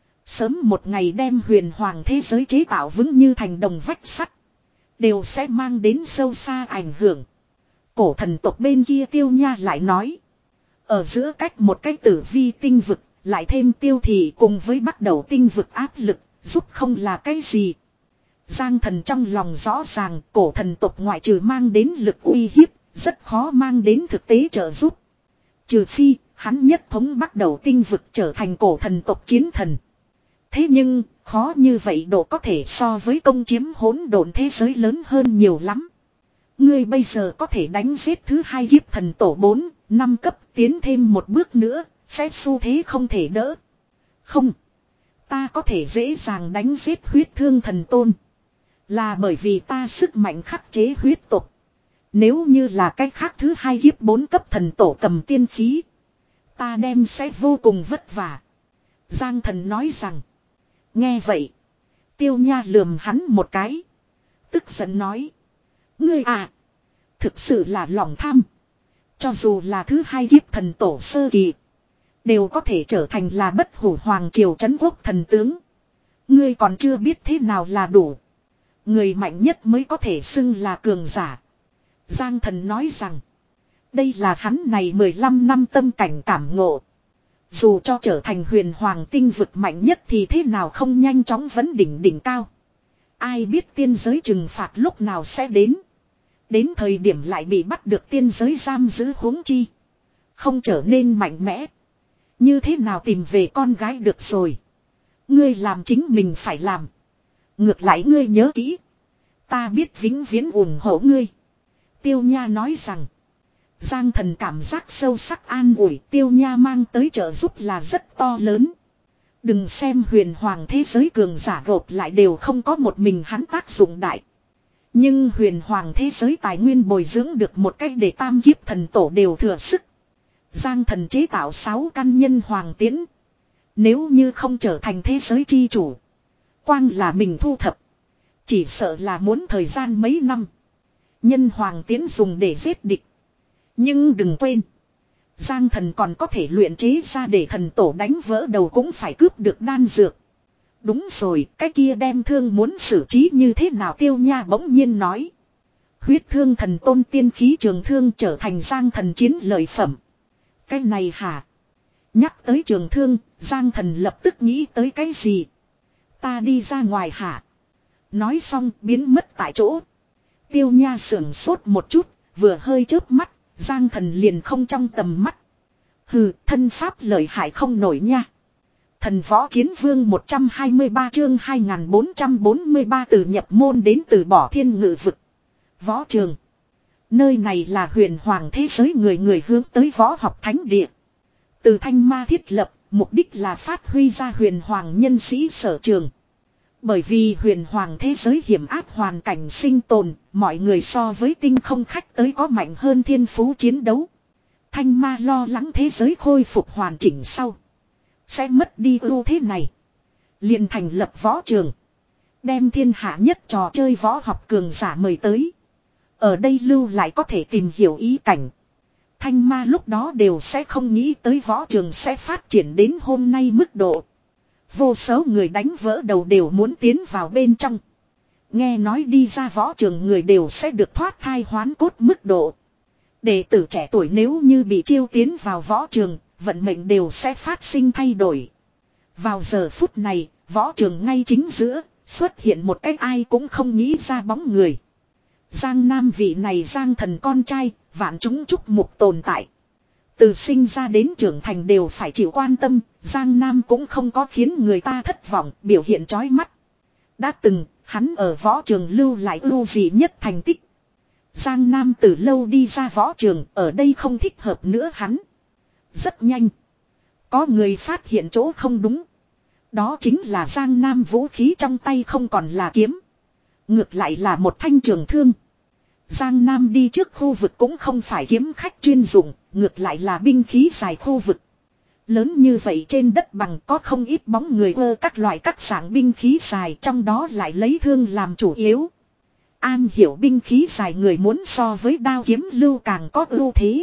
Sớm một ngày đem huyền hoàng thế giới chế tạo vững như thành đồng vách sắt. Đều sẽ mang đến sâu xa ảnh hưởng. Cổ thần tộc bên kia Tiêu Nha lại nói. Ở giữa cách một cái tử vi tinh vực, lại thêm tiêu thị cùng với bắt đầu tinh vực áp lực, giúp không là cái gì. Giang Thần trong lòng rõ ràng cổ thần tộc ngoại trừ mang đến lực uy hiếp, rất khó mang đến thực tế trợ giúp. Trừ phi, hắn nhất thống bắt đầu tinh vực trở thành cổ thần tộc chiến thần. Thế nhưng, khó như vậy độ có thể so với công chiếm hỗn độn thế giới lớn hơn nhiều lắm. Ngươi bây giờ có thể đánh giết thứ hai kiếp thần tổ bốn, năm cấp tiến thêm một bước nữa, sẽ xu thế không thể đỡ. Không. Ta có thể dễ dàng đánh giết huyết thương thần tôn. Là bởi vì ta sức mạnh khắc chế huyết tộc. Nếu như là cách khác thứ hai kiếp bốn cấp thần tổ cầm tiên khí. Ta đem sẽ vô cùng vất vả. Giang Thần nói rằng. Nghe vậy. Tiêu Nha lườm hắn một cái. Tức giận nói. Ngươi à. Thực sự là lòng tham. Cho dù là thứ hai kiếp thần tổ sơ kỳ. Đều có thể trở thành là bất hủ hoàng triều trấn quốc thần tướng. Ngươi còn chưa biết thế nào là đủ. Người mạnh nhất mới có thể xưng là cường giả. Giang Thần nói rằng. Đây là hắn này mười lăm năm tâm cảnh cảm ngộ. Dù cho trở thành huyền hoàng tinh vực mạnh nhất thì thế nào không nhanh chóng vấn đỉnh đỉnh cao. Ai biết tiên giới trừng phạt lúc nào sẽ đến. Đến thời điểm lại bị bắt được tiên giới giam giữ huống chi. Không trở nên mạnh mẽ. Như thế nào tìm về con gái được rồi. Ngươi làm chính mình phải làm. Ngược lại ngươi nhớ kỹ. Ta biết vĩnh viễn ủng hộ ngươi. Tiêu Nha nói rằng. Giang Thần cảm giác sâu sắc an ủi. Tiêu Nha mang tới trợ giúp là rất to lớn. Đừng xem huyền hoàng thế giới cường giả gộp lại đều không có một mình hắn tác dụng đại. Nhưng huyền hoàng thế giới tài nguyên bồi dưỡng được một cách để tam kiếp thần tổ đều thừa sức. Giang Thần chế tạo sáu căn nhân hoàng tiễn. Nếu như không trở thành thế giới chi chủ. Quang là mình thu thập. Chỉ sợ là muốn thời gian mấy năm. Nhân hoàng tiến dùng để giết địch. Nhưng đừng quên. Giang thần còn có thể luyện chế ra để thần tổ đánh vỡ đầu cũng phải cướp được đan dược. Đúng rồi, cái kia đem thương muốn xử trí như thế nào Tiêu Nha bỗng nhiên nói. Huyết thương thần tôn tiên khí trường thương trở thành Giang thần chiến lợi phẩm. Cái này hả? Nhắc tới trường thương, Giang thần lập tức nghĩ tới cái gì? Ta đi ra ngoài hả? Nói xong biến mất tại chỗ. Tiêu Nha sưởng sốt một chút, vừa hơi chớp mắt, Giang thần liền không trong tầm mắt. Hừ, thân pháp lợi hại không nổi nha. Thần võ chiến vương một trăm hai mươi ba chương hai nghìn bốn trăm bốn mươi ba từ nhập môn đến từ bỏ thiên ngự vực. Võ trường. Nơi này là huyền hoàng thế giới người người hướng tới võ học thánh địa. Từ thanh ma thiết lập, mục đích là phát huy ra huyền hoàng nhân sĩ sở trường. Bởi vì huyền hoàng thế giới hiểm áp hoàn cảnh sinh tồn, mọi người so với tinh không khách tới có mạnh hơn thiên phú chiến đấu. Thanh ma lo lắng thế giới khôi phục hoàn chỉnh sau. Sẽ mất đi ưu thế này. Liền thành lập võ trường. Đem thiên hạ nhất trò chơi võ học cường giả mời tới. Ở đây lưu lại có thể tìm hiểu ý cảnh. Thanh ma lúc đó đều sẽ không nghĩ tới võ trường sẽ phát triển đến hôm nay mức độ. Vô số người đánh vỡ đầu đều muốn tiến vào bên trong. Nghe nói đi ra võ trường người đều sẽ được thoát thai hoán cốt mức độ. Đệ tử trẻ tuổi nếu như bị chiêu tiến vào võ trường, vận mệnh đều sẽ phát sinh thay đổi. Vào giờ phút này, võ trường ngay chính giữa, xuất hiện một cái ai cũng không nghĩ ra bóng người. Giang Nam vị này Giang thần con trai, vạn chúng chúc mục tồn tại. Từ sinh ra đến trưởng thành đều phải chịu quan tâm, Giang Nam cũng không có khiến người ta thất vọng, biểu hiện chói mắt. Đã từng, hắn ở võ trường lưu lại ưu dị nhất thành tích. Giang Nam từ lâu đi ra võ trường, ở đây không thích hợp nữa hắn. Rất nhanh. Có người phát hiện chỗ không đúng. Đó chính là Giang Nam vũ khí trong tay không còn là kiếm. Ngược lại là một thanh trường thương. Giang Nam đi trước khu vực cũng không phải kiếm khách chuyên dụng, ngược lại là binh khí dài khu vực. Lớn như vậy trên đất bằng có không ít bóng người ơ các loại các dạng binh khí dài, trong đó lại lấy thương làm chủ yếu. An hiểu binh khí dài người muốn so với đao kiếm lưu càng có ưu thế.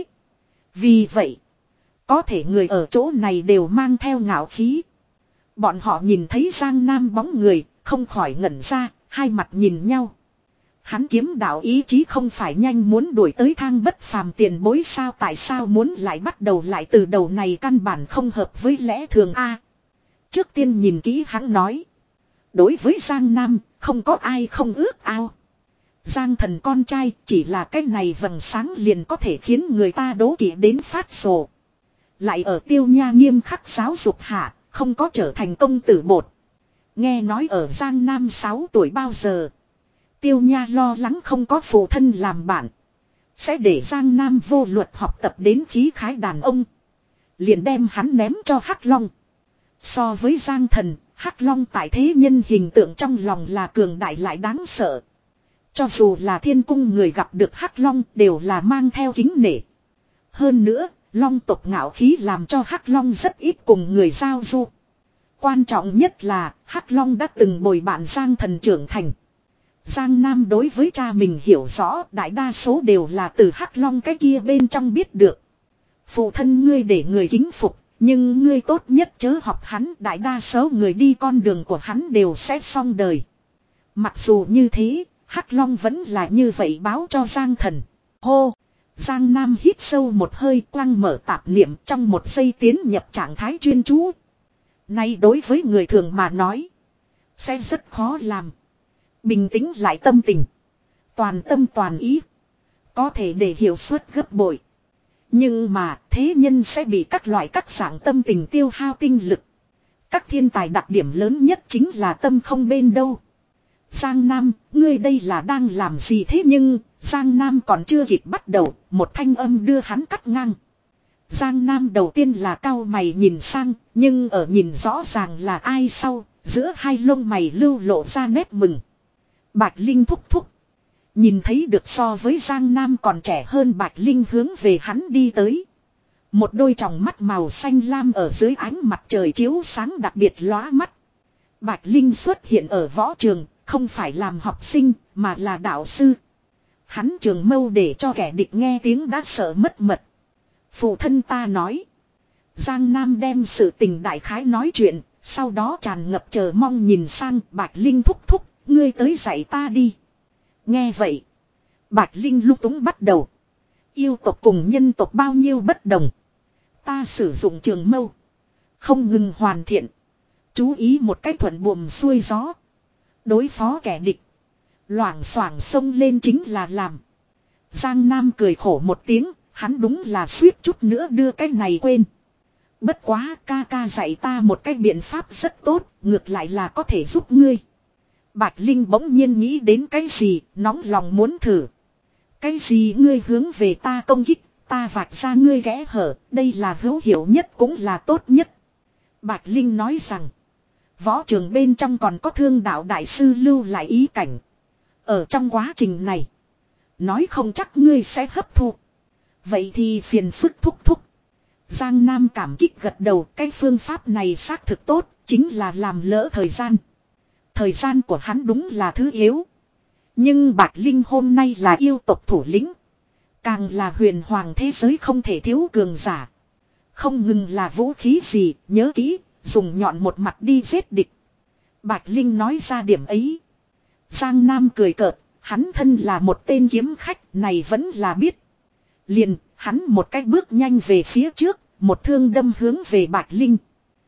Vì vậy, có thể người ở chỗ này đều mang theo ngạo khí. Bọn họ nhìn thấy Giang Nam bóng người, không khỏi ngẩn ra, hai mặt nhìn nhau. Hắn kiếm đạo ý chí không phải nhanh muốn đuổi tới thang bất phàm tiền bối sao, tại sao muốn lại bắt đầu lại từ đầu này, căn bản không hợp với lẽ thường a. Trước tiên nhìn kỹ hắn nói. Đối với Giang Nam, không có ai không ước ao. Giang thần con trai chỉ là cái này vầng sáng liền có thể khiến người ta đố kỵ đến phát sổ. Lại ở Tiêu Nha nghiêm khắc giáo dục hạ, không có trở thành công tử bột. Nghe nói ở Giang Nam sáu tuổi bao giờ. Tiêu Nha lo lắng không có phụ thân làm bạn. Sẽ để Giang Nam vô luật học tập đến khí khái đàn ông. Liền đem hắn ném cho Hắc Long. So với Giang thần, Hắc Long tại thế nhân hình tượng trong lòng là cường đại lại đáng sợ. Cho dù là thiên cung người gặp được Hắc Long đều là mang theo kính nể. Hơn nữa, Long tộc ngạo khí làm cho Hắc Long rất ít cùng người giao du. Quan trọng nhất là Hắc Long đã từng bồi bạn Giang thần trưởng thành. Giang Nam đối với cha mình hiểu rõ, đại đa số đều là từ Hắc Long cái kia bên trong biết được. Phụ thân ngươi để người kính phục, nhưng ngươi tốt nhất chớ học hắn, đại đa số người đi con đường của hắn đều sẽ xong đời. Mặc dù như thế, Hắc Long vẫn là như vậy báo cho Giang thần. Hô! Giang Nam hít sâu một hơi, quăng mở tạp niệm, trong một giây tiến nhập trạng thái chuyên chú. Nay đối với người thường mà nói, sẽ rất khó làm. Bình tĩnh lại tâm tình. Toàn tâm toàn ý. Có thể để hiệu suất gấp bội. Nhưng mà thế nhân sẽ bị các loại các dạng tâm tình tiêu hao tinh lực. Các thiên tài đặc điểm lớn nhất chính là tâm không bên đâu. Giang Nam, ngươi đây là đang làm gì thế, nhưng Giang Nam còn chưa kịp bắt đầu, một thanh âm đưa hắn cắt ngang. Giang Nam đầu tiên là cau mày nhìn sang, nhưng ở nhìn rõ ràng là ai sau, giữa hai lông mày lưu lộ ra nét mừng. Bạch Linh thúc thúc. Nhìn thấy được so với Giang Nam còn trẻ hơn Bạch Linh hướng về hắn đi tới. Một đôi tròng mắt màu xanh lam ở dưới ánh mặt trời chiếu sáng đặc biệt lóa mắt. Bạch Linh xuất hiện ở võ trường, không phải làm học sinh, mà là đạo sư. Hắn trường mâu để cho kẻ địch nghe tiếng đã sợ mất mật. Phụ thân ta nói. Giang Nam đem sự tình đại khái nói chuyện, sau đó tràn ngập chờ mong nhìn sang Bạch Linh thúc thúc, ngươi tới dạy ta đi. Nghe vậy. Bạch Linh lúc túng bắt đầu. Yêu tộc cùng nhân tộc bao nhiêu bất đồng. Ta sử dụng trường mâu. Không ngừng hoàn thiện. Chú ý một cách thuận buồm xuôi gió. Đối phó kẻ địch. Loảng xoảng xông lên chính là làm. Giang Nam cười khổ một tiếng. Hắn đúng là suýt chút nữa đưa cái này quên. Bất quá ca ca dạy ta một cái biện pháp rất tốt. Ngược lại là có thể giúp ngươi. Bạch Linh bỗng nhiên nghĩ đến cái gì. Nóng lòng muốn thử. Cái gì ngươi hướng về ta công kích. Ta vạch ra ngươi ghé hở. Đây là hữu hiệu nhất cũng là tốt nhất. Bạch Linh nói rằng. Võ trường bên trong còn có thương đạo đại sư lưu lại ý cảnh. Ở trong quá trình này. Nói không chắc ngươi sẽ hấp thu. Vậy thì phiền phức thúc thúc. Giang Nam cảm kích gật đầu. Cái phương pháp này xác thực tốt. Chính là làm lỡ thời gian. Thời gian của hắn đúng là thứ yếu. Nhưng Bạch Linh hôm nay là yêu tộc thủ lĩnh. Càng là huyền hoàng thế giới không thể thiếu cường giả. Không ngừng là vũ khí gì. Nhớ kỹ. Dùng nhọn một mặt đi giết địch. Bạch Linh nói ra điểm ấy. Giang Nam cười cợt. Hắn thân là một tên kiếm khách này vẫn là biết. Liền hắn một cái bước nhanh về phía trước. Một thương đâm hướng về Bạch Linh.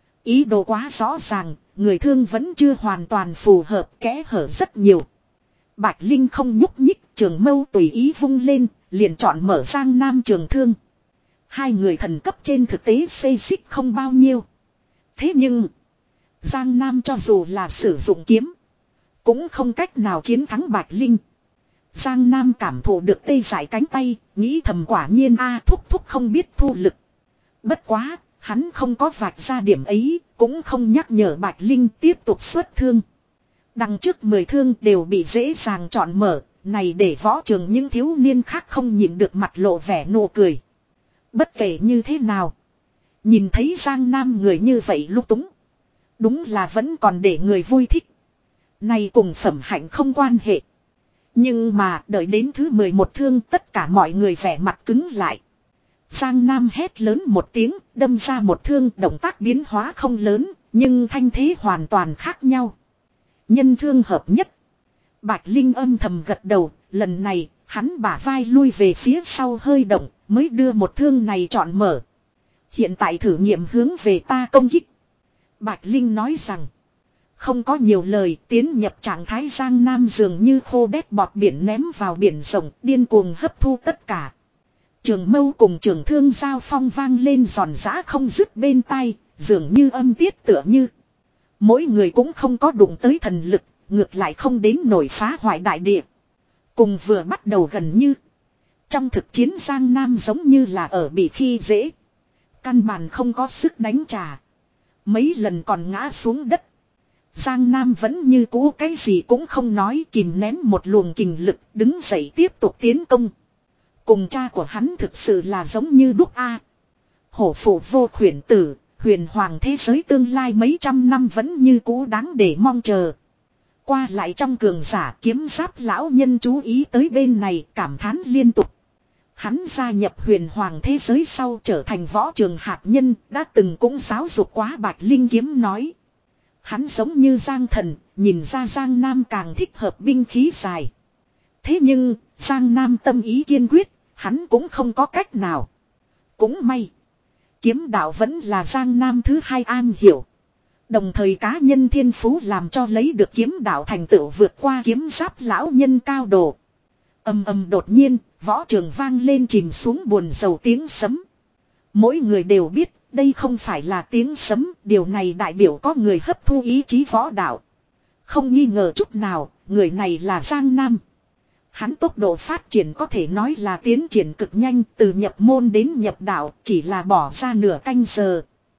Ý đồ quá rõ ràng. Người thương vẫn chưa hoàn toàn phù hợp, kẽ hở rất nhiều. Bạch Linh không nhúc nhích, trường mâu tùy ý vung lên, liền chọn mở Giang Nam trường thương. Hai người thần cấp trên thực tế xây xích không bao nhiêu. Thế nhưng, Giang Nam cho dù là sử dụng kiếm, cũng không cách nào chiến thắng Bạch Linh. Giang Nam cảm thụ được tê dại cánh tay, nghĩ thầm quả nhiên a thúc thúc không biết thu lực. Bất quá, hắn không có vạch ra điểm ấy, cũng không nhắc nhở Bạch Linh tiếp tục xuất thương. Đằng trước mười thương đều bị dễ dàng chọn mở, này để võ trường những thiếu niên khác không nhịn được mặt lộ vẻ nụ cười. Bất kể như thế nào, nhìn thấy Giang Nam người như vậy lúc túng, đúng là vẫn còn để người vui thích. Này cùng phẩm hạnh không quan hệ. Nhưng mà đợi đến thứ mười một thương tất cả mọi người vẻ mặt cứng lại. Giang Nam hét lớn một tiếng, đâm ra một thương, động tác biến hóa không lớn, nhưng thanh thế hoàn toàn khác nhau. Nhân thương hợp nhất. Bạch Linh âm thầm gật đầu, lần này, hắn bả vai lui về phía sau hơi động, mới đưa một thương này chọn mở. Hiện tại thử nghiệm hướng về ta công kích. Bạch Linh nói rằng, không có nhiều lời, tiến nhập trạng thái Giang Nam dường như khô đét bọt biển ném vào biển rộng, điên cuồng hấp thu tất cả. Trường mâu cùng trường thương giao phong vang lên giòn giã không dứt bên tai, dường như âm tiết tựa như. Mỗi người cũng không có đụng tới thần lực, ngược lại không đến nổi phá hoại đại địa. Cùng vừa bắt đầu gần như. Trong thực chiến Giang Nam giống như là ở bị khi dễ. Căn bản không có sức đánh trả. Mấy lần còn ngã xuống đất. Giang Nam vẫn như cũ cái gì cũng không nói, kìm nén một luồng kình lực, đứng dậy tiếp tục tiến công. Cùng cha của hắn thực sự là giống như đúc A. Hổ phụ vô khuyển tử, huyền hoàng thế giới tương lai mấy trăm năm vẫn như cũ đáng để mong chờ. Qua lại trong cường giả kiếm giáp lão nhân chú ý tới bên này, cảm thán liên tục. Hắn gia nhập huyền hoàng thế giới sau trở thành võ trường hạt nhân, đã từng cũng giáo dục quá Bạch Linh kiếm nói. Hắn giống như Giang Thần, nhìn ra Giang Nam càng thích hợp binh khí dài. Thế nhưng, Giang Nam tâm ý kiên quyết, hắn cũng không có cách nào. Cũng may, kiếm đạo vẫn là Giang Nam thứ hai an hiểu. Đồng thời cá nhân thiên phú làm cho lấy được kiếm đạo thành tựu vượt qua kiếm giáp lão nhân cao độ. Ầm ầm đột nhiên, võ trường vang lên chìm xuống buồn rầu tiếng sấm. Mỗi người đều biết, đây không phải là tiếng sấm, điều này đại biểu có người hấp thu ý chí võ đạo. Không nghi ngờ chút nào, người này là Giang Nam. Hắn tốc độ phát triển có thể nói là tiến triển cực nhanh, từ nhập môn đến nhập đạo, chỉ là bỏ ra nửa canh giờ.